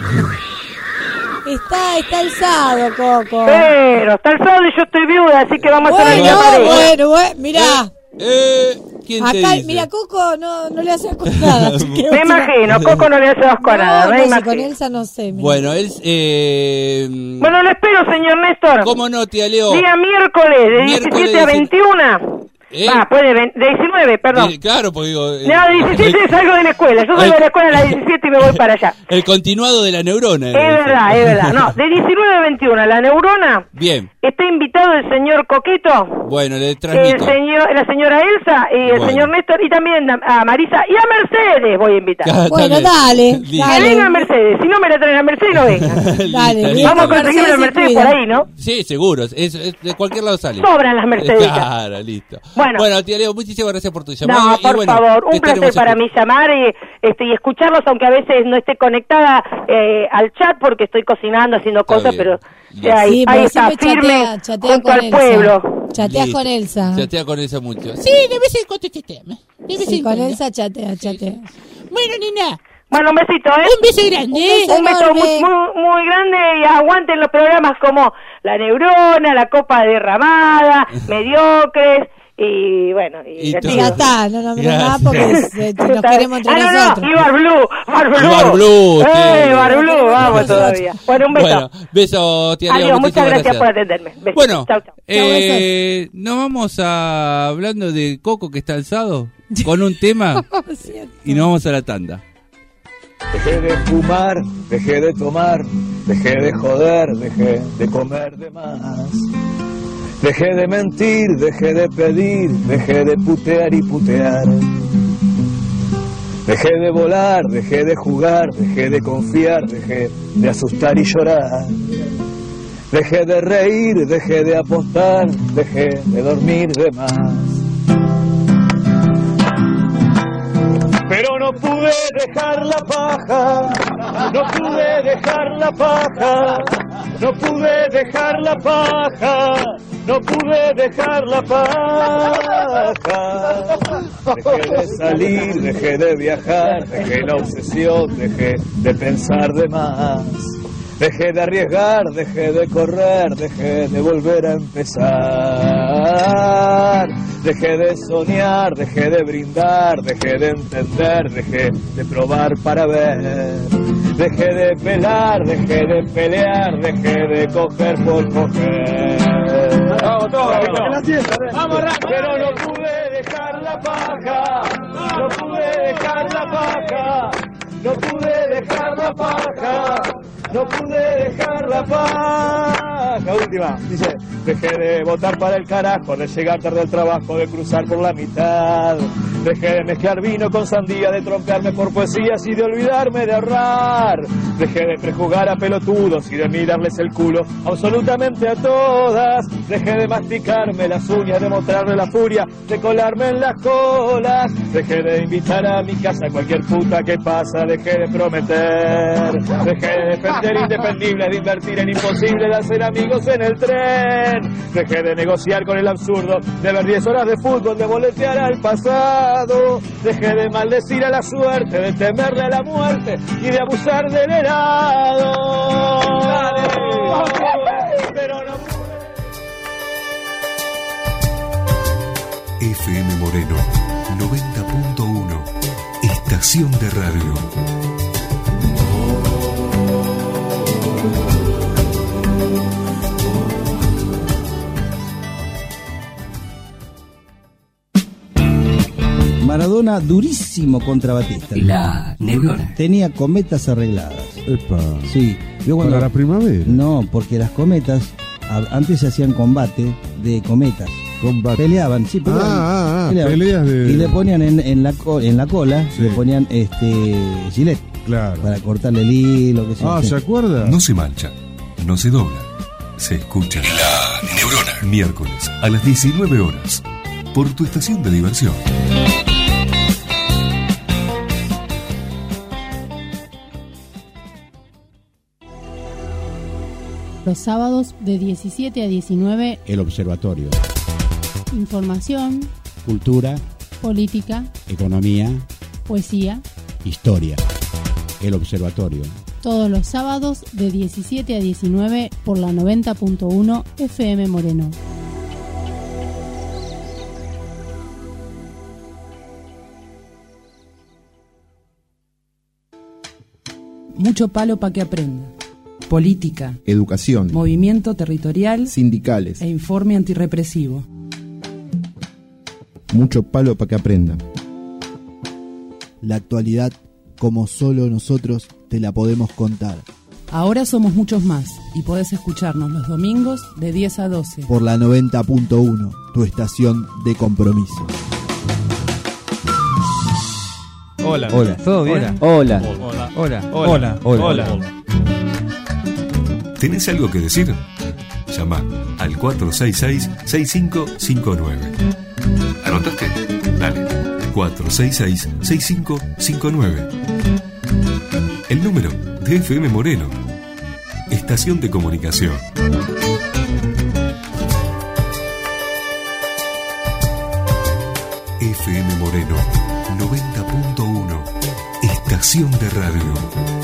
Speaker 3: Está, está alzado, Coco.
Speaker 2: Pero está alzado y yo estoy viuda, así que vamos
Speaker 3: bueno,
Speaker 2: a tener que pareja.
Speaker 3: Bueno, bueno, mirá.
Speaker 32: Eh, eh, ¿quién te
Speaker 3: Acá,
Speaker 32: dice?
Speaker 3: mira, Coco no, no le hace asco nada. así que
Speaker 2: Me imagino, Coco no le hace asco a
Speaker 3: no,
Speaker 2: nada, me
Speaker 3: no, si
Speaker 2: imagino.
Speaker 3: con Elsa no sé. Mira.
Speaker 32: Bueno, él... Eh...
Speaker 2: Bueno, lo espero, señor Néstor.
Speaker 32: ¿Cómo no, tía Leo?
Speaker 2: Día miércoles, de
Speaker 32: Miércoles
Speaker 2: diecisiete a veintiuno.
Speaker 32: ¿Eh?
Speaker 2: Va, puede, de diecinueve, perdón.
Speaker 32: Eh, claro, porque digo... eh,
Speaker 2: No, diecisiete salgo de la escuela. Yo salgo
Speaker 32: el-
Speaker 2: de la escuela a las diecisiete y me voy para allá.
Speaker 32: El continuado de la neurona.
Speaker 2: Es verdad, es verdad. No, de diecinueve a veintiuno, la neurona.
Speaker 32: Bien,
Speaker 2: Está invitado el señor Coqueto,
Speaker 32: bueno, le
Speaker 2: el
Speaker 32: transmito.
Speaker 2: señor, la señora Elsa y el
Speaker 32: Bueno.
Speaker 2: señor Néstor y también a a Marisa y a Mercedes voy a invitar.
Speaker 32: Ah,
Speaker 3: Bueno,
Speaker 32: está
Speaker 3: dale,
Speaker 32: bien.
Speaker 2: Que
Speaker 3: dale.
Speaker 2: venga Mercedes, si no me la traen a Mercedes no venga.
Speaker 3: Dale,
Speaker 32: Listo,
Speaker 3: bien.
Speaker 2: Vamos a
Speaker 32: listo.
Speaker 2: conseguir la
Speaker 3: Mercedes
Speaker 2: Mercedes
Speaker 3: se
Speaker 2: por
Speaker 3: cuida.
Speaker 2: ahí, ¿no?
Speaker 32: Sí, seguro. Es, es- de cualquier lado sale.
Speaker 2: Sobran las Mercedes.
Speaker 32: Claro, listo.
Speaker 2: Bueno.
Speaker 32: tía Leo, muchísimas gracias por tu llamada.
Speaker 2: No,
Speaker 32: y
Speaker 2: por
Speaker 32: bueno,
Speaker 2: favor,
Speaker 32: te
Speaker 2: un placer
Speaker 32: estaremos
Speaker 2: para
Speaker 32: escuchando.
Speaker 2: mí llamar y, este, y escucharlos, aunque a veces no esté conectada eh, al chat porque estoy cocinando, haciendo
Speaker 32: Está
Speaker 2: cosas,
Speaker 32: bien.
Speaker 2: pero
Speaker 32: Listo.
Speaker 2: ahí,
Speaker 3: Sí,
Speaker 2: ahí
Speaker 3: pero
Speaker 2: está,
Speaker 3: siempre
Speaker 2: firme,
Speaker 3: chatea, chatea
Speaker 2: junto
Speaker 3: con
Speaker 2: al
Speaker 3: Elsa.
Speaker 2: pueblo.
Speaker 3: Chateas
Speaker 32: Listo.
Speaker 3: con Elsa.
Speaker 32: Chatea con Elsa mucho.
Speaker 1: Sí, de vez en cuando te tema. De vez
Speaker 3: Sí,
Speaker 1: en
Speaker 3: con
Speaker 1: cuando.
Speaker 3: Elsa chatea, chatea.
Speaker 1: Bueno, nena,
Speaker 2: Bueno, un besito, ¿eh?
Speaker 1: un beso grande.
Speaker 3: Un
Speaker 1: ¿eh?
Speaker 3: beso.
Speaker 2: Un beso muy,
Speaker 3: enorme.
Speaker 2: muy, muy grande y aguanten los programas como La Neurona, La Copa Derramada, Mediocres y bueno, y,
Speaker 32: Y
Speaker 2: ya
Speaker 32: todo.
Speaker 2: digo.
Speaker 3: Ya está, no nombres
Speaker 32: Gracias.
Speaker 3: más porque se- nos queremos entre
Speaker 2: ah, no,
Speaker 3: nosotros.
Speaker 2: no, y Bar Blue, Bar Blue.
Speaker 32: Y Bar Blue,
Speaker 2: Eh,
Speaker 32: sí.
Speaker 2: Bar Blue, vamos
Speaker 3: Nosotros.
Speaker 2: todavía. Bueno, un beso.
Speaker 32: Bueno, beso, tía Leo.
Speaker 2: Adiós, muchas
Speaker 32: muchísimas
Speaker 2: gracias, por atenderme. Besitos.
Speaker 32: Bueno,
Speaker 2: Chau, chau.
Speaker 32: eh, nos vamos a hablando de Coco que está alzado con un tema y nos vamos a la tanda.
Speaker 5: Dejé de fumar, dejé de tomar, dejé de joder, dejé de comer de más. Dejé de mentir, dejé de pedir, dejé de putear y putear. Dejé de volar, dejé de jugar, dejé de confiar, dejé de asustar y llorar. Dejé de reír, dejé de apostar, dejé de dormir de más. Pero no pude dejar la paja, no pude dejar la paja, no pude dejar la paja, no pude dejar la paja. Dejé de salir, dejé de viajar, dejé la obsesión, dejé de pensar de más. Dejé de arriesgar, dejé de correr, dejé de volver a empezar. Dejé de soñar, dejé de brindar, dejé de entender, dejé de probar para ver. Dejé de pelar, dejé de pelear, dejé de coger por coger. Vamos todos, vamos, pero no pude dejar la paja, no pude dejar la paja, no pude dejar la paja.
Speaker 6: no pude dejar la paz. La última, dice, dejé de votar para el carajo, de llegar tarde al trabajo, de cruzar por la mitad. Dejé de mezclar vino con sandía, de trompearme por poesías y de olvidarme de ahorrar. Dejé de prejugar a pelotudos y de mirarles el culo absolutamente a todas. Dejé de masticarme las uñas, de mostrarle la furia, de colarme en las colas. Dejé de invitar a mi casa a cualquier puta que pasa. Dejé de prometer. Dejé de defender indefendible, de invertir en imposible, de hacer amigos en el tren. Dejé de negociar con el absurdo, de ver diez horas de fútbol, de boletear al pasado. Dejé de maldecir a la suerte, de temerle a la muerte y de abusar del helado. Pero no...
Speaker 7: F M Moreno noventa punto uno, estación de radio.
Speaker 15: Maradona durísimo contra Batista.
Speaker 16: La neurona.
Speaker 15: Tenía cometas arregladas.
Speaker 12: Epa.
Speaker 15: Sí. Yo cuando,
Speaker 12: ¿Para la primavera?
Speaker 15: No, porque las cometas, a, antes se hacían combate de cometas.
Speaker 12: Combate.
Speaker 15: Peleaban, sí, peleaban.
Speaker 12: Ah, ah,
Speaker 15: peleaban.
Speaker 12: Peleas de...
Speaker 15: Y le ponían en, en, la, en la cola, sí. Le ponían este gilet.
Speaker 12: Claro.
Speaker 15: Para cortarle el hilo, que sea.
Speaker 12: Ah, ¿se acuerda?
Speaker 7: No se mancha, no se dobla, se escucha. La neurona. Miércoles a las diecinueve horas. Por tu estación de diversión.
Speaker 19: Los sábados de diecisiete a diecinueve.
Speaker 21: El Observatorio.
Speaker 19: Información.
Speaker 21: Cultura.
Speaker 19: Política.
Speaker 21: Economía.
Speaker 19: Poesía.
Speaker 21: Historia. El Observatorio.
Speaker 19: Todos los sábados de diecisiete a diecinueve por la noventa punto uno F M Moreno.
Speaker 24: Mucho palo para que aprenda. Política,
Speaker 21: educación,
Speaker 24: movimiento territorial,
Speaker 21: sindicales
Speaker 24: e informe antirrepresivo.
Speaker 21: Mucho palo para que aprenda.
Speaker 27: La actualidad, como solo nosotros te la podemos contar.
Speaker 24: Ahora somos muchos más y podés escucharnos los domingos de diez a doce.
Speaker 27: Por la noventa punto uno, tu estación de compromiso.
Speaker 28: Hola.
Speaker 21: Hola.
Speaker 28: ¿Todo bien?
Speaker 21: Hola.
Speaker 28: Hola. Hola. Hola. Hola. Hola.
Speaker 7: ¿Tenés algo que decir? Llama al cuatro seis seis, seis cinco cinco nueve. ¿Anotaste? Dale. cuatro seis seis, seis cinco cinco nueve. El número de F M Moreno. Estación de comunicación. F M Moreno noventa punto uno. Estación de radio.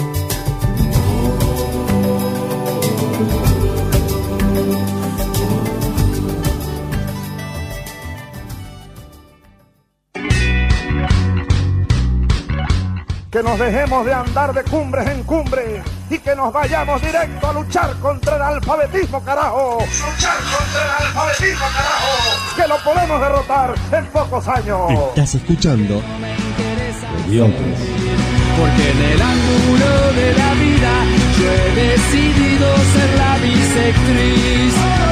Speaker 6: Que nos dejemos de andar de cumbres en cumbres y que nos vayamos directo a luchar contra el alfabetismo, carajo. Luchar contra el alfabetismo, carajo. Que lo podemos derrotar en pocos años.
Speaker 12: Estás escuchando Mediocres.
Speaker 25: Porque en el ángulo de la vida yo he decidido ser la bisectriz.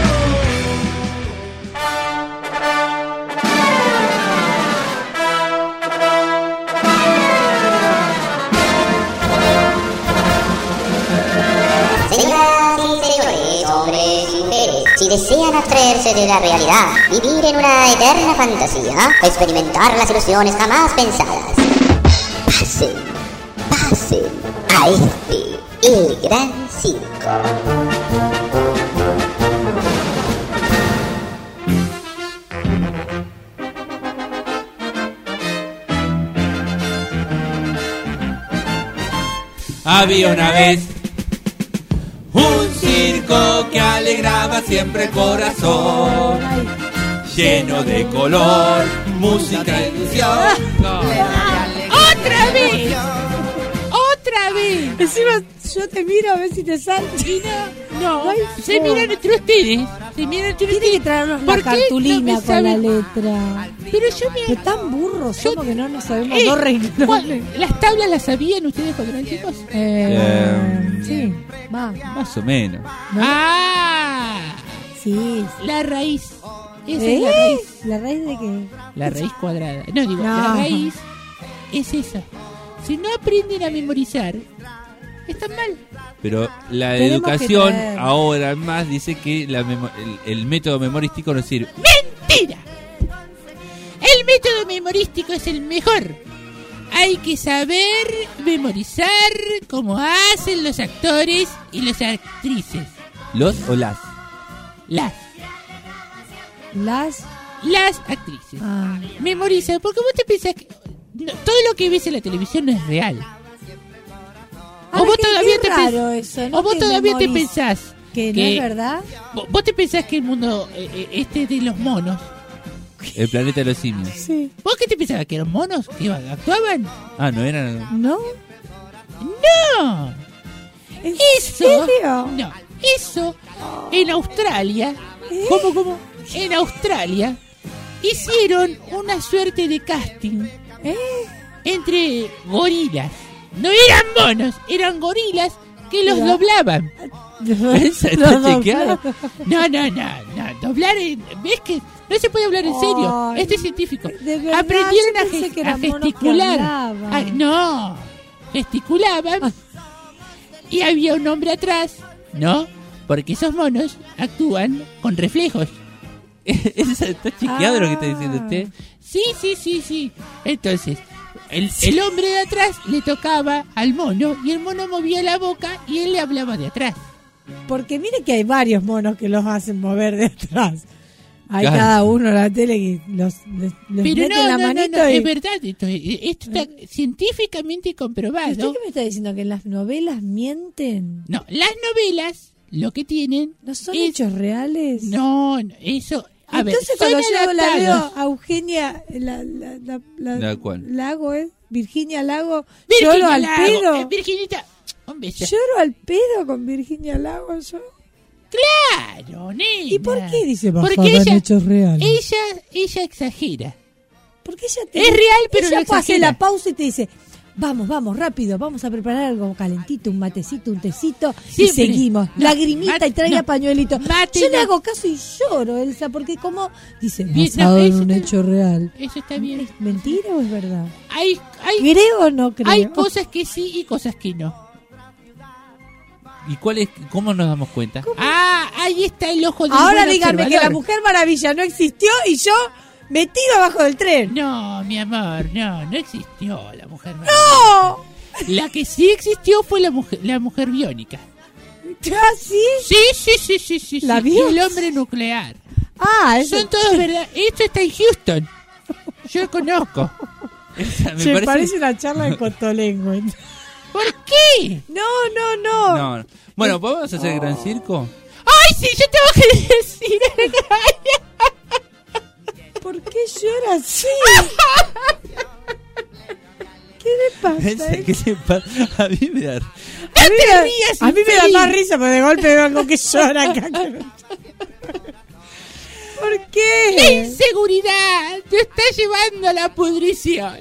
Speaker 29: Si desean abstraerse de la realidad, vivir en una eterna fantasía, experimentar las ilusiones jamás pensadas, pasen, pasen a este, el gran circo.
Speaker 32: Había una vez un circo que alegraba siempre el corazón, lleno de color, música e ilusión.
Speaker 3: ¡Otra vez! ¡Otra vez! Encima yo te miro a ver si te sale.
Speaker 1: No, no, se miran entre ustedes. Sí, mira,
Speaker 3: Tiene que traernos la cartulina no con la letra.
Speaker 1: Pero yo me...
Speaker 3: Pero tan burros
Speaker 1: yo...
Speaker 3: somos que no nos sabemos
Speaker 1: eh,
Speaker 3: dos reinos.
Speaker 1: ¿Las tablas las sabían ustedes cuando eran chicos?
Speaker 3: Eh,
Speaker 32: Eh,
Speaker 3: sí, va.
Speaker 32: Más o menos.
Speaker 3: ¿No?
Speaker 1: ¡Ah!
Speaker 3: Sí.
Speaker 1: La raíz. Esa
Speaker 3: ¿Eh?
Speaker 1: es la raíz.
Speaker 3: ¿La raíz de qué?
Speaker 1: La raíz cuadrada. No, digo,
Speaker 3: No.
Speaker 1: la raíz es esa. Si no aprenden a memorizar, están mal.
Speaker 32: Pero la
Speaker 1: Tenemos
Speaker 32: educación
Speaker 1: que traer.
Speaker 32: ahora más dice que la memo- el, el método memorístico no sirve.
Speaker 1: ¡Mentira! El método memorístico es el mejor. Hay que saber memorizar como hacen los actores y las actrices.
Speaker 32: ¿Los o las?
Speaker 1: Las.
Speaker 3: Las.
Speaker 1: Las actrices.
Speaker 3: Ah.
Speaker 1: Memoriza, porque vos te pensás que no, todo lo que ves en la televisión no es real.
Speaker 3: Ah,
Speaker 1: o vos
Speaker 3: qué-
Speaker 1: todavía
Speaker 3: qué
Speaker 1: te
Speaker 3: raro
Speaker 1: pens-
Speaker 3: eso, ¿no?
Speaker 1: o vos
Speaker 3: Que
Speaker 1: todavía te
Speaker 3: memoriz-
Speaker 1: pensás
Speaker 3: que no es verdad.
Speaker 1: Vos, vos te pensás que el mundo eh, eh, este de los monos.
Speaker 32: El planeta de los simios.
Speaker 3: Sí.
Speaker 1: ¿Vos qué te pensabas? ¿Que eran monos? ¿Que iban, actuaban?
Speaker 32: Ah, no eran.
Speaker 3: ¿No?
Speaker 1: ¡No!
Speaker 3: ¿En
Speaker 1: Eso.
Speaker 3: serio?
Speaker 1: No, eso en Australia.
Speaker 3: ¿Eh?
Speaker 1: ¿Cómo, cómo? En Australia hicieron una suerte de casting
Speaker 3: ¿Eh?
Speaker 1: entre gorilas. No eran monos, eran gorilas que los
Speaker 3: Mira.
Speaker 1: doblaban.
Speaker 32: ¿Esa está
Speaker 3: No,
Speaker 32: chequeada?
Speaker 1: No, no, no, no. Doblar, en- ¿ves que no se puede hablar en serio?
Speaker 3: Ay,
Speaker 1: Esto es científico.
Speaker 3: de verdad,
Speaker 1: Aprendieron
Speaker 3: yo
Speaker 1: a,
Speaker 3: pensé
Speaker 1: ges-
Speaker 3: que
Speaker 1: a
Speaker 3: eran monos que
Speaker 1: gesticular.
Speaker 3: hablaban.
Speaker 1: Ay, no, gesticulaban y había un hombre atrás, ¿no? Porque esos monos actúan con reflejos.
Speaker 32: ¿Esa está chequeado lo que está diciendo usted?
Speaker 1: Sí, sí, sí, sí. Entonces, el, el hombre de atrás le tocaba al mono y el mono movía la boca y él le hablaba de atrás.
Speaker 3: Porque mire que hay varios monos que los hacen mover de atrás. Hay
Speaker 32: Claro.
Speaker 3: cada uno en la tele que los les, les
Speaker 1: Pero
Speaker 3: mete
Speaker 1: no,
Speaker 3: la
Speaker 1: no, no,
Speaker 3: manito
Speaker 1: no,
Speaker 3: y...
Speaker 1: es verdad. Esto, esto está científicamente
Speaker 3: ¿Y ¿Usted
Speaker 1: comprobado.
Speaker 3: qué me está diciendo? ¿Que en las novelas mienten?
Speaker 1: No, las novelas lo que tienen...
Speaker 3: ¿No son
Speaker 1: es-
Speaker 3: hechos reales?
Speaker 1: No, no, eso... A
Speaker 3: Entonces
Speaker 1: ver,
Speaker 3: cuando
Speaker 1: son
Speaker 3: yo la veo
Speaker 1: adaptados.
Speaker 3: a Eugenia la, la, la, la-
Speaker 32: ¿La cuál?
Speaker 3: Lago, ¿eh? Virginia Lago,
Speaker 1: Virginia
Speaker 3: lloro al
Speaker 1: Lago,
Speaker 3: pedo.
Speaker 1: eh, Virginita, un beso.
Speaker 3: Lloro al pedo con Virginia Lago yo.
Speaker 1: Claro, nena.
Speaker 3: ¿Y por qué dice basada
Speaker 1: Porque
Speaker 3: en
Speaker 1: ella,
Speaker 3: hechos reales?
Speaker 1: ella, ella exagera.
Speaker 3: Porque ella te
Speaker 1: Es real, pero
Speaker 3: ella
Speaker 1: lo
Speaker 3: puede hacer
Speaker 1: exagera.
Speaker 3: la pausa y te dice, vamos, vamos, rápido, vamos a preparar algo calentito, un matecito, un tecito, y
Speaker 1: Siempre.
Speaker 3: seguimos.
Speaker 1: No,
Speaker 3: Lagrimita
Speaker 1: mate-
Speaker 3: y traiga
Speaker 1: no.
Speaker 3: pañuelito.
Speaker 1: Mate
Speaker 3: Yo le
Speaker 1: no.
Speaker 3: hago caso y lloro, Elsa, porque como dice,
Speaker 1: Bien,
Speaker 3: basado
Speaker 1: no,
Speaker 3: en
Speaker 1: eso
Speaker 3: un
Speaker 1: está-
Speaker 3: hecho real.
Speaker 1: Eso está bien.
Speaker 3: ¿Es mentira o es verdad?
Speaker 1: Hay, hay,
Speaker 3: ¿Creo o no creo?
Speaker 1: hay cosas que sí y cosas que no.
Speaker 32: ¿Y cuál es? ¿Cómo nos damos cuenta?
Speaker 1: Ah, ahí está el ojo del
Speaker 3: Ahora
Speaker 1: buen
Speaker 3: dígame que la
Speaker 1: observador.
Speaker 3: Mujer Maravilla no existió y yo me tiro abajo del tren.
Speaker 1: No, mi amor, no, no existió la mujer maravilla.
Speaker 3: ¡No!
Speaker 1: La que sí existió fue la mujer, la mujer biónica.
Speaker 3: ¿Ah, sí?
Speaker 1: Sí, sí, sí, sí, sí.
Speaker 3: ¿La
Speaker 1: sí. Y
Speaker 3: vio?
Speaker 1: el hombre nuclear.
Speaker 3: Ah, eso.
Speaker 1: Son todos verdad. Esto está en Houston. Yo conozco.
Speaker 32: Esa me
Speaker 3: Se
Speaker 32: parece-
Speaker 3: parece una charla de Cotolengua.
Speaker 1: ¿Por qué?
Speaker 3: No, no, no.
Speaker 32: No, no. Bueno, ¿podemos hacer el gran circo?
Speaker 1: ¡Ay, sí! Yo tengo que decir.
Speaker 3: ¿Por qué llora así? ¿Qué le pasa?
Speaker 32: ¿Qué le pasa? A mí me da...
Speaker 3: A mí,
Speaker 1: te
Speaker 3: me,
Speaker 1: rías,
Speaker 3: a mí me da
Speaker 1: infeliz.
Speaker 3: más risa porque de golpe veo algo que llora acá. ¿Por
Speaker 1: La
Speaker 3: qué?
Speaker 1: inseguridad te está llevando a la pudrición.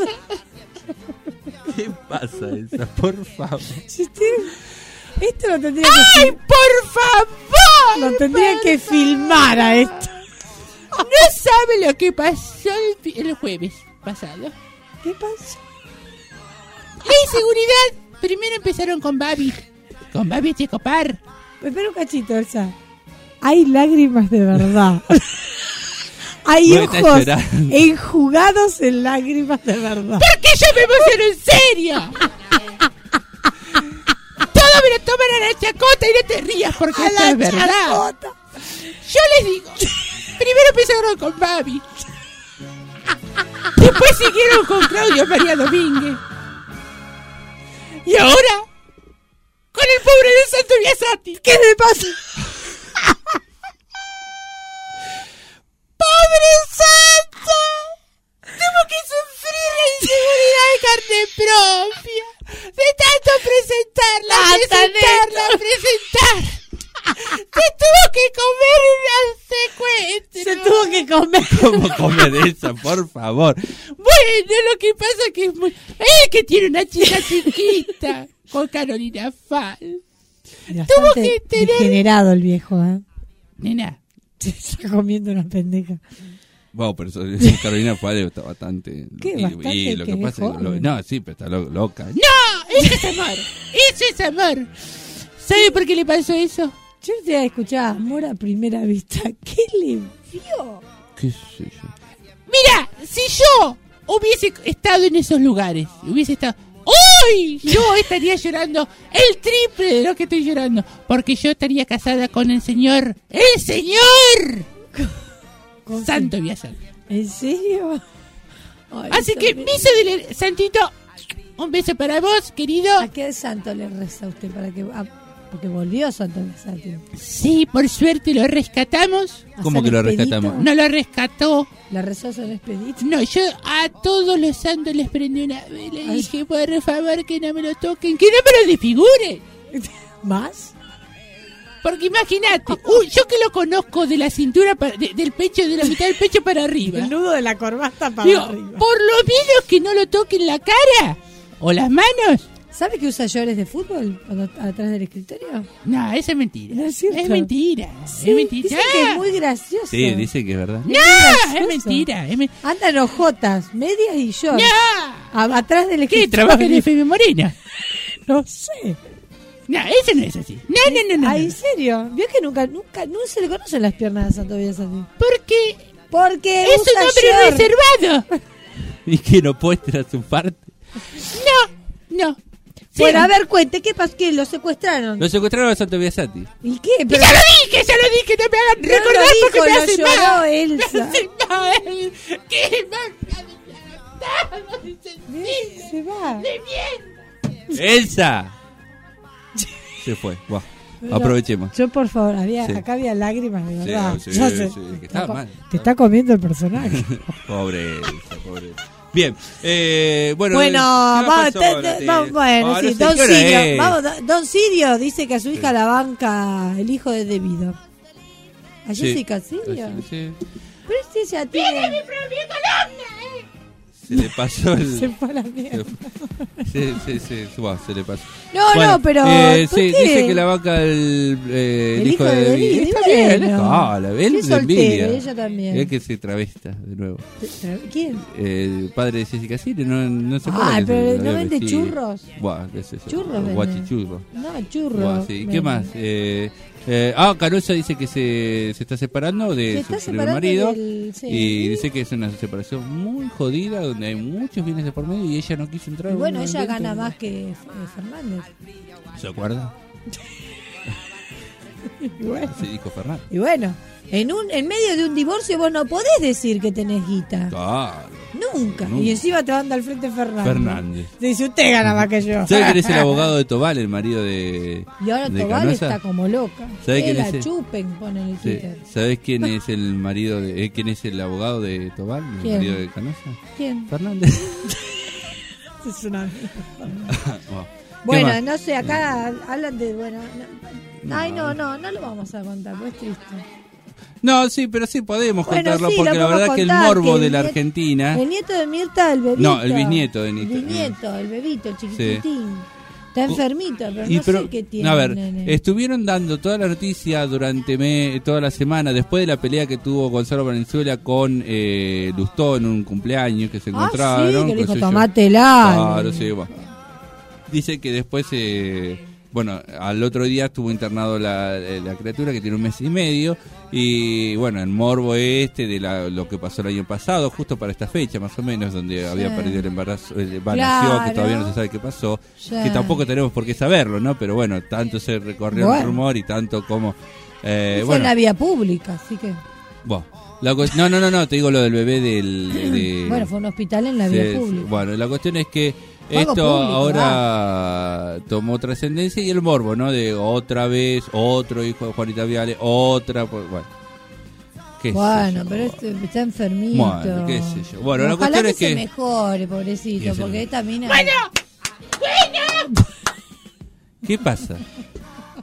Speaker 32: ¿Qué pasa, Elsa? Por favor.
Speaker 3: Si usted- Esto lo tendría que
Speaker 1: ¡Ay,
Speaker 3: fil-
Speaker 1: por favor!
Speaker 3: lo tendría que filmar a esto.
Speaker 1: No sabe lo que pasó el, fi- el jueves pasado.
Speaker 3: ¿Qué pasa?
Speaker 1: La inseguridad. Primero empezaron con Babi. Con Babi Checopar.
Speaker 3: Espera un cachito, Elsa. Hay lágrimas de verdad. Hay
Speaker 32: Vos estás
Speaker 3: ojos
Speaker 32: llorando.
Speaker 3: enjugados en lágrimas de verdad.
Speaker 1: ¿Por qué yo me emociono en serio? Todo me lo toman a la chacota y no te rías porque
Speaker 3: A
Speaker 1: esto
Speaker 3: la
Speaker 1: es verdad.
Speaker 3: chacota.
Speaker 1: Yo les digo, primero empezaron con Babi. Después siguieron con Claudio María Domínguez. Y ahora, con el pobre de Santo Biasati.
Speaker 3: ¿Qué le pasa?
Speaker 1: ¡Pobre Santo! Tuvo que sufrir la inseguridad de carne propia. De tanto presentarla,
Speaker 3: Hasta
Speaker 1: presentarla,
Speaker 3: Néstor.
Speaker 1: presentar. Se tuvo que comer
Speaker 32: ¿Cómo comer Elsa? Por favor.
Speaker 1: Bueno, lo que pasa es que es muy... ¡Eh, que tiene una chica chiquita! Con Carolina Fal. Tuvo que tener...
Speaker 3: Degenerado el viejo, ¿eh?
Speaker 1: Nena.
Speaker 3: Se está comiendo una pendeja.
Speaker 32: Bueno, pero eso, Carolina Fal está bastante...
Speaker 3: ¿Qué?
Speaker 32: Y,
Speaker 3: Bastante
Speaker 32: y lo que,
Speaker 3: que
Speaker 32: pasa es que... Lo, no, sí, pero está lo, loca.
Speaker 1: ¡No! ¡Eso es amor! ¡Eso es amor! ¿Sabe por qué le pasó eso?
Speaker 3: Yo te escuchaba amor a primera vista. ¿Qué le vio?
Speaker 32: ¿Qué sé yo?
Speaker 1: Mira, si yo hubiese estado en esos lugares, hubiese estado... ¡Uy! Yo estaría llorando el triple de lo que estoy llorando. Porque yo estaría casada con el señor... ¡El señor!
Speaker 3: ¿Con
Speaker 1: Santo Biasal.
Speaker 3: ¿En serio? Ay,
Speaker 1: Así que, beso de Santito. Un beso para vos, querido.
Speaker 3: ¿A qué santo le reza usted para que... a- porque volvió Santo Biasal?
Speaker 1: Sí, por suerte lo rescatamos.
Speaker 32: ¿Cómo que lo rescatamos?
Speaker 1: No lo rescató.
Speaker 3: ¿La rezó San Expedito?
Speaker 1: No, yo a todos los santos les prendí una vela y dije, por favor, que no me lo toquen, que no me lo desfiguren.
Speaker 3: ¿Más?
Speaker 1: Porque imagínate, uy, yo que lo conozco de la cintura, pa- de- del pecho, de la mitad del pecho para arriba.
Speaker 3: El nudo de la corbata para
Speaker 1: Digo,
Speaker 3: arriba.
Speaker 1: por lo menos que no lo toquen la cara o las manos.
Speaker 3: ¿Sabe que usa llores de fútbol cuando atrás del escritorio?
Speaker 1: No, eso es mentira.
Speaker 3: ¿No es cierto?
Speaker 1: Es mentira.
Speaker 3: Sí,
Speaker 1: es mentira.
Speaker 3: dicen que es muy gracioso.
Speaker 32: Sí, dice que es verdad.
Speaker 1: No,
Speaker 3: gracioso.
Speaker 1: es mentira. Es men-
Speaker 3: Anda en ojotas, medias y shorts.
Speaker 1: No.
Speaker 3: A- atrás del
Speaker 1: ¿Qué?
Speaker 3: escritorio.
Speaker 1: ¿Trabaja en F M Morena?
Speaker 3: No sé.
Speaker 1: No, eso no es así. No, no, no, no.
Speaker 3: Ay,
Speaker 1: no.
Speaker 3: ¿en serio? ¿Vio que nunca, nunca, no se le conocen las piernas a Santo Biasal?
Speaker 1: Porque
Speaker 3: Porque
Speaker 1: es
Speaker 3: usa
Speaker 1: un hombre
Speaker 3: short.
Speaker 1: reservado.
Speaker 32: Y que no muestra su parte.
Speaker 1: No, no. Sí.
Speaker 3: Bueno, a ver, cuente, ¿qué pasó? ¿Qué? ¿Lo secuestraron?
Speaker 32: Lo secuestraron a Santo Biasati.
Speaker 3: ¿Y qué?
Speaker 1: Pero ya lo dije, ya lo dije, no me hagan
Speaker 3: No
Speaker 1: recordar
Speaker 3: lo dijo,
Speaker 1: porque me
Speaker 3: lo
Speaker 1: hace
Speaker 3: lloró
Speaker 1: mal.
Speaker 3: Elsa.
Speaker 1: Me hace mal. ¿Qué más?
Speaker 3: Se va.
Speaker 1: De bien.
Speaker 32: ¡Elsa! Se fue. Buah.
Speaker 3: Pero
Speaker 32: Aprovechemos.
Speaker 3: Yo, por favor, había,
Speaker 32: Sí.
Speaker 3: acá había lágrimas, de
Speaker 32: Sí,
Speaker 3: verdad.
Speaker 32: sí,
Speaker 3: Ya
Speaker 32: sí,
Speaker 3: sé.
Speaker 32: sí, que estaba
Speaker 3: Te-
Speaker 32: mal.
Speaker 3: Te está comiendo el personaje.
Speaker 32: Pobre Elsa, pobre Elsa. Bien, eh, bueno.
Speaker 3: Bueno,
Speaker 32: ¿qué
Speaker 3: vamos,
Speaker 32: pasó,
Speaker 3: te-
Speaker 32: ahora,
Speaker 3: te-
Speaker 32: te-
Speaker 3: vamos, bueno,
Speaker 32: Ah,
Speaker 3: sí,
Speaker 32: no sé
Speaker 3: Don
Speaker 32: qué hora
Speaker 3: Sirio.
Speaker 32: es.
Speaker 3: Vamos, Don- Don Sirio dice que a su hija la banca el hijo de Debido. ¿A
Speaker 32: Sí.
Speaker 3: Jessica Sirio?
Speaker 32: Sí.
Speaker 3: Pero este ya tiene...
Speaker 32: Se le pasó el.
Speaker 3: Se fue a la mierda.
Speaker 32: Sí, sí, sí, buah, se le pasó.
Speaker 3: No, no, pero,
Speaker 32: Eh,
Speaker 3: ¿por
Speaker 32: sí,
Speaker 3: qué?
Speaker 32: dice que la vaca el, eh, el
Speaker 3: El
Speaker 32: hijo
Speaker 3: hijo
Speaker 32: de
Speaker 3: de
Speaker 32: David.
Speaker 3: David,
Speaker 32: Está
Speaker 3: y
Speaker 32: bien,
Speaker 3: bueno.
Speaker 32: déjala, él
Speaker 3: Sí,
Speaker 32: le
Speaker 3: soltero,
Speaker 32: envidia.
Speaker 3: ella también.
Speaker 32: Es que se travesta de nuevo.
Speaker 3: ¿Quién?
Speaker 32: El padre de Jessica Sirio, no, no se acuerda.
Speaker 3: Ay,
Speaker 32: que se
Speaker 3: pero
Speaker 32: lo
Speaker 3: ¿no
Speaker 32: había
Speaker 3: vende
Speaker 32: vestido.
Speaker 3: churros?
Speaker 32: Buah, qué es eso.
Speaker 3: Churros vende.
Speaker 32: Guachichurros.
Speaker 3: No, churros.
Speaker 32: Buah, sí. ¿Qué
Speaker 3: vende.
Speaker 32: más? Eh, eh, ah, Carosa dice que se, se está separando de
Speaker 3: Se
Speaker 32: su
Speaker 3: está
Speaker 32: primer
Speaker 3: separando
Speaker 32: marido.
Speaker 3: del- sí.
Speaker 32: Y dice que es una separación muy jodida, donde hay muchos bienes de por medio y ella no quiso entrar.
Speaker 3: Y bueno,
Speaker 32: en un
Speaker 3: ella
Speaker 32: evento.
Speaker 3: gana más que eh, Fernández.
Speaker 32: ¿Se acuerda?
Speaker 3: Y bueno,
Speaker 32: Así dijo Fernando.
Speaker 3: y bueno, en un en medio de un divorcio vos no podés decir que tenés guita.
Speaker 32: Claro.
Speaker 3: Nunca.
Speaker 32: Nunca.
Speaker 3: Y encima te manda al frente Fernández.
Speaker 32: Fernández.
Speaker 3: Dice, usted gana más que yo.
Speaker 32: ¿Sabe quién es el abogado de Tobal, el marido de
Speaker 3: Y ahora
Speaker 32: de
Speaker 3: Tobal
Speaker 32: Canosa?
Speaker 3: está como loca.
Speaker 32: ¿Sabe
Speaker 3: Que
Speaker 32: quién
Speaker 3: la
Speaker 32: es el-
Speaker 3: chupen, pone en el
Speaker 32: Sí.
Speaker 3: Twitter.
Speaker 32: ¿Sabes quién es el marido de eh, quién es el abogado de Tobal, el
Speaker 3: ¿Quién?
Speaker 32: marido de Canosa?
Speaker 3: ¿Quién?
Speaker 32: Fernández.
Speaker 3: Es una mierda.
Speaker 32: Buah. ¿Qué
Speaker 3: Bueno,
Speaker 32: más?
Speaker 3: no sé, acá hablan de, bueno, no- ay no, no, no lo vamos a contar, pues es triste.
Speaker 32: No, sí, pero sí podemos
Speaker 3: Bueno,
Speaker 32: contarlo
Speaker 3: sí,
Speaker 32: porque
Speaker 3: lo
Speaker 32: la
Speaker 3: podemos
Speaker 32: verdad que el
Speaker 3: contar,
Speaker 32: morbo
Speaker 3: que el
Speaker 32: de la
Speaker 3: niet-
Speaker 32: Argentina.
Speaker 3: El nieto de Mirta, el bebito.
Speaker 32: No, el bisnieto de Nito.
Speaker 3: El bisnieto, el bebito, el chiquitín. Está enfermito, pero
Speaker 32: Y
Speaker 3: no
Speaker 32: pero-
Speaker 3: sé qué tiene.
Speaker 32: a ver,
Speaker 3: el nene.
Speaker 32: estuvieron dando toda la noticia durante me, toda la semana, después de la pelea que tuvo Gonzalo Valenzuela con eh, Lustó en un cumpleaños que se
Speaker 3: Ah,
Speaker 32: encontraron.
Speaker 3: sí, que le
Speaker 32: qué
Speaker 3: dijo,
Speaker 32: sé yo.
Speaker 3: "Tomátela".
Speaker 32: Claro, sí, bueno. Dice que después, eh, bueno, al otro día estuvo internado la, la criatura que tiene un mes y medio. Y bueno, el morbo este de la, lo que pasó el año pasado, justo para esta fecha más o menos, donde había perdido el embarazo, el embarazo,
Speaker 3: Claro.
Speaker 32: que todavía no se sabe qué pasó,
Speaker 3: Sí.
Speaker 32: que tampoco tenemos por qué saberlo, ¿no? Pero bueno, tanto se recorrió
Speaker 3: Bueno.
Speaker 32: el rumor y tanto como... Eh,
Speaker 3: Fue en
Speaker 32: bueno,
Speaker 3: la vía pública, así que.
Speaker 32: bueno, la cuest- no, no, no, no, te digo lo del bebé del... de-
Speaker 3: Bueno, fue un hospital en la
Speaker 32: Sí,
Speaker 3: vía
Speaker 32: sí.
Speaker 3: pública.
Speaker 32: Bueno, la cuestión es que
Speaker 3: Fue algo
Speaker 32: esto
Speaker 3: público,
Speaker 32: ahora tomó trascendencia y el morbo, ¿no? De otra vez, otro hijo de Juanita Viale, otra... pues, bueno, qué sé
Speaker 3: Bueno,
Speaker 32: yo.
Speaker 3: pero este está enfermito.
Speaker 32: Bueno, qué sé yo. Bueno, la
Speaker 3: Ojalá
Speaker 32: cuestión
Speaker 3: que
Speaker 32: es que...
Speaker 3: se mejore, pobrecito,
Speaker 32: Y ese-
Speaker 3: porque esta mina...
Speaker 1: Bueno, bueno.
Speaker 32: ¿Qué pasa?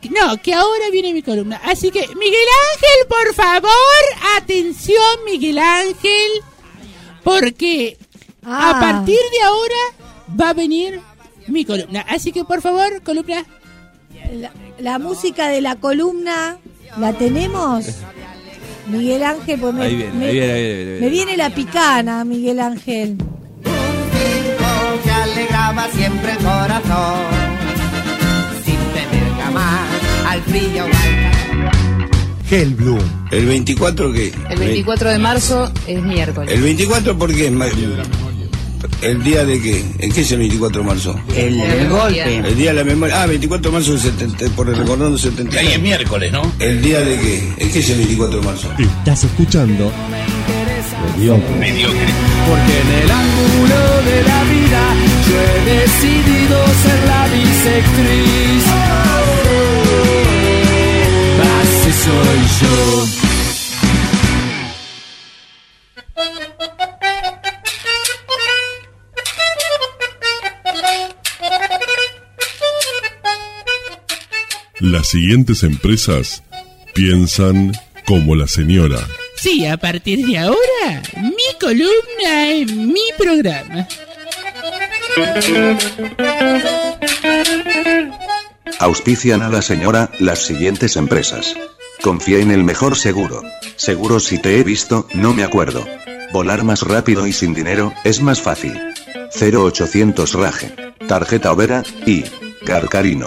Speaker 1: que, no, que ahora viene mi columna. Así que, Miguel Ángel, por favor, atención, Miguel Ángel, porque
Speaker 3: Ah.
Speaker 1: a partir de ahora va a venir mi columna. Así que, por favor, columna.
Speaker 3: La, la música de la columna, ¿la tenemos? Miguel Ángel, pues me,
Speaker 32: Ahí viene,
Speaker 3: me-
Speaker 32: ahí viene, ahí viene, ahí viene.
Speaker 3: me viene la picana, Miguel Ángel.
Speaker 4: Que alegraba siempre el corazón, sin tener jamás al frío o al calor.
Speaker 8: Hellblum. ¿El veinticuatro qué?
Speaker 9: El veinticuatro de marzo es miércoles.
Speaker 8: ¿El veinticuatro por qué es ma- ¿El día de qué? ¿En qué es el veinticuatro de marzo?
Speaker 9: El del golpe.
Speaker 8: El día de la memoria. Ah, veinticuatro de marzo del setenta, por recordando setenta. Ahí es miércoles, ¿no? ¿El día de qué? ¿En qué es el veinticuatro de marzo?
Speaker 12: Estás escuchando
Speaker 8: Mediocre.
Speaker 25: Porque en el ángulo de la vida yo he decidido ser la bisectriz. Así soy yo.
Speaker 12: Las siguientes empresas piensan como la señora.
Speaker 1: Sí, a partir de ahora, mi columna en mi programa.
Speaker 16: Auspician a la señora las siguientes empresas. Confía en el mejor seguro. Seguro si te he visto, no me acuerdo. Volar más rápido y sin dinero, es más fácil. cero ochocientos Raje. Tarjeta Overa, y Carcarino.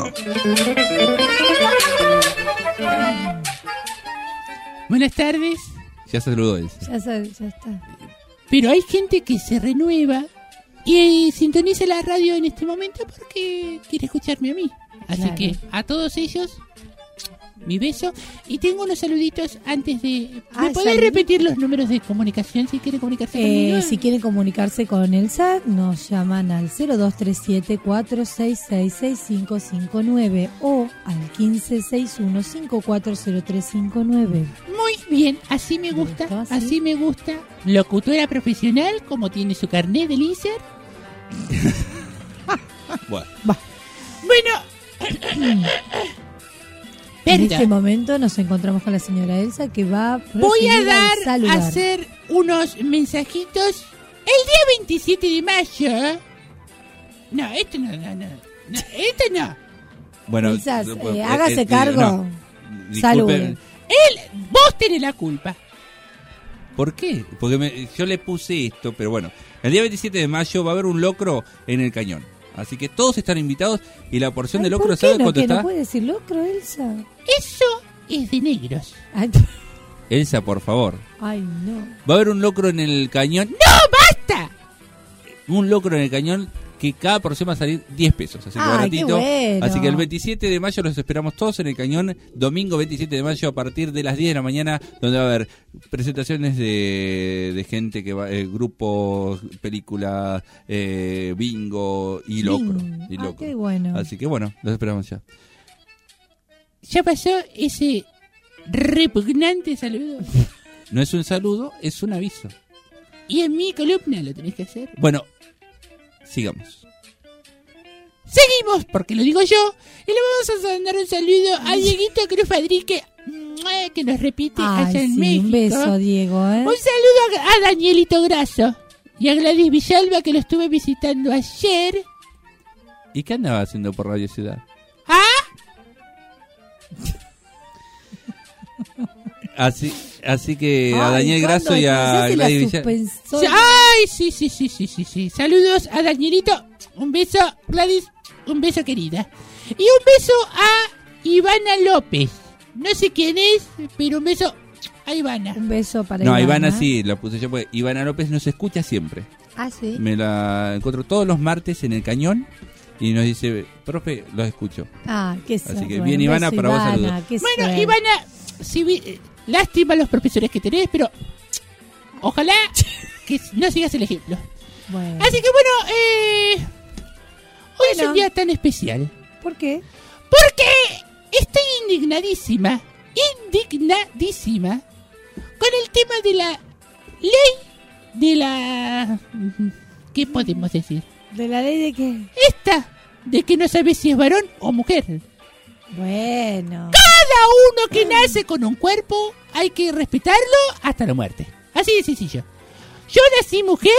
Speaker 1: Buenas tardes.
Speaker 32: Ya se saludó él.
Speaker 3: Ya, sabe, ya está.
Speaker 1: Pero hay gente que se renueva y eh, sintoniza la radio en este momento porque quiere escucharme a mí. Así
Speaker 3: Claro.
Speaker 1: que a todos ellos, mi beso. Y tengo unos saluditos antes de... ¿Me
Speaker 3: Ah,
Speaker 1: podés
Speaker 3: salud.
Speaker 1: repetir los números de comunicación si quiere comunicarse conmigo?
Speaker 3: Eh, si quieren comunicarse con Elsa, nos llaman al cero dos tres siete, cuatro seis seis, seis cinco cinco nueve o al quince sesenta y uno, cincuenta y cuatro cero tres cincuenta y nueve.
Speaker 1: Muy bien, así me gusta, así me gusta. Locutora profesional, como tiene su carnet del I S E R.
Speaker 32: Bueno.
Speaker 1: Bueno,
Speaker 3: En
Speaker 1: Verga.
Speaker 3: este momento nos encontramos con la señora Elsa que va a
Speaker 1: voy a
Speaker 3: proceder
Speaker 1: dar
Speaker 3: saludar.
Speaker 1: a hacer unos mensajitos el día veintisiete de mayo. No, esto no, no, no. no esto no.
Speaker 32: Bueno,
Speaker 3: Quizás,
Speaker 32: eh,
Speaker 3: eh,
Speaker 32: eh,
Speaker 3: hágase
Speaker 32: eh,
Speaker 3: cargo.
Speaker 32: no.
Speaker 3: Salude.
Speaker 32: Disculpen,
Speaker 1: Él, vos tenés la culpa.
Speaker 32: ¿por qué? Porque me- yo le puse esto, pero bueno. El día veintisiete de mayo va a haber un locro en el cañón. Así que todos están invitados y la porción de locro,
Speaker 3: ¿Por qué
Speaker 32: ¿saben
Speaker 3: no?
Speaker 32: cuánto
Speaker 3: ¿Que
Speaker 32: está?
Speaker 3: no puede decir locro, Elsa?
Speaker 1: Eso es de negros.
Speaker 3: Ay,
Speaker 32: Elsa, por favor.
Speaker 3: ay, no.
Speaker 32: Va a haber un locro en el cañón.
Speaker 1: ¡No, basta!
Speaker 32: Un locro en el cañón que cada porción va a salir diez pesos. Así que
Speaker 3: Ay,
Speaker 32: baratito.
Speaker 3: qué bueno.
Speaker 32: Así que el veintisiete de mayo los esperamos todos en el cañón. Domingo veintisiete de mayo a partir de las diez de la mañana, donde va a haber presentaciones de, de gente que va, eh, grupos, películas, eh, bingo y locro.
Speaker 3: Bingo.
Speaker 32: Y
Speaker 3: Ah,
Speaker 32: locro.
Speaker 3: qué bueno.
Speaker 32: Así que bueno, los esperamos ya.
Speaker 1: Ya pasó ese repugnante saludo.
Speaker 32: No es un saludo, es un aviso.
Speaker 1: Y en mi columna lo tenés que hacer.
Speaker 32: Bueno, sigamos.
Speaker 1: Seguimos, porque lo digo yo. Y le vamos a mandar un saludo a Dieguito Cruz Fadrique, mm, que nos repite
Speaker 3: Ay,
Speaker 1: allá en
Speaker 3: sí,
Speaker 1: México.
Speaker 3: un beso, Diego, ¿eh?
Speaker 1: Un saludo a, a Danielito Grasso y a Gladys Villalba, que lo estuve visitando ayer.
Speaker 32: ¿Y qué andaba haciendo por Radio Ciudad?
Speaker 1: ¿Ah?
Speaker 32: Así, así que a
Speaker 1: Ay,
Speaker 32: Daniel
Speaker 1: ¿cuándo
Speaker 32: Grasso y
Speaker 1: se
Speaker 32: a
Speaker 1: hace la
Speaker 32: Gladys Villalba.
Speaker 1: suspensoria? Ay, sí, sí, sí, sí, sí, sí. Saludos a Danielito. Un beso, Gladys. Un beso, querida. Y un beso a Ivana López. No sé quién es, pero un beso a Ivana.
Speaker 3: Un beso para
Speaker 32: No,
Speaker 3: Ivana.
Speaker 32: Ivana sí, la puse yo porque Ivana López nos escucha siempre.
Speaker 3: Ah, sí.
Speaker 32: Me la encuentro todos los martes en el cañón y nos dice, profe, los escucho.
Speaker 3: Ah, qué
Speaker 32: Así
Speaker 3: suerte.
Speaker 32: que
Speaker 3: Bueno,
Speaker 32: bien,
Speaker 3: un
Speaker 32: Ivana,
Speaker 3: beso,
Speaker 32: para vos
Speaker 3: Ivana,
Speaker 32: saludos.
Speaker 3: qué
Speaker 1: Bueno,
Speaker 3: suerte.
Speaker 1: Ivana, si vi- eh, lástima a los profesores que tenés, pero ojalá que no sigas el ejemplo.
Speaker 3: Bueno.
Speaker 1: Así que bueno, eh, hoy es
Speaker 3: Bueno.
Speaker 1: un día tan especial.
Speaker 3: ¿Por qué?
Speaker 1: Porque estoy indignadísima, indignadísima con el tema de la ley de la... ¿Qué podemos decir?
Speaker 3: ¿De la ley de qué?
Speaker 1: Esta, de que no sabes si es varón o mujer.
Speaker 3: Bueno.
Speaker 1: Cada uno que nace con un cuerpo hay que respetarlo hasta la muerte. Así de sencillo. Yo nací mujer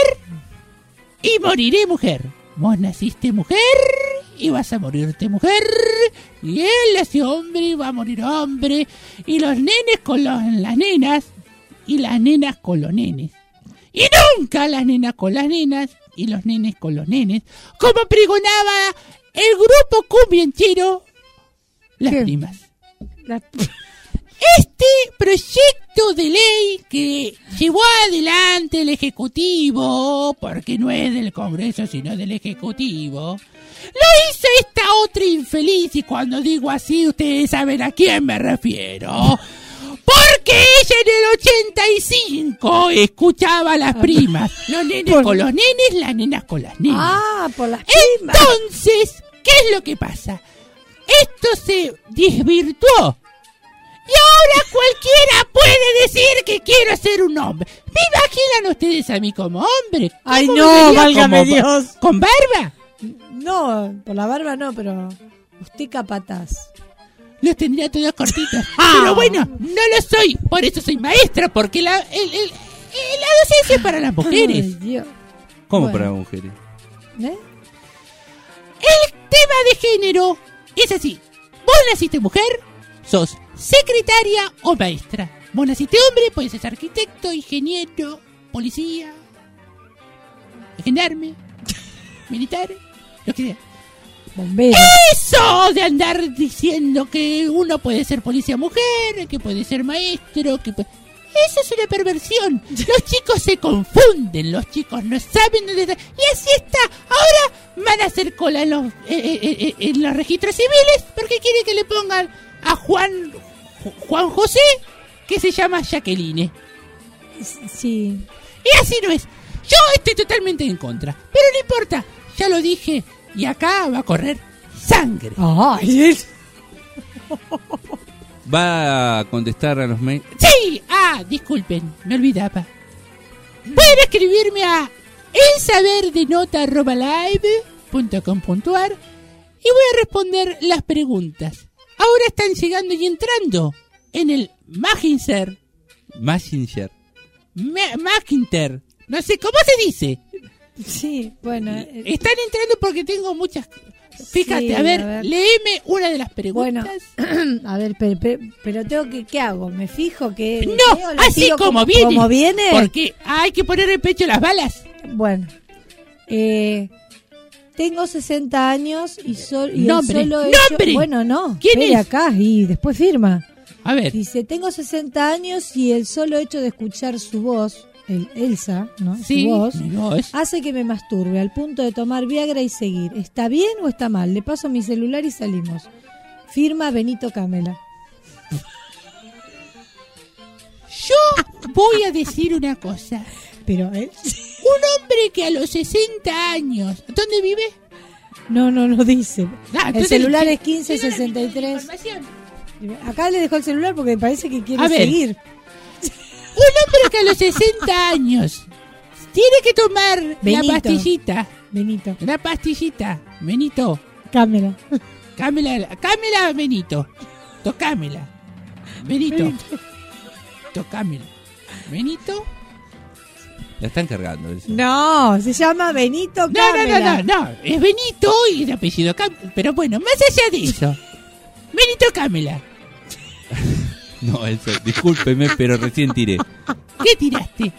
Speaker 1: y moriré mujer. Vos naciste mujer y vas a morirte mujer. Y él nació hombre y va a morir hombre. Y los nenes con los, las nenas y las nenas con los nenes. Y nunca las nenas con las nenas y los nenes con los nenes. Como pregonaba el grupo cumbianchero Las ¿Qué? Primas. La... Este proyecto de ley que llevó adelante el Ejecutivo, porque no es del Congreso sino del Ejecutivo, lo hizo esta otra infeliz, y cuando digo así ustedes saben a quién me refiero. Porque ella en el ochenta y cinco escuchaba a Las Primas, los nenes por... con los nenes, las nenas con las nenas.
Speaker 3: Ah, por las primas.
Speaker 1: Entonces, ¿qué es lo que pasa? Esto se desvirtuó. Y ahora cualquiera puede decir que quiero ser un hombre. ¿Me imaginan ustedes a mí como hombre?
Speaker 3: Ay, no, válgame
Speaker 1: como,
Speaker 3: Dios.
Speaker 1: ¿Con barba?
Speaker 3: No, por la barba no, pero usted capataz.
Speaker 1: Los tendría todos cortitos. Pero bueno, no lo soy. Por eso soy maestra, porque la, el, el, la docencia es para las mujeres.
Speaker 3: Ay, Dios.
Speaker 32: ¿Cómo
Speaker 3: Bueno.
Speaker 32: para las mujeres?
Speaker 3: ¿Eh?
Speaker 1: El tema de género es así. Vos naciste mujer, sos secretaria o maestra. Vos naciste hombre, puedes ser arquitecto, ingeniero, policía, gendarme, militar, lo que sea.
Speaker 3: Bombero.
Speaker 1: Eso de andar diciendo que uno puede ser policía mujer, que puede ser maestro, que puede... Eso es una perversión. Los chicos se confunden, los chicos no saben dónde está. Y así está. Ahora van a hacer cola en los, eh, eh, eh, en los registros civiles porque quieren que le pongan a Juan Juan José, que se llama Jacqueline.
Speaker 3: Sí.
Speaker 1: Y así no es. Yo estoy totalmente en contra. Pero no importa, ya lo dije. Y acá va a correr sangre.
Speaker 3: Ay,
Speaker 32: ¿Va a contestar a los mails?
Speaker 1: Sí, ah, disculpen, me olvidaba. Pueden escribirme a elsaberdenota arroba live punto com punto ar y voy a responder las preguntas. Ahora están llegando y entrando en el Messenger.
Speaker 32: Messenger.
Speaker 1: Ma- Messenger. No sé, ¿cómo se dice?
Speaker 3: Sí, bueno. Eh,
Speaker 1: Están entrando porque tengo muchas... Fíjate,
Speaker 3: sí,
Speaker 1: a, ver,
Speaker 3: a ver,
Speaker 1: léeme una de las preguntas.
Speaker 3: Bueno, a ver, pero, pero, pero tengo que, ¿qué hago? ¿Me fijo que
Speaker 1: No,
Speaker 3: leo, la
Speaker 1: así
Speaker 3: tiro
Speaker 1: como,
Speaker 3: como
Speaker 1: viene.
Speaker 3: como viene?
Speaker 1: Porque hay que poner el pecho las balas.
Speaker 3: Bueno, eh, tengo sesenta años y, sol, y
Speaker 1: Nombre,
Speaker 3: solo he
Speaker 1: nombre.
Speaker 3: hecho... Bueno, no,
Speaker 1: ¿Quién
Speaker 3: espere
Speaker 1: es?
Speaker 3: acá y después firma.
Speaker 1: A ver.
Speaker 3: Dice, tengo sesenta años y el solo hecho de escuchar su voz, el Elsa, ¿no?
Speaker 1: Sí,
Speaker 3: su voz,
Speaker 1: mi voz.
Speaker 3: hace que me masturbe al punto de tomar Viagra y seguir. ¿Está bien o está mal? Le paso mi celular y salimos. Firma Benito Camela.
Speaker 1: Yo voy a decir una cosa.
Speaker 3: Pero él...
Speaker 1: Un hombre que a los sesenta años... ¿Dónde vive?
Speaker 3: No, no, no dice.
Speaker 1: Ah,
Speaker 3: el
Speaker 1: entonces,
Speaker 3: celular
Speaker 1: sí,
Speaker 3: es quince sesenta y tres.
Speaker 1: información.
Speaker 3: Acá le dejó el celular porque me parece que quiere
Speaker 1: A ver.
Speaker 3: seguir.
Speaker 1: Un hombre que a los sesenta años tiene que tomar
Speaker 3: Benito.
Speaker 1: la pastillita.
Speaker 3: Benito.
Speaker 1: La pastillita. Benito.
Speaker 3: Cámela.
Speaker 1: Cámela, cámela, Benito. Tocámela. Benito.
Speaker 3: Benito.
Speaker 1: Tocámela. Benito.
Speaker 32: La están cargando. Eso.
Speaker 3: No, se llama Benito
Speaker 1: No, no,
Speaker 3: Cámela.
Speaker 1: no, no, no. Es Benito y el apellido Cámela. Pero bueno, más allá de eso. Benito Cámela.
Speaker 32: No, eso, discúlpeme, pero recién tiré.
Speaker 1: ¿Qué tiraste?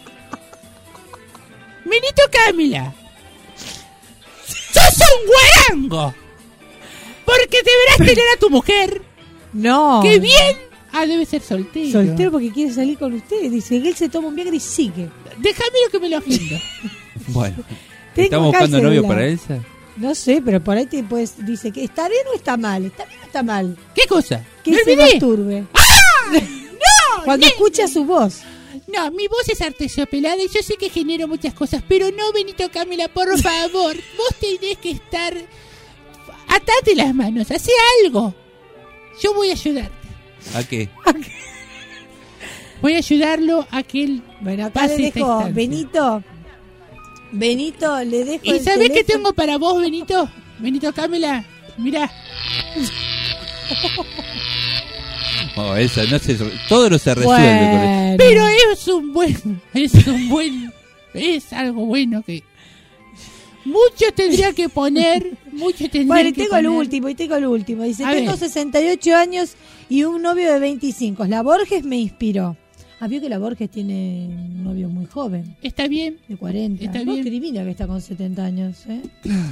Speaker 1: Benito Cámela. ¡Sos un guarango! Porque deberás tener a tu mujer.
Speaker 3: No.
Speaker 1: ¡Qué bien! Ah, debe ser soltero.
Speaker 3: Soltero porque quiere salir con ustedes. Dice que él se toma un Viagra y sigue.
Speaker 1: Déjame lo que me lo agendo.
Speaker 32: Bueno,
Speaker 3: Tengo
Speaker 32: ¿estamos
Speaker 3: acá el
Speaker 32: buscando novio
Speaker 3: celular.
Speaker 32: para Elsa?
Speaker 3: No sé, pero por ahí te puedes, dice que está bien o está mal. ¿Está bien o está mal?
Speaker 1: ¿Qué cosa?
Speaker 3: Que
Speaker 1: ¡Me
Speaker 3: se
Speaker 1: olvidé!
Speaker 3: masturbe.
Speaker 1: ¡Ah! ¡No!
Speaker 3: Cuando
Speaker 1: ne-
Speaker 3: escucha su voz.
Speaker 1: No, mi voz es artesopelada y yo sé que genero muchas cosas, pero no, Benito Cámela, por favor. Vos tenés que estar... Atate las manos, hace algo. Yo voy a ayudarte.
Speaker 32: ¿A qué?
Speaker 1: Voy a ayudarlo a que él
Speaker 3: Bueno, acá
Speaker 1: pase
Speaker 3: le
Speaker 1: esta
Speaker 3: dejo,
Speaker 1: instancia.
Speaker 3: Benito, Benito, le dejo
Speaker 1: ¿Y
Speaker 3: el
Speaker 1: sabés qué
Speaker 3: teléfono.
Speaker 1: tengo para vos, Benito? Benito Cámela, mirá.
Speaker 32: Oh, eso no se, todo no se resuelve
Speaker 3: Bueno.
Speaker 32: con eso.
Speaker 1: Pero es un buen, es un buen, es algo bueno que muchos tendría que poner, muchos tendrían
Speaker 3: Bueno, y
Speaker 1: que
Speaker 3: tengo el
Speaker 1: poner.
Speaker 3: último, y tengo el último. Dice,
Speaker 1: A
Speaker 3: tengo
Speaker 1: ver.
Speaker 3: sesenta y ocho años y un novio de veinticinco. La Borges me inspiró. Ah, vio que la Borges tiene un novio muy joven.
Speaker 1: Está bien.
Speaker 3: De cuarenta.
Speaker 1: Está
Speaker 3: No
Speaker 1: bien.
Speaker 3: discrimina que está con setenta años, ¿eh?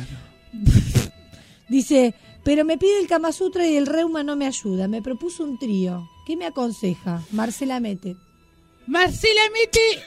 Speaker 3: Dice, pero me pide el Kama Sutra y el reuma no me ayuda. Me propuso un trío. ¿Qué me aconseja? Marcela Mete.
Speaker 1: Marcela Mete,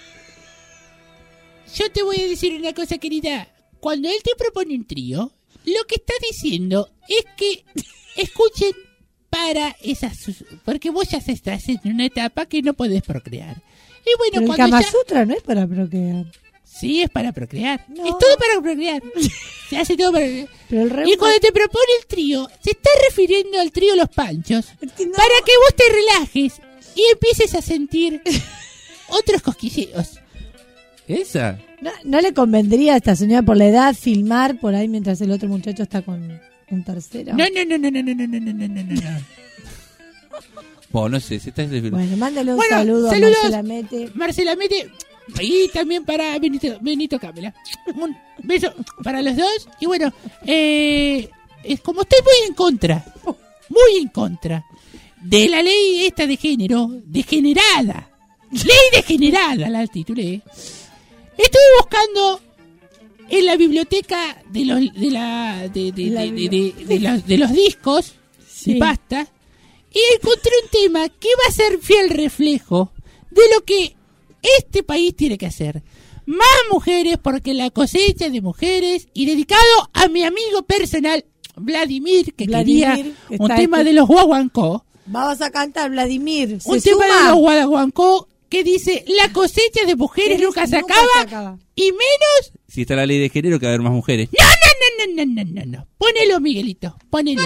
Speaker 1: yo te voy a decir una cosa, querida. Cuando él te propone un trío, lo que está diciendo es que escuchen para esas... Porque vos ya estás en una etapa que no podés procrear. Y bueno,
Speaker 3: Pero el
Speaker 1: cuando
Speaker 3: Kama
Speaker 1: ya-
Speaker 3: Sutra no es para procrear.
Speaker 1: Sí, es para procrear. Es todo para procrear. Se hace todo para procrear.
Speaker 3: Pero el reuma-
Speaker 1: Y cuando te propone el trío, se está refiriendo al trío Los Panchos. Para que vos te relajes y empieces a sentir otros cosquilleos.
Speaker 32: ¿Esa?
Speaker 3: No, no le convendría a esta señora por la edad filmar por ahí mientras el otro muchacho está con un tercero.
Speaker 1: No, no, no, no, no, no, no, no, no, no, no.
Speaker 32: Bueno, no sé, se está
Speaker 3: Bueno, mándale un
Speaker 1: Bueno,
Speaker 3: saludo
Speaker 1: saludos.
Speaker 3: a Marcela Mete.
Speaker 1: Marcela Mete. Y también para Benito, Benito Cámara. Un beso para los dos. Y bueno, eh, es como estoy muy en contra, muy en contra de la ley esta de género, degenerada. Ley degenerada, la titulé. Estuve buscando en la biblioteca de los de la de, de,
Speaker 3: La
Speaker 1: de, de, de- de los, de los discos
Speaker 3: Sí.
Speaker 1: de pasta y encontré un tema que va a ser fiel reflejo de lo que este país tiene que hacer. Más mujeres, porque la cosecha de mujeres, y dedicado a mi amigo personal Vladimir, que
Speaker 3: Vladimir,
Speaker 1: quería
Speaker 3: que
Speaker 1: un
Speaker 3: está
Speaker 1: tema
Speaker 3: este-
Speaker 1: de los guaguancó.
Speaker 3: Vamos a cantar, Vladimir. ¿Se
Speaker 1: Un tema
Speaker 3: suma?
Speaker 1: de los guadaguancó que dice la cosecha de mujeres
Speaker 3: Eres-
Speaker 1: nunca se
Speaker 3: nunca
Speaker 1: acaba,
Speaker 3: se acaba.
Speaker 1: y menos...
Speaker 32: Si está la ley de género, que va a haber más mujeres.
Speaker 1: No, no, no, no, no, no, no. Ponelo, Miguelito, ponelo.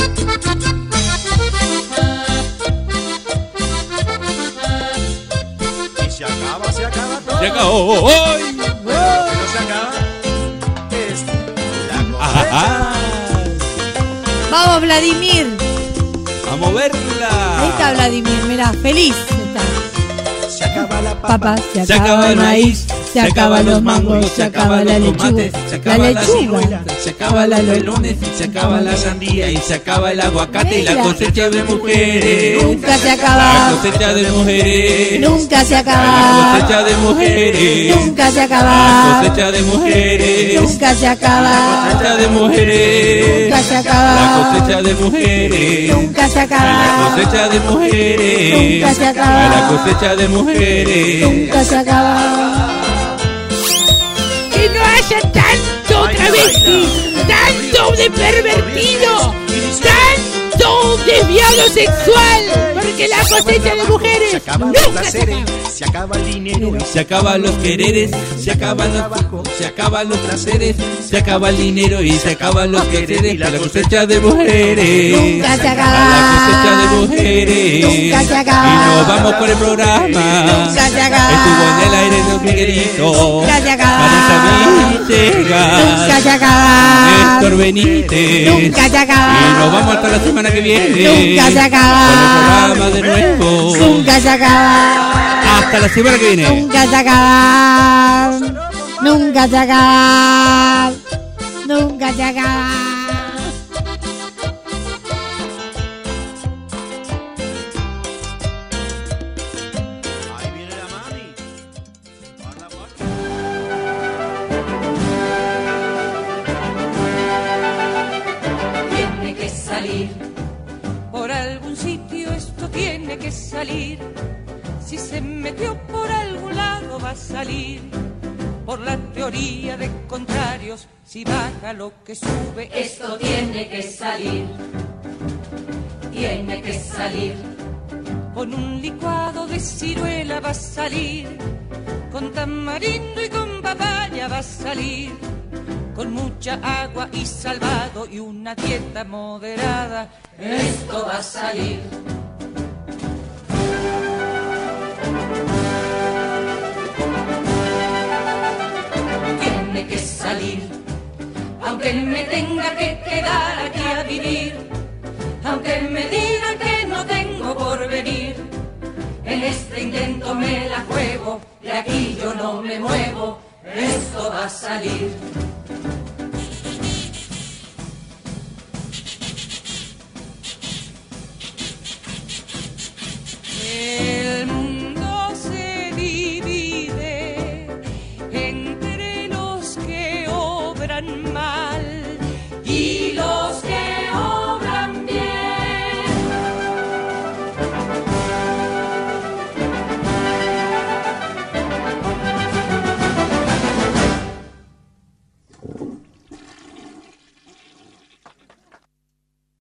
Speaker 10: Y se acaba, se acaba todo.
Speaker 32: Se acabó hoy.
Speaker 10: Pero lo que no se acaba es la
Speaker 32: Ah,
Speaker 3: Vamos, Vladimir.
Speaker 32: a moverla.
Speaker 3: Ahí está Vladimir, mirá, feliz está.
Speaker 10: Se acaba la
Speaker 3: Papa, se,
Speaker 32: Se
Speaker 3: acaba el maíz, se acaban los mangos, se acaba la lechuga,
Speaker 32: se
Speaker 3: la
Speaker 32: acaba la
Speaker 3: lechuga,
Speaker 32: ciruela, se acaba la melones, se acaba la sandía y se acaba el aguacate y la
Speaker 3: Mira.
Speaker 32: cosecha de mujeres.
Speaker 3: Nunca se
Speaker 32: La
Speaker 3: acaba,
Speaker 32: cosecha de mujeres.
Speaker 3: nunca se
Speaker 32: La
Speaker 3: acaba,
Speaker 32: cosecha de mujeres.
Speaker 3: nunca se
Speaker 32: La
Speaker 3: acaba,
Speaker 32: cosecha de mujeres.
Speaker 3: nunca se
Speaker 32: La
Speaker 3: acaba,
Speaker 32: cosecha de mujeres.
Speaker 3: nunca se
Speaker 32: La
Speaker 3: acaba,
Speaker 32: cosecha de mujeres.
Speaker 3: nunca se
Speaker 32: La
Speaker 3: acaba,
Speaker 32: cosecha de mujeres.
Speaker 3: Nunca se acaba.
Speaker 32: La cosecha de mujeres.
Speaker 3: nunca se acaba.
Speaker 1: Que no haya tanto travesti, tanto de pervertido, tanto desviado sexual, porque la cosecha de mujeres
Speaker 10: Se acaban
Speaker 1: nunca
Speaker 10: los
Speaker 1: se
Speaker 10: placeres,
Speaker 1: acaba.
Speaker 10: se acaba el dinero y
Speaker 32: Se acaban los quereres, se acaban los trabajos, se acaban los placeres, se acaba el dinero y se acaban los quereres. La cosecha de mujeres.
Speaker 3: Nunca se acaba.
Speaker 32: La cosecha de mujeres.
Speaker 3: Nunca se acaba.
Speaker 32: Y nos vamos con el programa.
Speaker 3: Nunca se acaba.
Speaker 32: Estuvo en el aire Don Miguelito.
Speaker 3: Nunca se acaba.
Speaker 32: Marisa Villegas.
Speaker 3: Nunca se acaba.
Speaker 32: Néstor Benítez.
Speaker 3: Nunca se acaba.
Speaker 32: Y nos vamos hasta la semana que viene.
Speaker 3: Nunca se acaba.
Speaker 32: Con el programa de nuevo.
Speaker 3: Nunca se acaba.
Speaker 32: Hasta la semana que viene.
Speaker 3: Nunca se acaba. Nunca se acaba. Nunca se acaba.
Speaker 10: ahí viene la mami.
Speaker 11: Tiene que salir, por algún sitio esto tiene que salir. Si se metió por algún lado va a salir. Por la teoría de contrarios, si baja lo que sube,
Speaker 29: Esto tiene que salir, tiene que salir.
Speaker 11: con un licuado de ciruela va a salir. Con tamarindo y con papaya va a salir. Con mucha agua y salvado y una dieta moderada,
Speaker 29: Esto va a salir. Tiene que salir, aunque me tenga que quedar aquí a vivir, aunque me diga
Speaker 11: me la juego, de aquí yo no me muevo, esto va a salir. El mundo se divide entre los que obran mal y